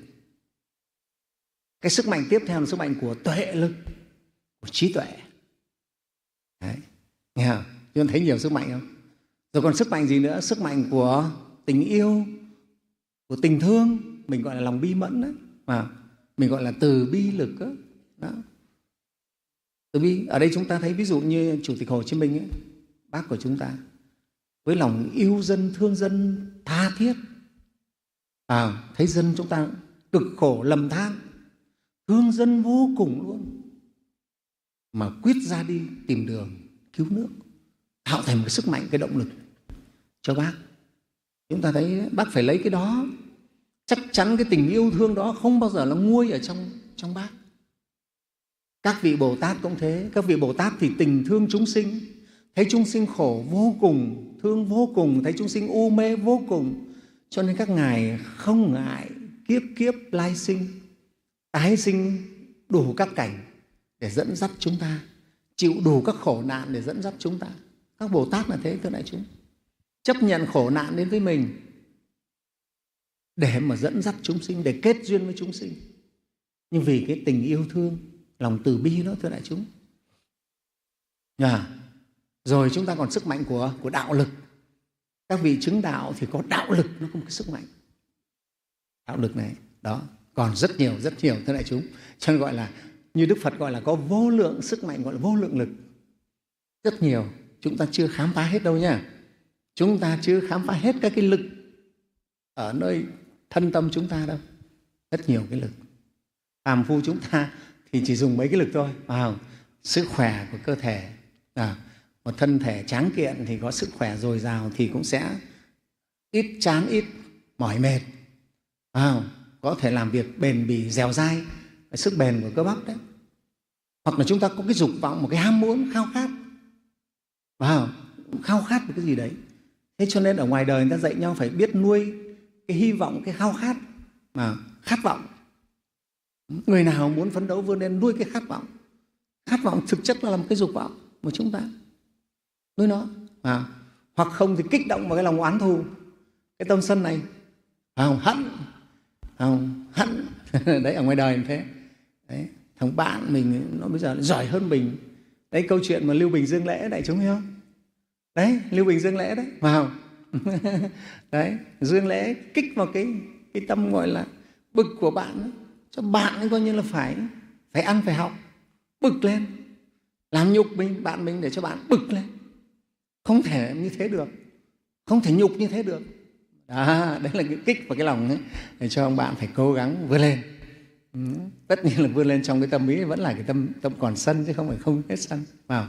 Cái sức mạnh tiếp theo là sức mạnh của tuệ lực, của trí tuệ. Đấy. Nghe không? Chúng ta thấy nhiều sức mạnh không? Rồi còn sức mạnh gì nữa? Sức mạnh của tình yêu, của tình thương, mình gọi là lòng bi mẫn đó. Mà mình gọi là từ bi lực đó. Đó. Từ bi, ở đây chúng ta thấy ví dụ như Chủ tịch Hồ Chí Minh ấy, bác của chúng ta, với lòng yêu dân, thương dân, tha thiết. À, thấy dân chúng ta cực khổ lầm than, thương dân vô cùng luôn, mà quyết ra đi tìm đường cứu nước, tạo thành một cái sức mạnh, cái động lực cho bác. Chúng ta thấy bác phải lấy cái đó. Chắc chắn cái tình yêu thương đó không bao giờ là nguôi ở trong, trong bác. Các vị Bồ Tát cũng thế. Các vị Bồ Tát thì tình thương chúng sinh, thấy chúng sinh khổ vô cùng, thương vô cùng, thấy chúng sinh u mê vô cùng, cho nên các ngài không ngại kiếp kiếp lai sinh, tái sinh đủ các cảnh để dẫn dắt chúng ta, chịu đủ các khổ nạn để dẫn dắt chúng ta. Các Bồ Tát là thế, thưa đại chúng. Chấp nhận khổ nạn đến với mình để mà dẫn dắt chúng sinh, để kết duyên với chúng sinh. Nhưng vì cái tình yêu thương, lòng từ bi đó, thưa đại chúng. À, rồi chúng ta còn sức mạnh của, của đạo lực. Các vị chứng đạo thì có đạo lực, nó có một cái sức mạnh. Đạo lực này, đó, còn rất nhiều, rất nhiều, thưa đại chúng. Cho nên gọi là, như Đức Phật gọi là có vô lượng sức mạnh, gọi là vô lượng lực. Rất nhiều, chúng ta chưa khám phá hết đâu nha. Chúng ta chưa khám phá hết các cái lực ở nơi thân tâm chúng ta đâu. Rất nhiều cái lực. Phàm phu chúng ta thì chỉ dùng mấy cái lực thôi. À, sức khỏe của cơ thể. À, một thân thể tráng kiện thì có sức khỏe dồi dào thì cũng sẽ ít chán, ít mỏi mệt. À, có thể làm việc bền bỉ, dẻo dai, cái sức bền của cơ bắp đấy. Hoặc là chúng ta có cái dục vọng, một cái ham muốn, khao khát. À, khao khát một cái gì đấy Thế cho nên ở ngoài đời người ta dạy nhau phải biết nuôi cái hy vọng, cái khao khát, mà khát vọng. Người nào muốn phấn đấu vươn lên nuôi cái khát vọng. Khát vọng thực chất là một cái dục vọng của chúng ta, nuôi nó. À, hoặc không thì kích động vào cái lòng oán thù, cái tâm sân này, à, hận, à, hận. Đấy, ở ngoài đời như thế. Đấy, thằng bạn mình nó bây giờ giỏi hơn mình. Đấy, câu chuyện mà Lưu Bình Dương Lễ, đại chúng hiểu không? Đấy, Lưu Bình Dương Lễ đấy, vào. Đấy, Dương Lễ kích vào cái cái tâm gọi là bực của bạn ấy, cho bạn ấy coi như là phải phải ăn phải học, bực lên, làm nhục mình bạn mình để cho bạn bực lên. Không thể như thế được, không thể nhục như thế được. Đó, đấy là cái kích vào cái lòng ấy, để cho ông bạn phải cố gắng vươn lên. Ừ, tất nhiên là vươn lên trong cái tâm ý vẫn là cái tâm tâm còn sân, chứ không phải không hết sân. Vào.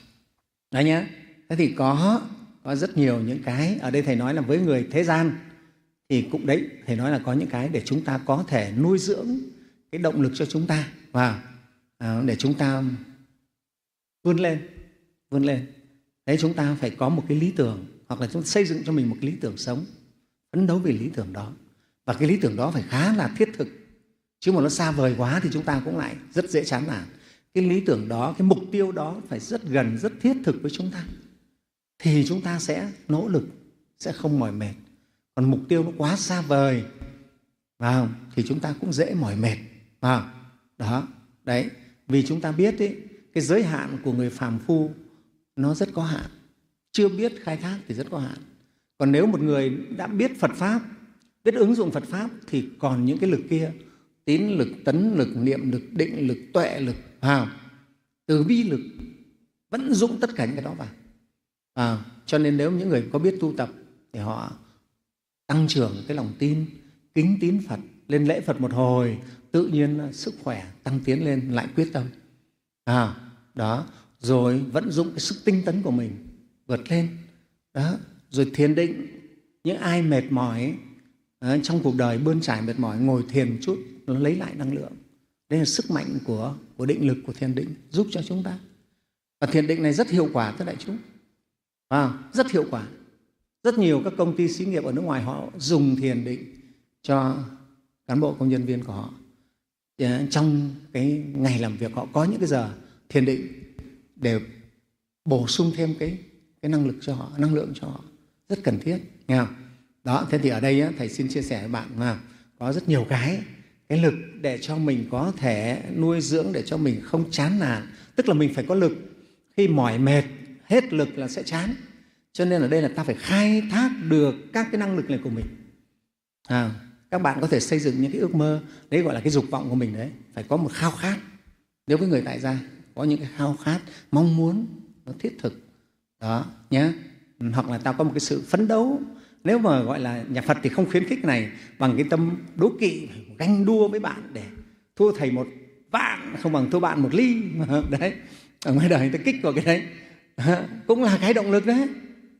Đấy nhá. Thế thì có có rất nhiều những cái ở đây thầy nói là với người thế gian thì cũng đấy, thầy nói là có những cái để chúng ta có thể nuôi dưỡng cái động lực cho chúng ta, và à, để chúng ta vươn lên, vươn lên. Đấy, chúng ta phải có một cái lý tưởng, hoặc là chúng ta xây dựng cho mình một cái lý tưởng sống, phấn đấu về lý tưởng đó, và cái lý tưởng đó phải khá là thiết thực, chứ mà nó xa vời quá thì chúng ta cũng lại rất dễ chán nản. Cái lý tưởng đó, cái mục tiêu đó phải rất gần, rất thiết thực với chúng ta, thì chúng ta sẽ nỗ lực, sẽ không mỏi mệt. Còn mục tiêu nó quá xa vời, vào thì chúng ta cũng dễ mỏi mệt. Vào đó, đấy, vì chúng ta biết ấy, cái giới hạn của người phàm phu nó rất có hạn, chưa biết khai thác thì rất có hạn. Còn nếu một người đã biết Phật Pháp, biết ứng dụng Phật Pháp, thì còn những cái lực kia, tín lực, tấn lực, niệm lực, định lực, tuệ lực, vào từ bi lực, vẫn dụng tất cả những cái đó vào. À, cho nên nếu những người có biết tu tập thì họ tăng trưởng cái lòng tin, kính tín Phật, lên lễ Phật một hồi, tự nhiên sức khỏe tăng tiến lên, lại quyết tâm. À, đó, rồi vận dụng cái sức tinh tấn của mình vượt lên. Đó, rồi thiền định. Những ai mệt mỏi à, trong cuộc đời bươn trải mệt mỏi, ngồi thiền một chút, nó lấy lại năng lượng. Đây là sức mạnh của, của định lực, của thiền định giúp cho chúng ta. Và thiền định này rất hiệu quả, thưa đại chúng. À, rất hiệu quả. Rất nhiều các công ty xí nghiệp ở nước ngoài họ dùng thiền định cho cán bộ công nhân viên của họ. Trong cái ngày làm việc họ có những cái giờ thiền định để bổ sung thêm cái, cái năng lực cho họ, năng lượng cho họ. Rất cần thiết. Nghe không? Đó, thế thì ở đây thầy xin chia sẻ với bạn là có rất nhiều cái, cái lực để cho mình có thể nuôi dưỡng, để cho mình không chán nản. Tức là mình phải có lực. Khi mỏi mệt, hết lực là sẽ chán. Cho nên ở đây là ta phải khai thác được các cái năng lực này của mình. À, các bạn có thể xây dựng những cái ước mơ, đấy gọi là cái dục vọng của mình đấy. Phải có một khao khát. Nếu với người tại gia có những cái khao khát, mong muốn nó thiết thực. Đó, nhé. Hoặc là ta có một cái sự phấn đấu. Nếu mà gọi là nhà Phật thì không khuyến khích này bằng cái tâm đố kỵ, ganh đua với bạn để thua thầy một vạn không bằng thua bạn một ly. Đấy, ở ngoài đời người ta kích vào cái đấy. Cũng là cái động lực đấy.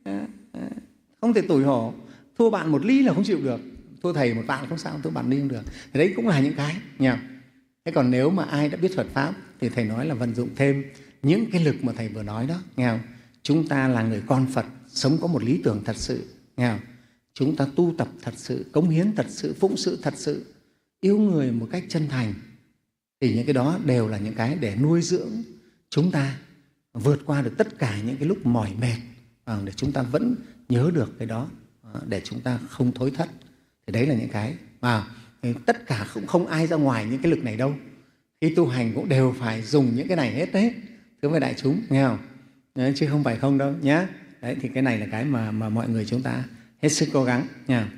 Không thể tủi hổ, thua bạn một ly là không chịu được, thua thầy một vạn không sao, thua bạn ly không được. Thì đấy cũng là những cái nha. Thế còn nếu mà ai đã biết Phật Pháp thì thầy nói là vận dụng thêm những cái lực mà thầy vừa nói đó, nghe không? Chúng ta là người con Phật, sống có một lý tưởng thật sự, nghe không? Chúng ta tu tập thật sự, cống hiến thật sự, phụng sự thật sự, yêu người một cách chân thành, thì những cái đó đều là những cái để nuôi dưỡng chúng ta vượt qua được tất cả những cái lúc mỏi mệt, để chúng ta vẫn nhớ được cái đó, để chúng ta không thối thất. Thì đấy là những cái mà tất cả cũng không ai ra ngoài những cái lực này đâu. Khi tu hành cũng đều phải dùng những cái này hết đấy, thưa với đại chúng, nghe không? Đấy, chứ không phải không đâu nhé. Đấy, thì cái này là cái mà, mà mọi người chúng ta hết sức cố gắng nha.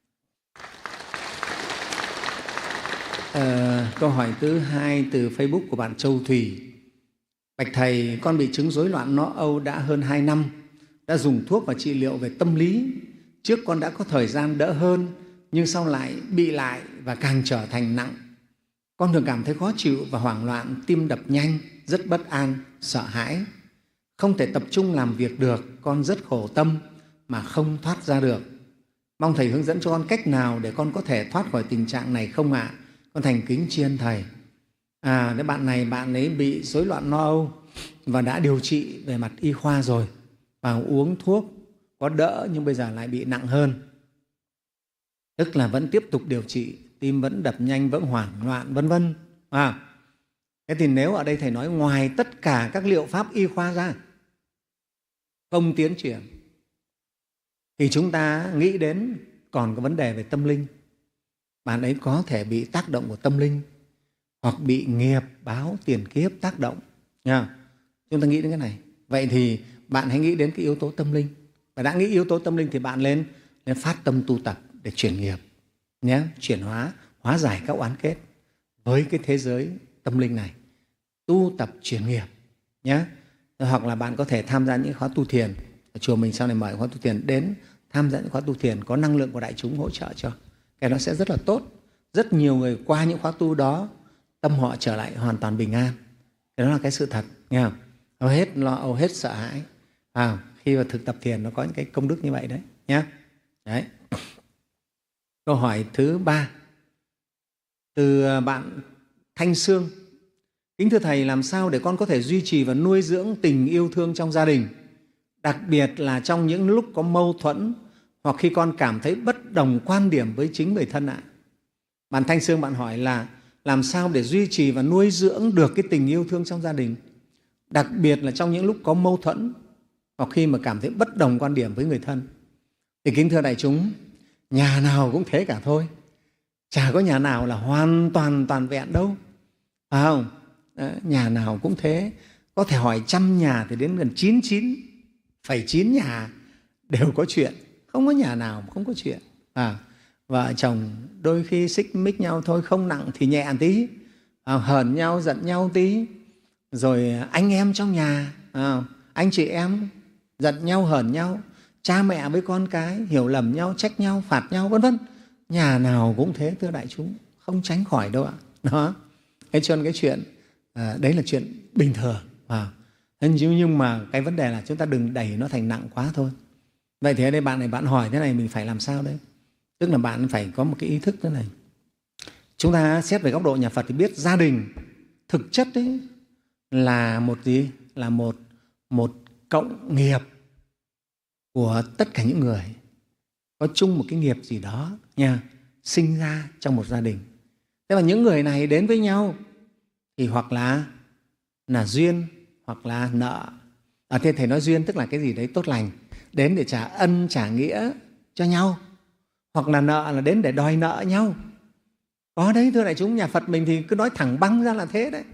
À, câu hỏi thứ hai từ Facebook của bạn Châu Thùy. Bạch Thầy, con bị chứng rối loạn não Âu đã hơn hai năm, đã dùng thuốc và trị liệu về tâm lý. Trước con đã có thời gian đỡ hơn, nhưng sau lại bị lại và càng trở thành nặng. Con thường cảm thấy khó chịu và hoảng loạn, tim đập nhanh, rất bất an, sợ hãi. Không thể tập trung làm việc được, con rất khổ tâm mà không thoát ra được. Mong Thầy hướng dẫn cho con cách nào để con có thể thoát khỏi tình trạng này không ạ? À? Con thành kính tri ân Thầy. À, cái bạn này, bạn ấy bị rối loạn não Âu và đã điều trị về mặt y khoa rồi, và uống thuốc có đỡ nhưng bây giờ lại bị nặng hơn, tức là vẫn tiếp tục điều trị, tim vẫn đập nhanh, vẫn hoảng loạn, vân vân. À, thế thì nếu ở đây Thầy nói ngoài tất cả các liệu pháp y khoa ra không tiến triển, thì chúng ta nghĩ đến còn có vấn đề về tâm linh. Bạn ấy có thể bị tác động của tâm linh hoặc bị nghiệp báo tiền kiếp tác động nha. Chúng ta nghĩ đến cái này. Vậy thì bạn hãy nghĩ đến cái yếu tố tâm linh. Và đã nghĩ yếu tố tâm linh thì bạn lên lên phát tâm tu tập để chuyển nghiệp nhé, chuyển hóa, hóa giải các oán kết với cái thế giới tâm linh này, tu tập chuyển nghiệp nhé. Hoặc là bạn có thể tham gia những khóa tu thiền. Ở chùa mình sau này mời khóa tu thiền đến tham gia những khóa tu thiền, có năng lượng của đại chúng hỗ trợ cho. Cái đó sẽ rất là tốt. Rất nhiều người qua những khóa tu đó, tâm họ trở lại hoàn toàn bình an. Cái đó là cái sự thật, nghe không? Hầu hết lo, hầu hết sợ hãi. À, khi mà thực tập thiền nó có những cái công đức như vậy đấy nhé. Đấy. Câu hỏi thứ ba từ bạn Thanh Sương. Kính thưa Thầy, làm sao để con có thể duy trì và nuôi dưỡng tình yêu thương trong gia đình, đặc biệt là trong những lúc có mâu thuẫn hoặc khi con cảm thấy bất đồng quan điểm với chính người thân ạ? Bạn Thanh Sương, bạn hỏi là làm sao để duy trì và nuôi dưỡng được cái tình yêu thương trong gia đình, đặc biệt là trong những lúc có mâu thuẫn hoặc khi mà cảm thấy bất đồng quan điểm với người thân. Thì kính thưa đại chúng, nhà nào cũng thế cả thôi, chả có nhà nào là hoàn toàn toàn vẹn đâu, phải không? Đó, nhà nào cũng thế. Có thể hỏi trăm nhà thì đến gần chín mươi chín phẩy chín nhà đều có chuyện, không có nhà nào không có chuyện. À, vợ chồng đôi khi xích mích nhau thôi, không nặng thì nhẹ tí, à, hờn nhau, giận nhau tí. Rồi anh em trong nhà, à, anh chị em giận nhau, hờn nhau, cha mẹ với con cái hiểu lầm nhau, trách nhau, phạt nhau, vân vân. Nhà nào cũng thế, thưa đại chúng, không tránh khỏi đâu ạ. Đó, cái chuyện cái chuyện à, đấy là chuyện bình thường. À, nhưng mà cái vấn đề là chúng ta đừng đẩy nó thành nặng quá thôi. Vậy thì ở đây bạn này bạn hỏi thế này, mình phải làm sao đấy? Tức là bạn phải có một cái ý thức thế này. Chúng ta xét về góc độ nhà Phật thì biết gia đình thực chất ấy là một gì? Là một, một cộng nghiệp của tất cả những người có chung một cái nghiệp gì đó nha, sinh ra trong một gia đình. Thế mà những người này đến với nhau thì hoặc là là duyên hoặc là nợ. Ở thế Thầy nói duyên tức là cái gì đấy tốt lành, đến để trả ân trả nghĩa cho nhau, hoặc là nợ là đến để đòi nợ nhau. Có đấy, thưa đại chúng, nhà Phật mình thì cứ nói thẳng băng ra là thế đấy.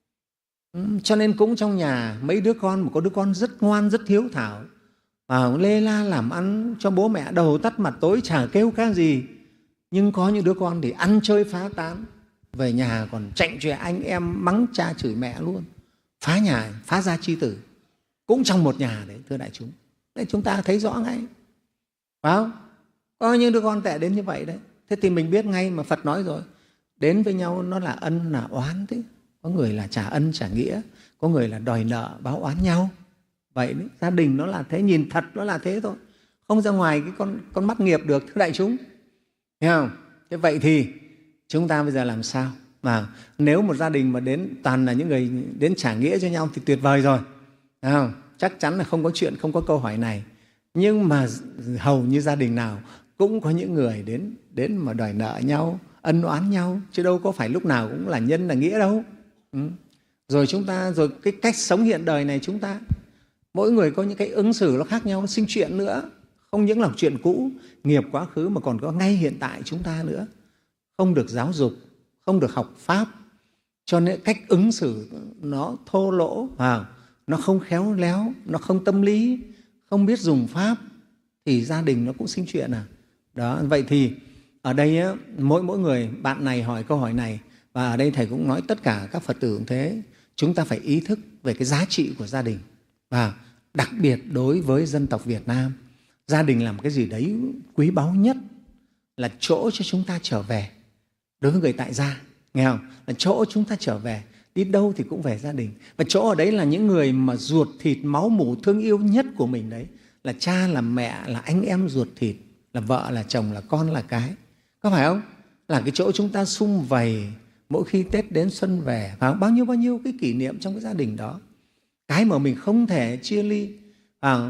Ừ, cho nên cũng trong nhà mấy đứa con mà có đứa con rất ngoan, rất hiếu thảo, và lê la làm ăn cho bố mẹ đầu tắt mặt tối, chả kêu cái gì. Nhưng có những đứa con thì ăn chơi phá tán, về nhà còn chạnh chọe anh em, mắng cha chửi mẹ luôn, phá nhà, phá gia chi tử, cũng trong một nhà đấy, thưa đại chúng. Đấy, chúng ta thấy rõ ngay, phải không? Có những đứa con tệ đến như vậy đấy. Thế thì mình biết ngay, mà Phật nói rồi, đến với nhau nó là ân là oán thế. Có người là trả ân trả nghĩa, có người là đòi nợ báo oán nhau. Vậy đấy, gia đình nó là thế, nhìn thật nó là thế thôi, không ra ngoài cái con, con mắt nghiệp được, thưa đại chúng. Thấy không? Thế vậy thì chúng ta bây giờ làm sao? Mà nếu một gia đình mà đến toàn là những người đến trả nghĩa cho nhau thì tuyệt vời rồi. Thấy không? Chắc chắn là không có chuyện, không có câu hỏi này. Nhưng mà hầu như gia đình nào cũng có những người đến đến mà đòi nợ nhau, ân oán nhau, chứ đâu có phải lúc nào cũng là nhân là nghĩa đâu. Ừ. Rồi chúng ta, rồi cái cách sống hiện đời này chúng ta, mỗi người có những cái ứng xử nó khác nhau, nó sinh chuyện nữa. Không những là chuyện cũ, nghiệp quá khứ mà còn có ngay hiện tại chúng ta nữa. Không được giáo dục, không được học Pháp, cho nên cách ứng xử nó thô lỗ, à, nó không khéo léo, nó không tâm lý, không biết dùng Pháp, thì gia đình nó cũng sinh chuyện à. Đó, vậy thì ở đây á, mỗi mỗi người, bạn này hỏi câu hỏi này, và ở đây Thầy cũng nói tất cả các Phật tử cũng thế, chúng ta phải ý thức về cái giá trị của gia đình. Và đặc biệt đối với dân tộc Việt Nam, gia đình là một cái gì đấy quý báu nhất, là chỗ cho chúng ta trở về. Đối với người tại gia, nghe không? Là chỗ chúng ta trở về, đi đâu thì cũng về gia đình. Và chỗ ở đấy là những người mà ruột thịt, máu mủ, thương yêu nhất của mình đấy, là cha, là mẹ, là anh em ruột thịt, là vợ, là chồng, là con, là cái. Có phải không? Là cái chỗ chúng ta sum vầy mỗi khi Tết đến xuân về, phải không? Bao nhiêu bao nhiêu cái kỷ niệm trong cái gia đình đó. Cái mà mình không thể chia ly. À,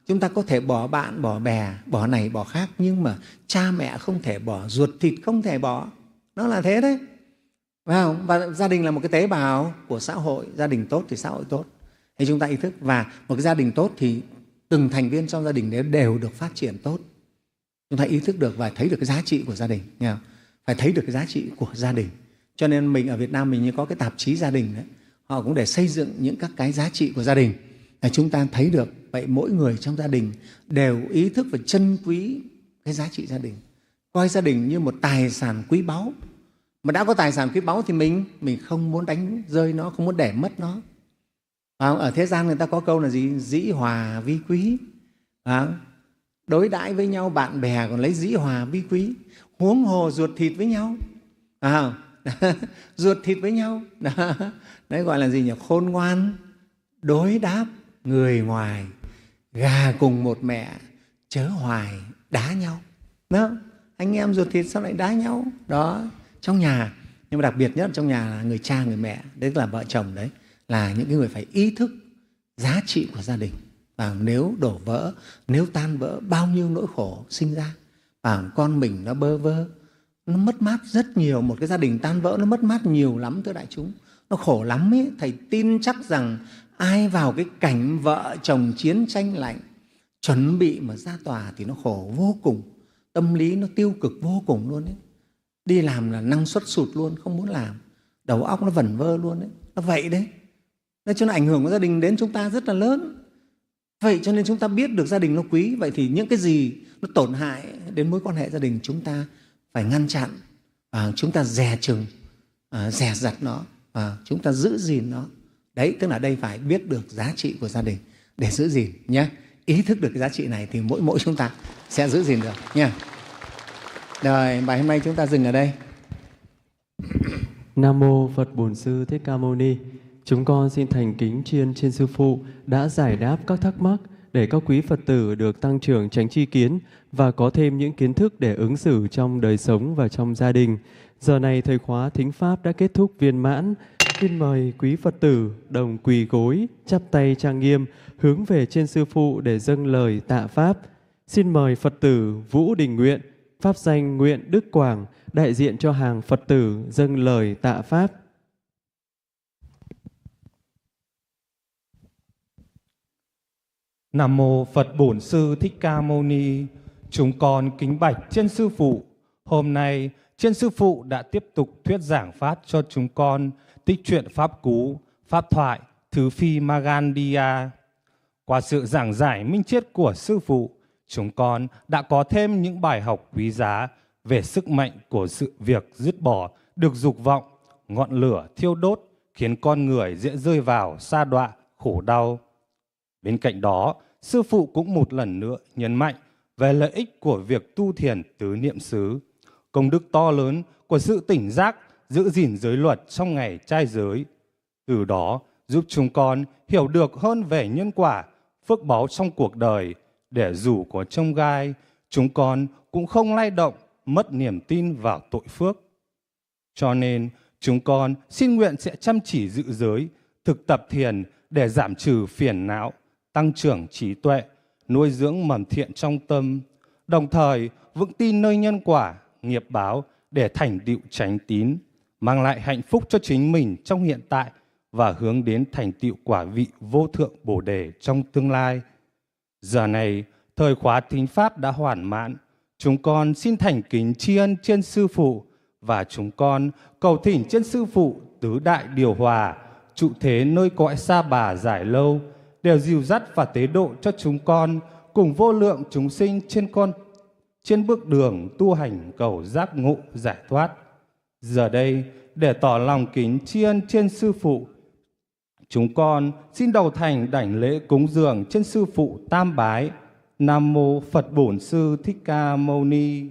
Chúng ta có thể bỏ bạn, bỏ bè, bỏ này, bỏ khác, nhưng mà cha mẹ không thể bỏ, ruột thịt không thể bỏ. Nó là thế đấy. Phải không? Và gia đình là một cái tế bào của xã hội. Gia đình tốt thì xã hội tốt. Thì chúng ta ý thức. Và một cái gia đình tốt thì từng thành viên trong gia đình đều được phát triển tốt. Chúng ta ý thức được và thấy được cái giá trị của gia đình. Nghe không? Phải thấy được cái giá trị của gia đình. Cho nên mình ở Việt Nam mình như có cái tạp chí gia đình đấy. Họ cũng để xây dựng những các cái giá trị của gia đình. Là chúng ta thấy được vậy mỗi người trong gia đình đều ý thức và trân quý cái giá trị gia đình. Coi gia đình như một tài sản quý báu. Mà đã có tài sản quý báu thì mình mình không muốn đánh rơi nó, không muốn để mất nó. Ở thế gian người ta có câu là gì? Dĩ hòa vi quý. Đối đãi với nhau bạn bè còn lấy dĩ hòa vi quý, huống hồ ruột thịt với nhau. À, ruột thịt với nhau. Đấy gọi là gì nhỉ? Khôn ngoan đối đáp người ngoài, gà cùng một mẹ chớ hoài đá nhau. Đó, anh em ruột thịt sao lại đá nhau? Đó, trong nhà. Nhưng mà đặc biệt nhất trong nhà là người cha, người mẹ, đấy là vợ chồng, đấy là những cái người phải ý thức giá trị của gia đình. Và nếu đổ vỡ, nếu tan vỡ, bao nhiêu nỗi khổ sinh ra. Và con mình nó bơ vơ, nó mất mát rất nhiều. Một cái gia đình tan vỡ nó mất mát nhiều lắm, thưa đại chúng. Nó khổ lắm ấy. Thầy tin chắc rằng ai vào cái cảnh vợ chồng chiến tranh lạnh, chuẩn bị mà ra tòa thì nó khổ vô cùng. Tâm lý nó tiêu cực vô cùng luôn ấy. Đi làm là năng suất sụt luôn, không muốn làm. Đầu óc nó vẩn vơ luôn ấy. Nó vậy đấy. Nên cho nên ảnh hưởng của gia đình đến chúng ta rất là lớn. Vậy cho nên chúng ta biết được gia đình nó quý. Vậy thì những cái gì nó tổn hại đến mối quan hệ gia đình chúng ta phải ngăn chặn. À, chúng ta dè chừng, à, dè dặt nó, à, chúng ta giữ gìn nó. Đấy, tức là đây phải biết được giá trị của gia đình để giữ gìn nhé. Ý thức được cái giá trị này thì mỗi mỗi chúng ta sẽ giữ gìn được nha. Rồi, bài hôm nay chúng ta dừng ở đây. Nam mô Phật Bổn Sư Thích Ca Mâu Ni. Chúng con xin thành kính tri ân trên Sư Phụ đã giải đáp các thắc mắc để các quý Phật tử được tăng trưởng chánh tri kiến và có thêm những kiến thức để ứng xử trong đời sống và trong gia đình. Giờ này thời khóa thính Pháp đã kết thúc viên mãn. Xin mời quý Phật tử đồng quỳ gối, chắp tay trang nghiêm, hướng về trên Sư Phụ để dâng lời tạ Pháp. Xin mời Phật tử Vũ Đình Nguyện, pháp danh Nguyện Đức Quảng, đại diện cho hàng Phật tử dâng lời tạ Pháp. Nam mô Phật Bổn Sư Thích Ca Mâu Ni. Chúng con kính bạch trên Sư Phụ. Hôm nay trên Sư Phụ đã tiếp tục thuyết giảng pháp cho chúng con tích truyện Pháp Cú, Pháp Thoại, Thứ Phi Magandia. Qua sự giảng giải minh triết của Sư Phụ, chúng con đã có thêm những bài học quý giá về sức mạnh của sự việc dứt bỏ được dục vọng, ngọn lửa thiêu đốt khiến con người dễ rơi vào sa đọa, khổ đau. Bên cạnh đó, Sư Phụ cũng một lần nữa nhấn mạnh về lợi ích của việc tu thiền tứ niệm xứ, công đức to lớn của sự tỉnh giác, giữ gìn giới luật trong ngày trai giới. Từ đó giúp chúng con hiểu được hơn về nhân quả, phước báu trong cuộc đời, để dù có chông gai, chúng con cũng không lay động, mất niềm tin vào tội phước. Cho nên, chúng con xin nguyện sẽ chăm chỉ giữ giới, thực tập thiền để giảm trừ phiền não, tăng trưởng trí tuệ, nuôi dưỡng mầm thiện trong tâm, đồng thời vững tin nơi nhân quả, nghiệp báo để thành tựu chánh tín, mang lại hạnh phúc cho chính mình trong hiện tại và hướng đến thành tựu quả vị vô thượng Bồ Đề trong tương lai. Giờ này, thời khóa thính Pháp đã hoàn mãn. Chúng con xin thành kính tri ân trên Sư Phụ và chúng con cầu thỉnh trên Sư Phụ tứ đại điều hòa, trụ thế nơi cõi Sa Bà giải lâu, đều dìu dắt và tế độ cho chúng con cùng vô lượng chúng sinh trên con trên bước đường tu hành cầu giác ngộ giải thoát. Giờ đây, để tỏ lòng kính tri ân trên Sư Phụ, chúng con xin đầu thành đảnh lễ cúng dường trên Sư Phụ tam bái. Nam mô Phật Bổn Sư Thích Ca Mâu Ni.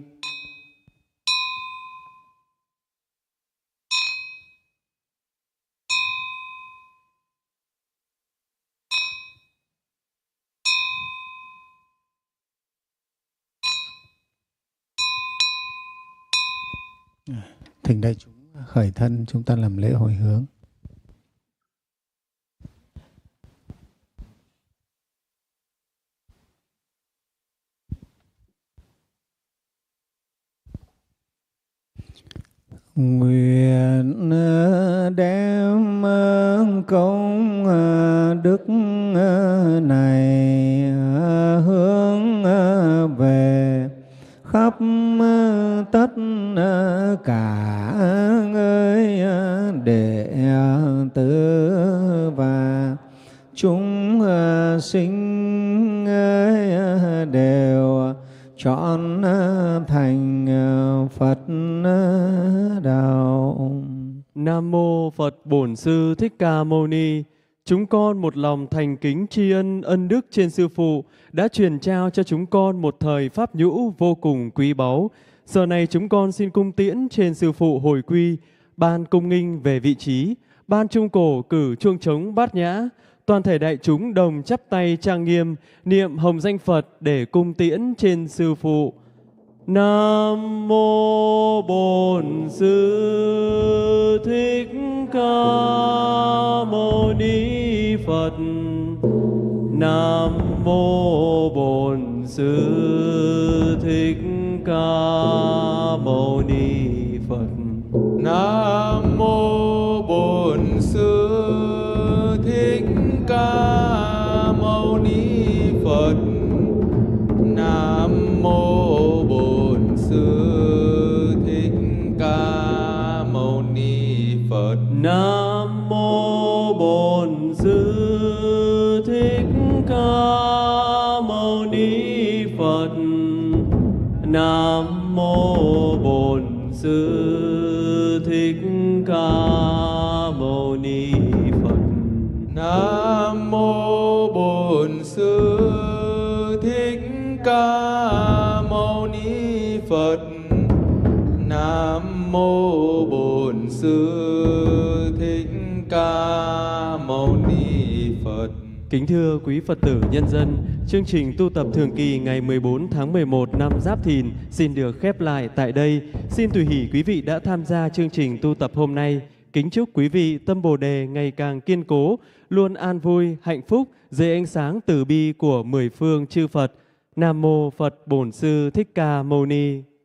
Thỉnh đại chúng khởi thân, chúng ta làm lễ hồi hướng. Nguyện đem công đức này hướng về khắp tất cả người đệ tử và chúng sinh đều chọn thành Phật đạo. Nam mô Phật Bổn Sư Thích Ca Mâu Ni. Chúng con một lòng thành kính tri ân ân đức trên Sư Phụ đã truyền trao cho chúng con một thời pháp nhũ vô cùng quý báu. Giờ này chúng con xin cung tiễn trên Sư Phụ hồi quy, ban cung nghinh về vị trí, ban trung cổ cử chuông trống bát nhã, toàn thể đại chúng đồng chắp tay trang nghiêm, niệm hồng danh Phật để cung tiễn trên Sư Phụ. Nam mô Bổn Sư Thích Ca Mâu Ni Phật. Nam mô Bổn Sư Thích Ca Mâu Ni Phật. Nam mô Bổn Sư Thích Ca Mâu Ni Phật. Nam mô Bổn Sư Thích Ca Mâu Ni Phật. Nam mô Bổn Sư Thích Ca Mâu Ni Phật. Nam mô Bổn Sư Thích Ca Mâu Ni Phật. Nam mô Bổn Sư Thích Ca Mâu Ni Phật. Nam mô Bổn Sư Thích Ca Mâu Ni Phật. Kính thưa quý Phật tử nhân dân, chương trình tu tập thường kỳ ngày mười bốn tháng mười một năm Giáp Thìn xin được khép lại tại đây. Xin tùy hỷ quý vị đã tham gia chương trình tu tập hôm nay. Kính chúc quý vị tâm Bồ đề ngày càng kiên cố, luôn an vui, hạnh phúc dưới ánh sáng từ bi của mười phương chư Phật. Nam mô Phật Bổn Sư Thích Ca Mâu Ni.